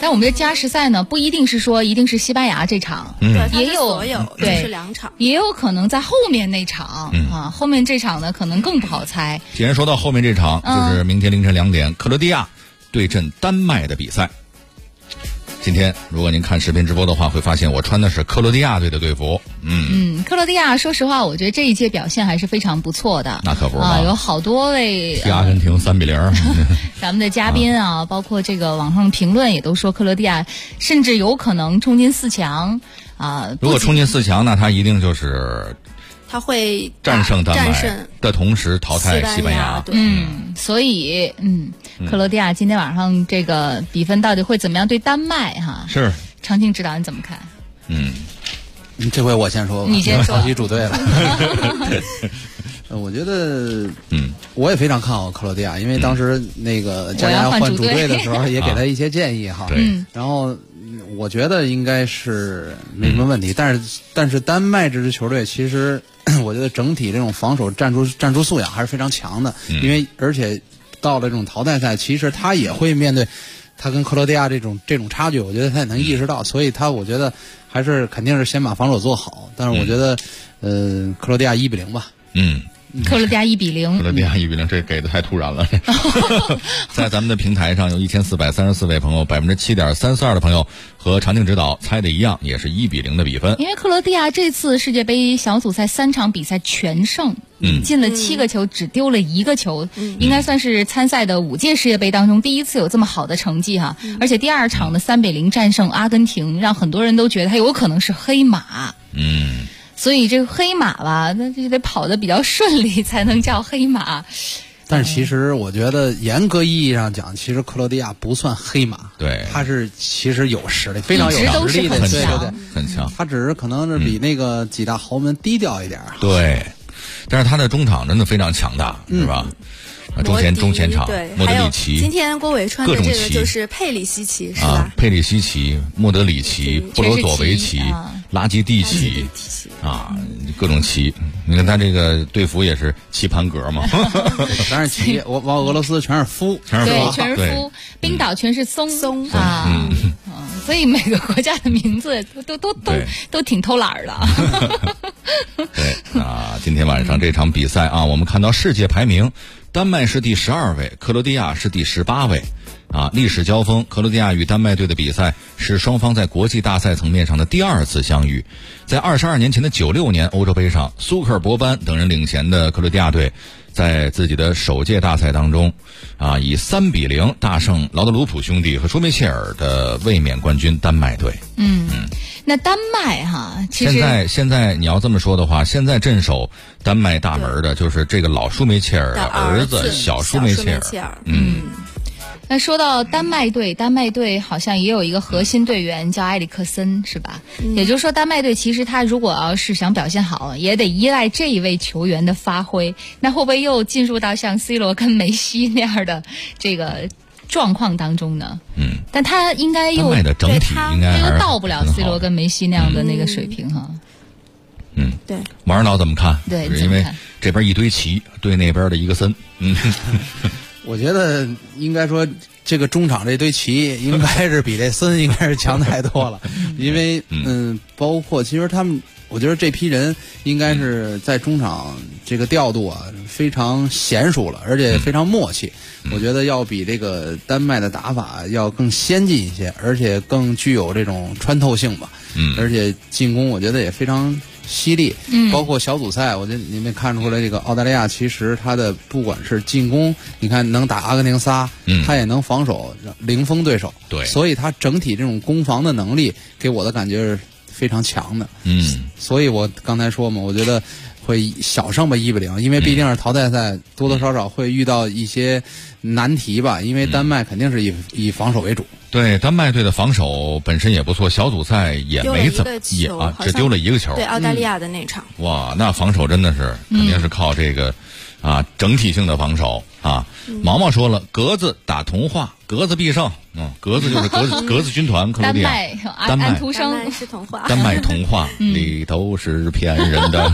但我们的加时赛呢，不一定是说一定是西班牙这场，也有所有对是2场， 也有可能在后面那场啊，后面这场呢可能更不好猜。 既然说到后面这场，就是明天凌晨2点，克罗地亚对阵丹麦的比赛。今天如果您看视频直播的话，会发现我穿的是克罗地亚队的队服。 克罗地亚说实话，我觉得这一届表现还是非常不错的。 那可不是啊，有好多位踢阿根廷3-0。 咱们的嘉宾啊，包括这个网上评论也都说克罗地亚甚至有可能冲进4强啊。 如果冲进4强，那他一定就是他会战胜丹麦的同时淘汰西班牙。 所以克罗地亚今天晚上这个比分到底会怎么样对丹麦哈？ 是常青指导你怎么看？ 这回我先说吧， 你先说， 着急主队了。我觉得，我也非常看好克罗地亚，因为当时那个加亚换主队的时候，也给他一些建议哈。然后我觉得应该是没什么问题，但是丹麦这支球队其实我觉得整体这种防守战术素养还是非常强的，因为而且到了这种淘汰赛，其实他也会面对他跟克罗地亚这种差距，我觉得他也能意识到，所以我觉得还是肯定是先把防守做好。但是我觉得，克罗地亚1-0吧。 克罗地亚1-0， 克罗地亚1-0，这给的太突然了。在咱们的平台上有1434位朋友，7.342%的朋友和常青指导猜的一样，也是1-0的比分。 因为克罗地亚这次世界杯小组赛3场比赛全胜，进了7个球，只丢了1个球，应该算是参赛的5届世界杯当中第一次有这么好的成绩哈。而且第2场的3-0战胜阿根廷，让很多人都觉得他有可能是黑马。所以这个黑马吧，那就得跑得比较顺利才能叫黑马。 但是其实我觉得严格意义上讲，其实克罗地亚不算黑马， 对， 他是其实有实力，非常有实力的，对， 很强。 他只是可能是比那个几大豪门低调一点。 对，但是他的中场真的非常强大，是吧？中前场，莫德里奇。 今天郭伟穿的这个就是佩里西奇，是吧？ 佩里西奇、莫德里奇、布罗佐维奇、拉基蒂奇啊，各种旗。你看他这个队服也是棋盘格嘛， 全是旗。往俄罗斯全是夫， 对，全是夫。冰岛全是松啊，所以每个国家的名字都挺偷懒的。 对啊，今天晚上这场比赛啊，我们看到世界排名。丹麦是第12位，克罗地亚是第18位，历史交锋，克罗地亚与丹麦队的比赛是双方在国际大赛层面上的第2次相遇。在22年前的96年欧洲杯上，苏克尔伯班等人领衔的克罗地亚队，在自己的首届大赛当中，以3-0大胜劳德鲁普兄弟和舒梅切尔的卫冕冠军丹麦队。 那丹麦哈，其实现在你要这么说的话，现在镇守丹麦大门的就是这个老舒梅切尔的儿子小舒梅切尔。 那说到丹麦队好像也有一个核心队员叫埃里克森，是吧？也就是说，丹麦队其实他如果要是想表现好，也得依赖这一位球员的发挥。那会不会又进入到像 C 罗跟梅西那样的这个状况当中呢？但他应该又的整体应该又到不了 C 罗跟梅西那样的那个水平哈。 对。 王指导怎么看？ 对， 因为这边一堆旗，对那边的一个森。 我觉得应该说，这个中场这堆旗应该是比这森应该是强太多了，因为包括其实他们，我觉得这批人应该是在中场这个调度非常娴熟了，而且非常默契。我觉得要比这个丹麦的打法要更先进一些，而且更具有这种穿透性吧。而且进攻我觉得也非常犀利。包括小组赛，我觉得你们看出来，这个澳大利亚其实他的不管是进攻，你看能打阿根廷仨，他也能防守零封对手。 对， 所以他整体这种攻防的能力给我的感觉是非常强的。所以我刚才说嘛，我觉得会小胜吧1-0，因为毕竟是淘汰赛，多多少少会遇到一些难题吧。因为丹麦肯定是以防守为主。 对，丹麦队的防守本身也不错，小组赛也没怎么只丢了1个球。 对，澳大利亚的那场。 哇，那防守真的是肯定是靠这个整体性的防守啊。毛毛说了，格子打童话，格子必胜。格子就是格子军团，克罗地亚。 丹麦徒生是童话。 丹麦童话里头是骗人的。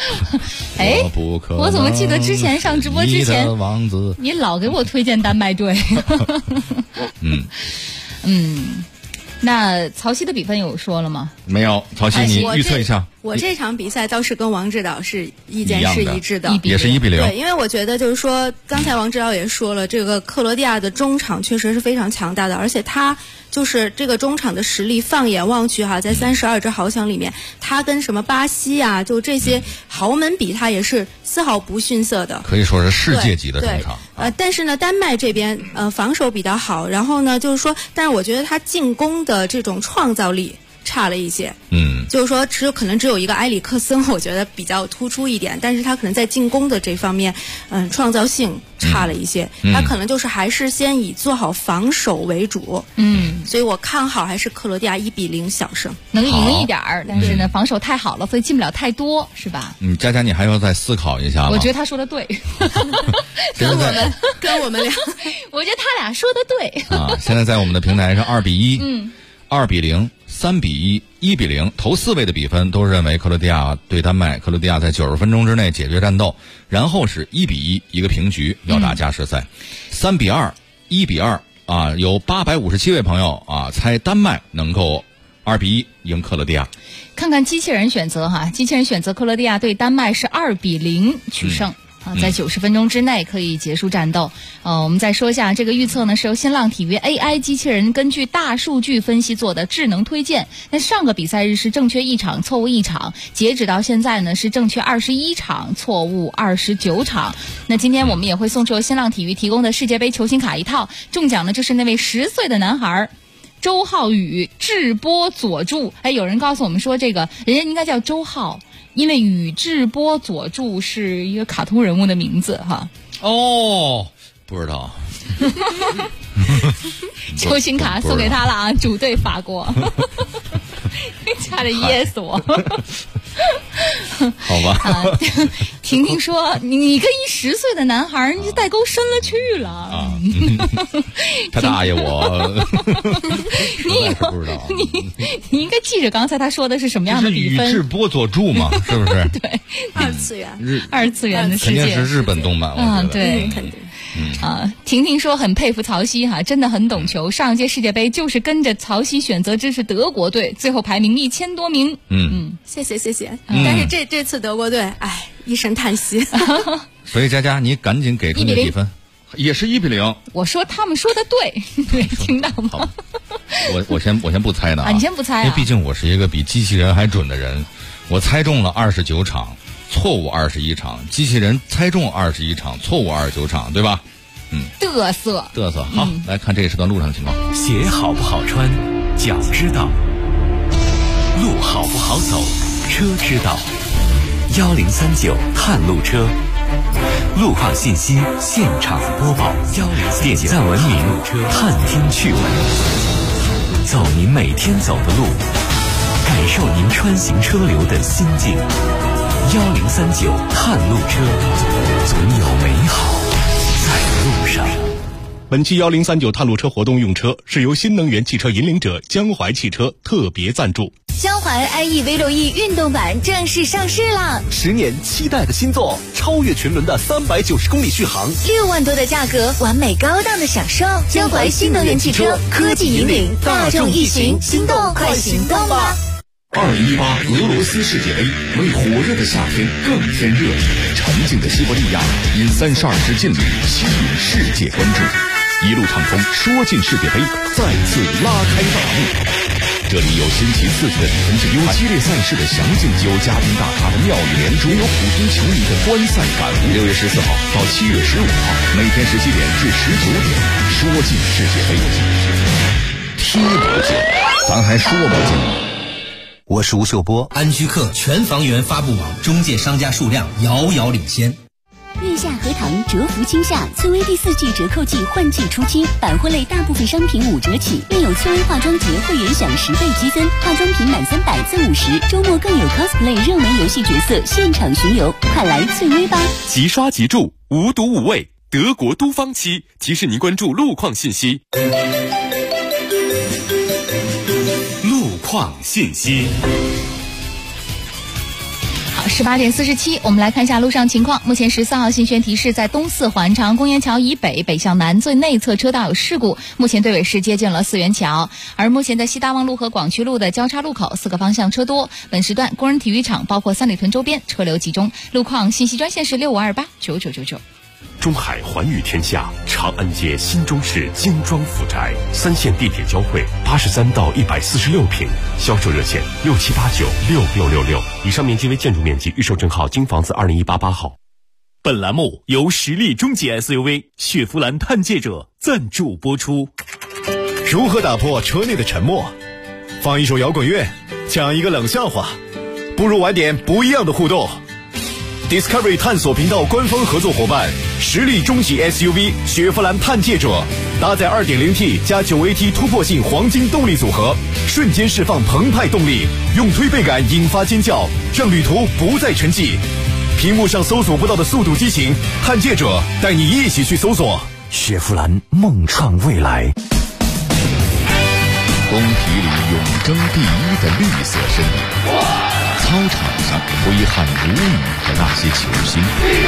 我怎么记得之前上直播之前， 王子， 你老给我推荐丹麦队。 那曹曦的比分有说了吗？ 没有，曹曦你预测一下。 我这场比赛倒是跟王指导是意见是一致的， 也是1-0。 对，因为我觉得就是说，刚才王指导也说了，这个克罗地亚的中场确实是非常强大的，而且他就是这个中场的实力，放眼望去哈，在32支豪强里面，他跟什么巴西啊，就这些豪门比，他也是丝毫不逊色的， 可以说是世界级的中场。 但是呢，丹麦这边防守比较好，然后呢，就是说，但是我觉得他进攻的这种创造力差了一些，就是说可能只有一个埃里克森，我觉得比较突出一点，但是他可能在进攻的这方面，创造性差了一些，他可能就是还是先以做好防守为主，所以我看好还是克罗地亚1-0小胜， 能赢一点儿，但是呢，防守太好了，所以进不了太多，是吧？ 佳佳，你还要再思考一下吗？ 我觉得他说的对， 跟我们俩， 我觉得他俩说的对啊。现在在我们的平台上2-1、2-0、3-1、1-0，头4位的比分都认为克罗地亚对丹麦，克罗地亚在90分钟之内解决战斗，然后是1-1一个平局，要打加时赛，3-2、1-2啊，有857位朋友啊猜丹麦能够2-1赢克罗地亚。 看看机器人选择哈，机器人选择克罗地亚对丹麦是2-0取胜。在90分钟之内可以结束战斗。我们再说一下这个预测呢，是由新浪体育 AI 机器人根据大数据分析做的智能推荐。那上个比赛日是正确1场，错误1场，截止到现在呢是正确21场，错误29场。那今天我们也会送出由新浪体育提供的世界杯球星卡一套，中奖的就是那位10岁的男孩周浩宇智波佐助。有人告诉我们说这个人家应该叫周浩，因为宇智波佐助是一个卡通人物的名字哈。 哦，不知道。 球星卡送给他了啊，主队法国。差点噎死我。 好吧。 婷婷说你跟一10岁的男孩，你代沟深了去了。 他大爷我。 你应该记着刚才他说的是什么样的比分。 宇智波佐助嘛，是不是？ 对， 二次元的世界肯定是日本动漫。 对，肯定。婷婷说很佩服曹曦哈，真的很懂球。上一届世界杯就是跟着曹曦选择支持德国队，最后排名1000多名。 谢谢。但是这次德国队，一声叹息。 所以佳佳，你赶紧给出你的比分，也是1-0。 我说他们说的对，听到吗？ 我先不猜呢你先不猜因为毕竟我是一个比机器人还准的人，我猜中了29场。错误21场，机器人猜中21场，错误29场，对吧？ 嘚瑟。 好，来看这一时段路上的情况。 鞋好不好穿，脚知道；路好不好走，车知道。1039探路车，路况信息现场播报。点赞文明，探听趣闻，走您每天走的路，感受您穿行车流的心境。1039探路车，总有美好在路上。 本期1039探路车活动用车是由新能源汽车引领者江淮汽车特别赞助。 江淮 iE-V6E 运动版正式上市了 ，10年期待的新作，超越群伦的390公里续航 ，6万多的价格，完美高档的享受。江淮新能源汽车科技引领大众一行，心动快行动吧 ！2018俄罗斯世界杯为火热的夏天更添热情，沉静的西伯利亚因32支劲旅吸引世界关注，一路畅通，说进世界杯再次拉开大幕。这里有新奇刺激的比分制，有激烈赛事的详尽，有嘉宾大咖的妙语连珠，有普通球迷的观赛感悟。6月14号到7月15号，每天17点至19点，说进世界杯，踢不进，咱还说不进。 我是吴秀波，安居客全房源发布网中介商家数量遥遥领先。 月下荷塘折福青夏翠微第4季折扣季换季出清，百货类大部分商品5折起，另有翠微化妆节会员享10倍积分，化妆品满300赠50，周末更有 cosplay 热门游戏角色现场巡游，快来翠微吧！ 即刷即住，无毒无味，德国都芳漆提示您关注路况信息。 路况信息。 好 18点47，我们来看一下路上情况。目前13号信宣提示，在东四环长安公园桥以北北向南最内侧车道有事故，目前队尾是接近了四元桥。而目前在西大望路和广渠路的交叉路口4个方向车多，本时段工人体育场包括三里屯周边车流集中。路况信息专线是65289999。 中海寰宇天下长安街新中式精装府宅，3线地铁交汇，83到146平，销售热线67896666。以上面积为建筑面积，预售证号京房子20188号。 本栏目由实力中级 SUV 雪佛兰探界者赞助播出。 如何打破车内的沉默？放一首摇滚乐，讲一个冷笑话，不如玩点不一样的互动。Discovery 探索频道官方合作伙伴，实力中级 SUV 雪佛兰探界者，搭载 2.0T 加 9AT 突破性黄金动力组合，瞬间释放澎湃动力，用推背感引发尖叫，让旅途不再沉寂。屏幕上搜索不到的速度激情，探界者带你一起去搜索。 雪佛兰梦创未来。 工体里永争第一的绿色身影，操场上挥汗如雨的那些球星，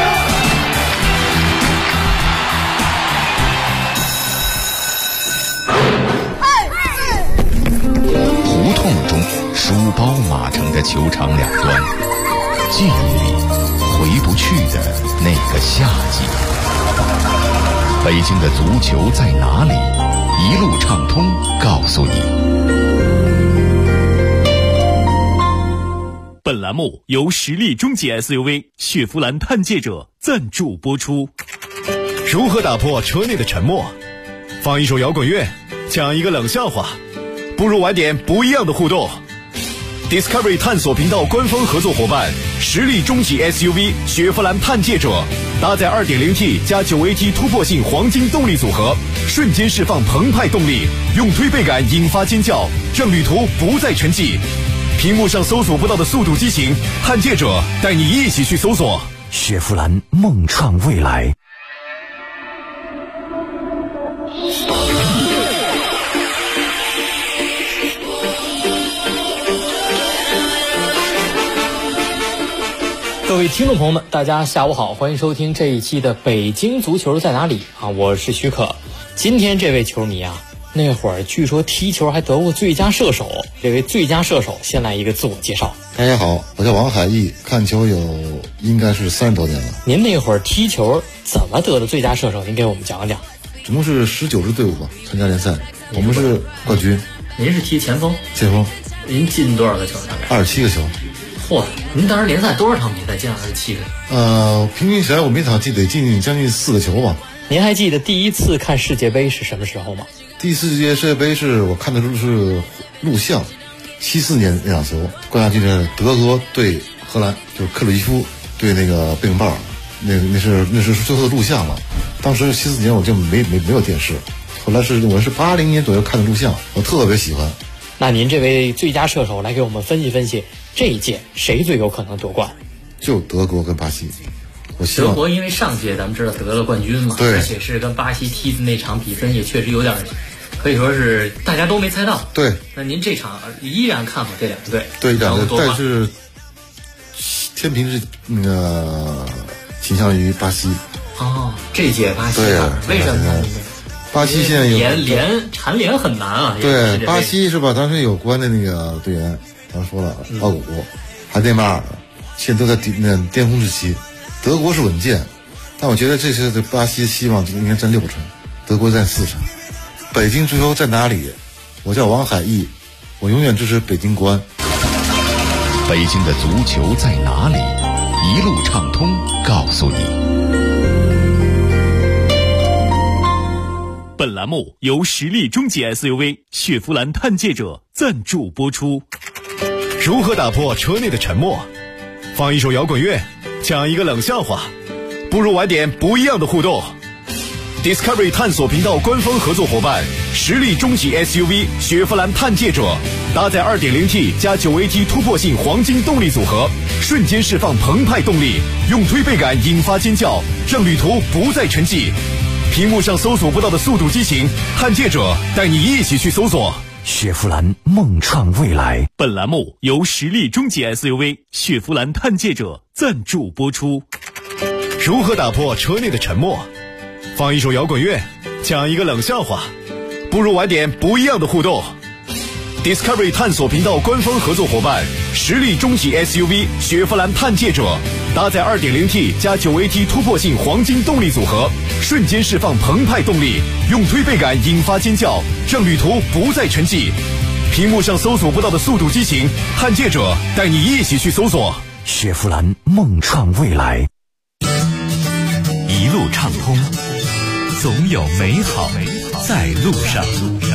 胡同中书包码成的球场两端，记忆里回不去的那个夏季。北京的足球在哪里？一路畅通告诉你。 本栏目由实力中级 SUV 雪佛兰探界者赞助播出。 如何打破车内的沉默？放一首摇滚乐，讲一个冷笑话，不如玩点不一样的互动。Discovery 探索频道官方合作伙伴，实力中级 SUV 雪佛兰探界者，搭载 2.0T 加 9AT 突破性黄金动力组合，瞬间释放澎湃动力，用推背感引发尖叫，让旅途不再沉寂。屏幕上搜索不到的速度激情，探界者带你一起去搜索。 雪佛兰梦创未来。 各位听众朋友们，大家下午好，欢迎收听这一期的北京足球在哪里啊？我是许可。今天这位球迷啊，那会儿据说踢球还得过最佳射手。这位最佳射手先来一个自我介绍。 大家好，我叫王海义，看球应该是30多年了。 您那会儿踢球怎么得的最佳射手？您给我们讲讲。 总共是19支队伍吧，参加联赛，我们是冠军。 您是踢前锋？前锋。您进多少个球？大概 27个球。 嚯，您当时联赛多少场比赛进27个？ 平均起来我每场得进将近4个球吧。 您还记得第一次看世界杯是什么时候吗？ 第一次世界杯是我看的时候是录像，74年那场球，冠亚军是德国对荷兰，就是克鲁伊夫对那个贝肯鲍尔，那是最后的录像了。当时74年我就没有电视，后来我是80年左右看的录像，我特别喜欢。 那您这位最佳射手来给我们分析分析，这一届谁最有可能夺冠？ 就德国跟巴西。我希望德国因为上届咱们知道得了冠军嘛， 对， 而且是跟巴西踢的那场比分也确实有点，可以说是大家都没猜到。 对， 那您这场依然看好这两个队？ 对，两个，但是天平是倾向于巴西。 哦，这届巴西对， 为什么呢？ 巴西现在有蝉联很难啊。 对，巴西是吧？当时有关的那个队员，咱说了，奥古、海内马尔，现在都在巅峰时期。德国是稳健，但我觉得这次的巴西希望应该占6成，德国占4成。北京足球在哪里？我叫王海义，我永远支持北京国安。 北京的足球在哪里？一路畅通告诉你。 本栏目由实力中级 SUV 雪佛兰探界者赞助播出。 如何打破车内的沉默？放一首摇滚乐，讲一个冷笑话，不如玩点不一样的互动。Discovery 探索频道官方合作伙伴，实力中级 SUV 雪佛兰探界者，搭载 2.0T 加 9AT 突破性黄金动力组合，瞬间释放澎湃动力，用推背感引发尖叫，让旅途不再沉寂。屏幕上搜索不到的速度激情，探界者带你一起去搜索。 雪佛兰梦创未来。 本栏目由实力中级 SUV 雪佛兰探界者赞助播出。 如何打破车内的沉默？放一首摇滚乐，讲一个冷笑话，不如玩点不一样的互动。Discovery 探索频道官方合作伙伴，实力中级 SUV 雪佛兰探界者，搭载 2.0T 加 9AT 突破性黄金动力组合，瞬间释放澎湃动力，用推背感引发尖叫，让旅途不再沉寂。屏幕上搜索不到的速度激情，探界者带你一起去搜索。 雪佛兰梦创未来， 一路畅通，总有美好在路上。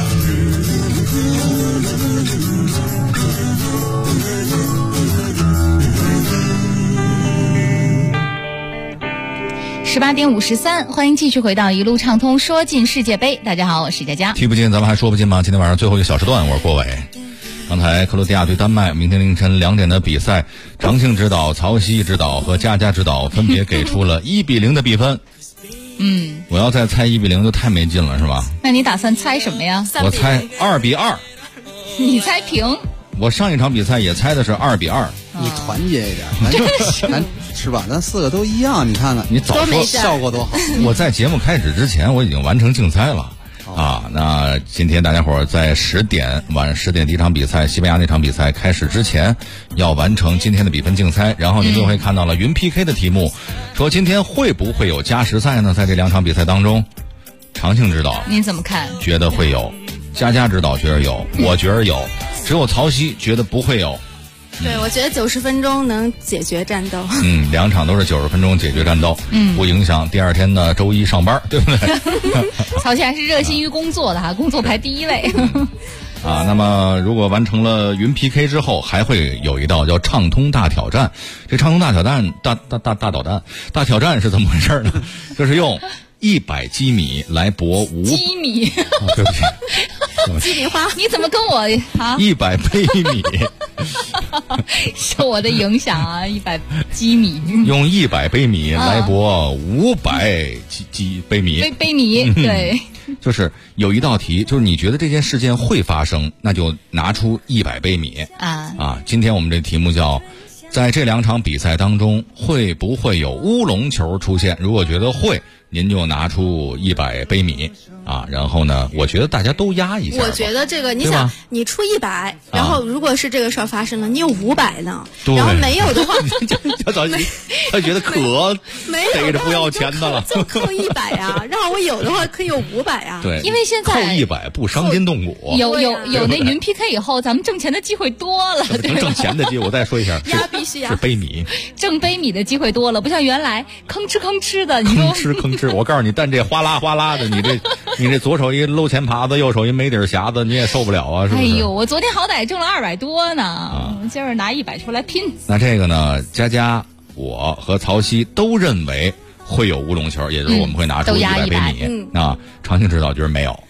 18点53，欢迎继续回到一路畅通说进世界杯。大家好，我是佳佳。 踢不进咱们还说不进吗？今天晚上最后一个小时段，我是郭伟。刚才克罗地亚对丹麦，明天凌晨2点的比赛，长庆指导、曹曦指导和佳佳指导分别给出了1-0的比分。我要再猜1-0就太没劲了，是吧？ 那你打算猜什么呀？ 我猜2-2。 你猜平？ 我上一场比赛也猜的是2-2。 你团结一点，咱是吧？咱4个都一样，你看看， 你早说效果多好。 我在节目开始之前我已经完成竞猜了。那今天大家伙在晚10点第一场比赛，西班牙那场比赛开始之前，要完成今天的比分竞猜。然后您就会看到了云 PK 的题目，说今天会不会有加时赛呢？在这2场比赛当中，长庆指导您怎么看？ 觉得会有，佳佳指导觉得有，我觉得有，只有曹曦觉得不会有。 对，我觉得90分钟能解决战斗。 2场都是90分钟解决战斗，不影响第二天的周一上班，对不对？ 曹曦还是热心于工作的哈，工作排第一位。 那么如果完成了云 PK 之后，还会有一道叫畅通大挑战。这畅通大挑战大挑战是怎么回事呢？就是用100基米来搏基米， 对不起。 鸡米花， 你怎么跟我 100杯米受我的影响啊？100基米， 用100杯米来搏500杯米， 杯米，对， 就是有一道题，就是你觉得这件事件会发生，那就拿出100杯米今天我们这题目叫，在这2场比赛当中会不会有乌龙球出现？如果觉得会，您就拿出100杯米然后呢，我觉得大家都压一下。 我觉得这个，你想，你出100，然后如果是这个事儿发生了，你有500呢，然后没有的话， 他觉得可逮着不要钱的了， 就扣100啊，然后我有的话可以有500啊。 对， 因为现在扣100不伤筋动骨。 有那云 PK 以后，咱们挣钱的机会多了，对吧？ 挣钱的机会，我再说一下， 必须是杯米， 挣杯米的机会多了，不像原来吭哧的，你说吭哧。我告诉你，但这哗啦哗啦的，你这左手一搂钱耙子，右手一没底匣子，你也受不了啊，是不是？ 哎呦，我昨天好歹挣了200多呢，今儿拿100出来拼。 那这个呢，佳佳、我和曹曦都认为会有乌龙球，也就是我们会拿出100杯米。长庆指导觉得没有。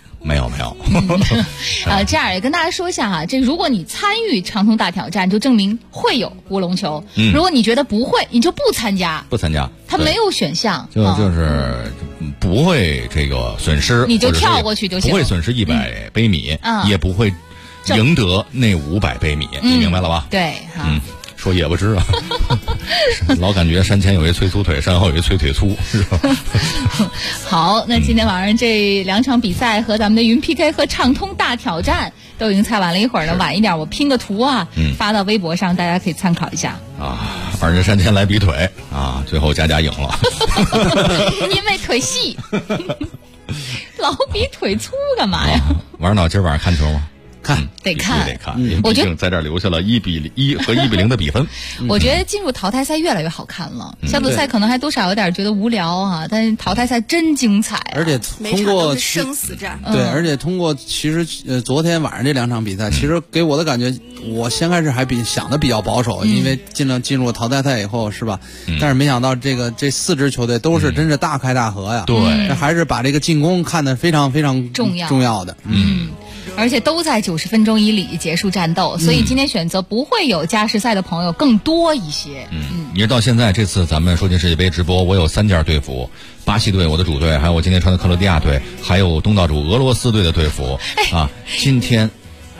这样也跟大家说一下哈，这如果你参与畅通大挑战，就证明会有乌龙球。如果你觉得不会，你就不参加。它没有选项， 就是不会这个损失， 你就跳过去就行， 不会损失100杯米，也不会赢得那500杯米，你明白了吧？ 对， 说也不知啊，老感觉山前有一催粗腿，山后有一催腿粗，是吧？ 好，那今天晚上这2场比赛和咱们的云 PK 和畅通大挑战都已经猜完了，一会儿呢晚一点我拼个图发到微博上，大家可以参考一下。 二人山前来比腿最后佳佳赢了， 因为腿细，老比腿粗干嘛呀？ 玩到今儿晚上看球吗？ 得看， 我觉得在这儿留下了1-1和1-0的比分。 我觉得进入淘汰赛越来越好看了，小组赛可能还多少有点觉得无聊但是淘汰赛真精彩， 而且通过生死战。 对，而且通过其实昨天晚上这2场比赛，其实给我的感觉，我先开始还想的比较保守，因为进入淘汰赛以后是吧？但是没想到这4支球队都是真是大开大合呀。 对， 还是把这个进攻看得非常非常重要的。 而且都在90分钟以里结束战斗，所以今天选择不会有加时赛的朋友更多一些。 你是到现在这次咱们说进世界杯直播，我有3件队服，巴西队我的主队，还有我今天穿的克罗地亚队，还有东道主俄罗斯队的队服今天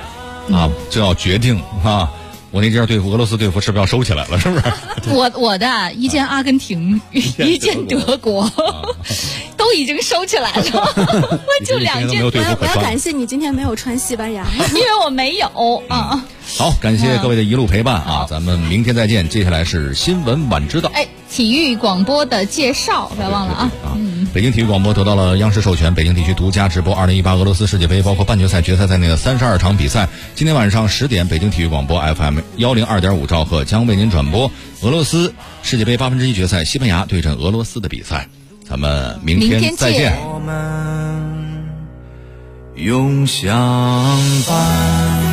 啊，这要决定啊。我那件对付俄罗斯队服是不是要收起来了？是不是？ 我的一件阿根廷，一件德国，都已经收起来了。我就2件。 我要感谢你今天没有穿西班牙， 因为我没有啊。 好，感谢各位的一路陪伴啊！咱们明天再见。接下来是新闻晚知道。 体育广播的介绍不要忘了啊。 北京体育广播得到了央视授权，北京地区独家直播2018俄罗斯世界杯，包括半决赛、决赛在内的32场比赛。今天晚上10点，北京体育广播 FM 102.5兆赫将为您转播俄罗斯世界杯1/8决赛，西班牙对阵俄罗斯的比赛。咱们明天再见。 我们永相伴。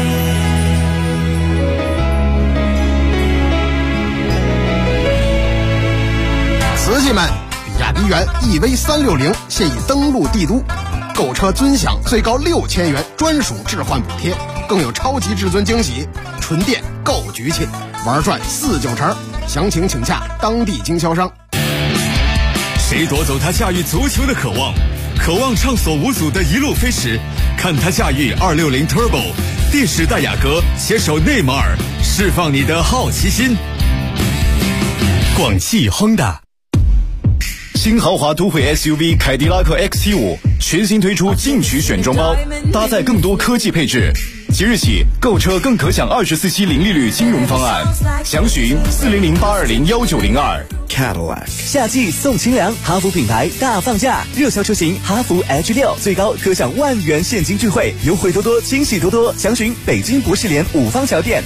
瓷器们，比亚迪元 EV360现已登陆帝都，购车尊享最高6000元专属置换补贴，更有超级至尊惊喜，纯电够局气，玩转4-9成，详情请洽当地经销商。 谁夺走他驾驭足球的渴望？渴望畅所无阻的一路飞驰，看他驾驭260 Turbo， 帝释戴雅阁携手内马尔，释放你的好奇心。广汽Honda。新豪华都会 SUV 凯迪拉克 XT5 全新推出进取选装包，搭载更多科技配置。即日起购车更可享24期零利率金融方案，详询400-820-1902。 Cadillac 夏季送清凉，哈弗品牌大放价，热销车型哈弗 H6最高可享10000元现金钜惠，优惠多多，惊喜多多。详询北京博士联5方桥店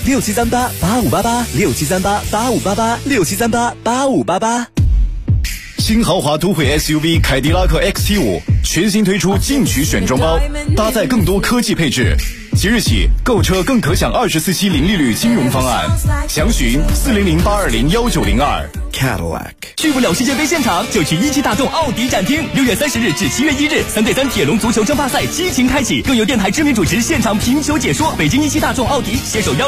6738-8588，6738-8588，6738-8588。 新豪华都会 SUV 凯迪拉克 XT5 全新推出进取选装包，搭载更多科技配置。即日起购车更可享24期零利率金融方案，详询400-820-1902。 Cadillac 去不了世界杯现场，就去17大众奥迪展厅。6月30日至7月1日，3对3铁笼足球争霸赛激情开启，更有电台知名主持现场评球解说。北京17大众奥迪携手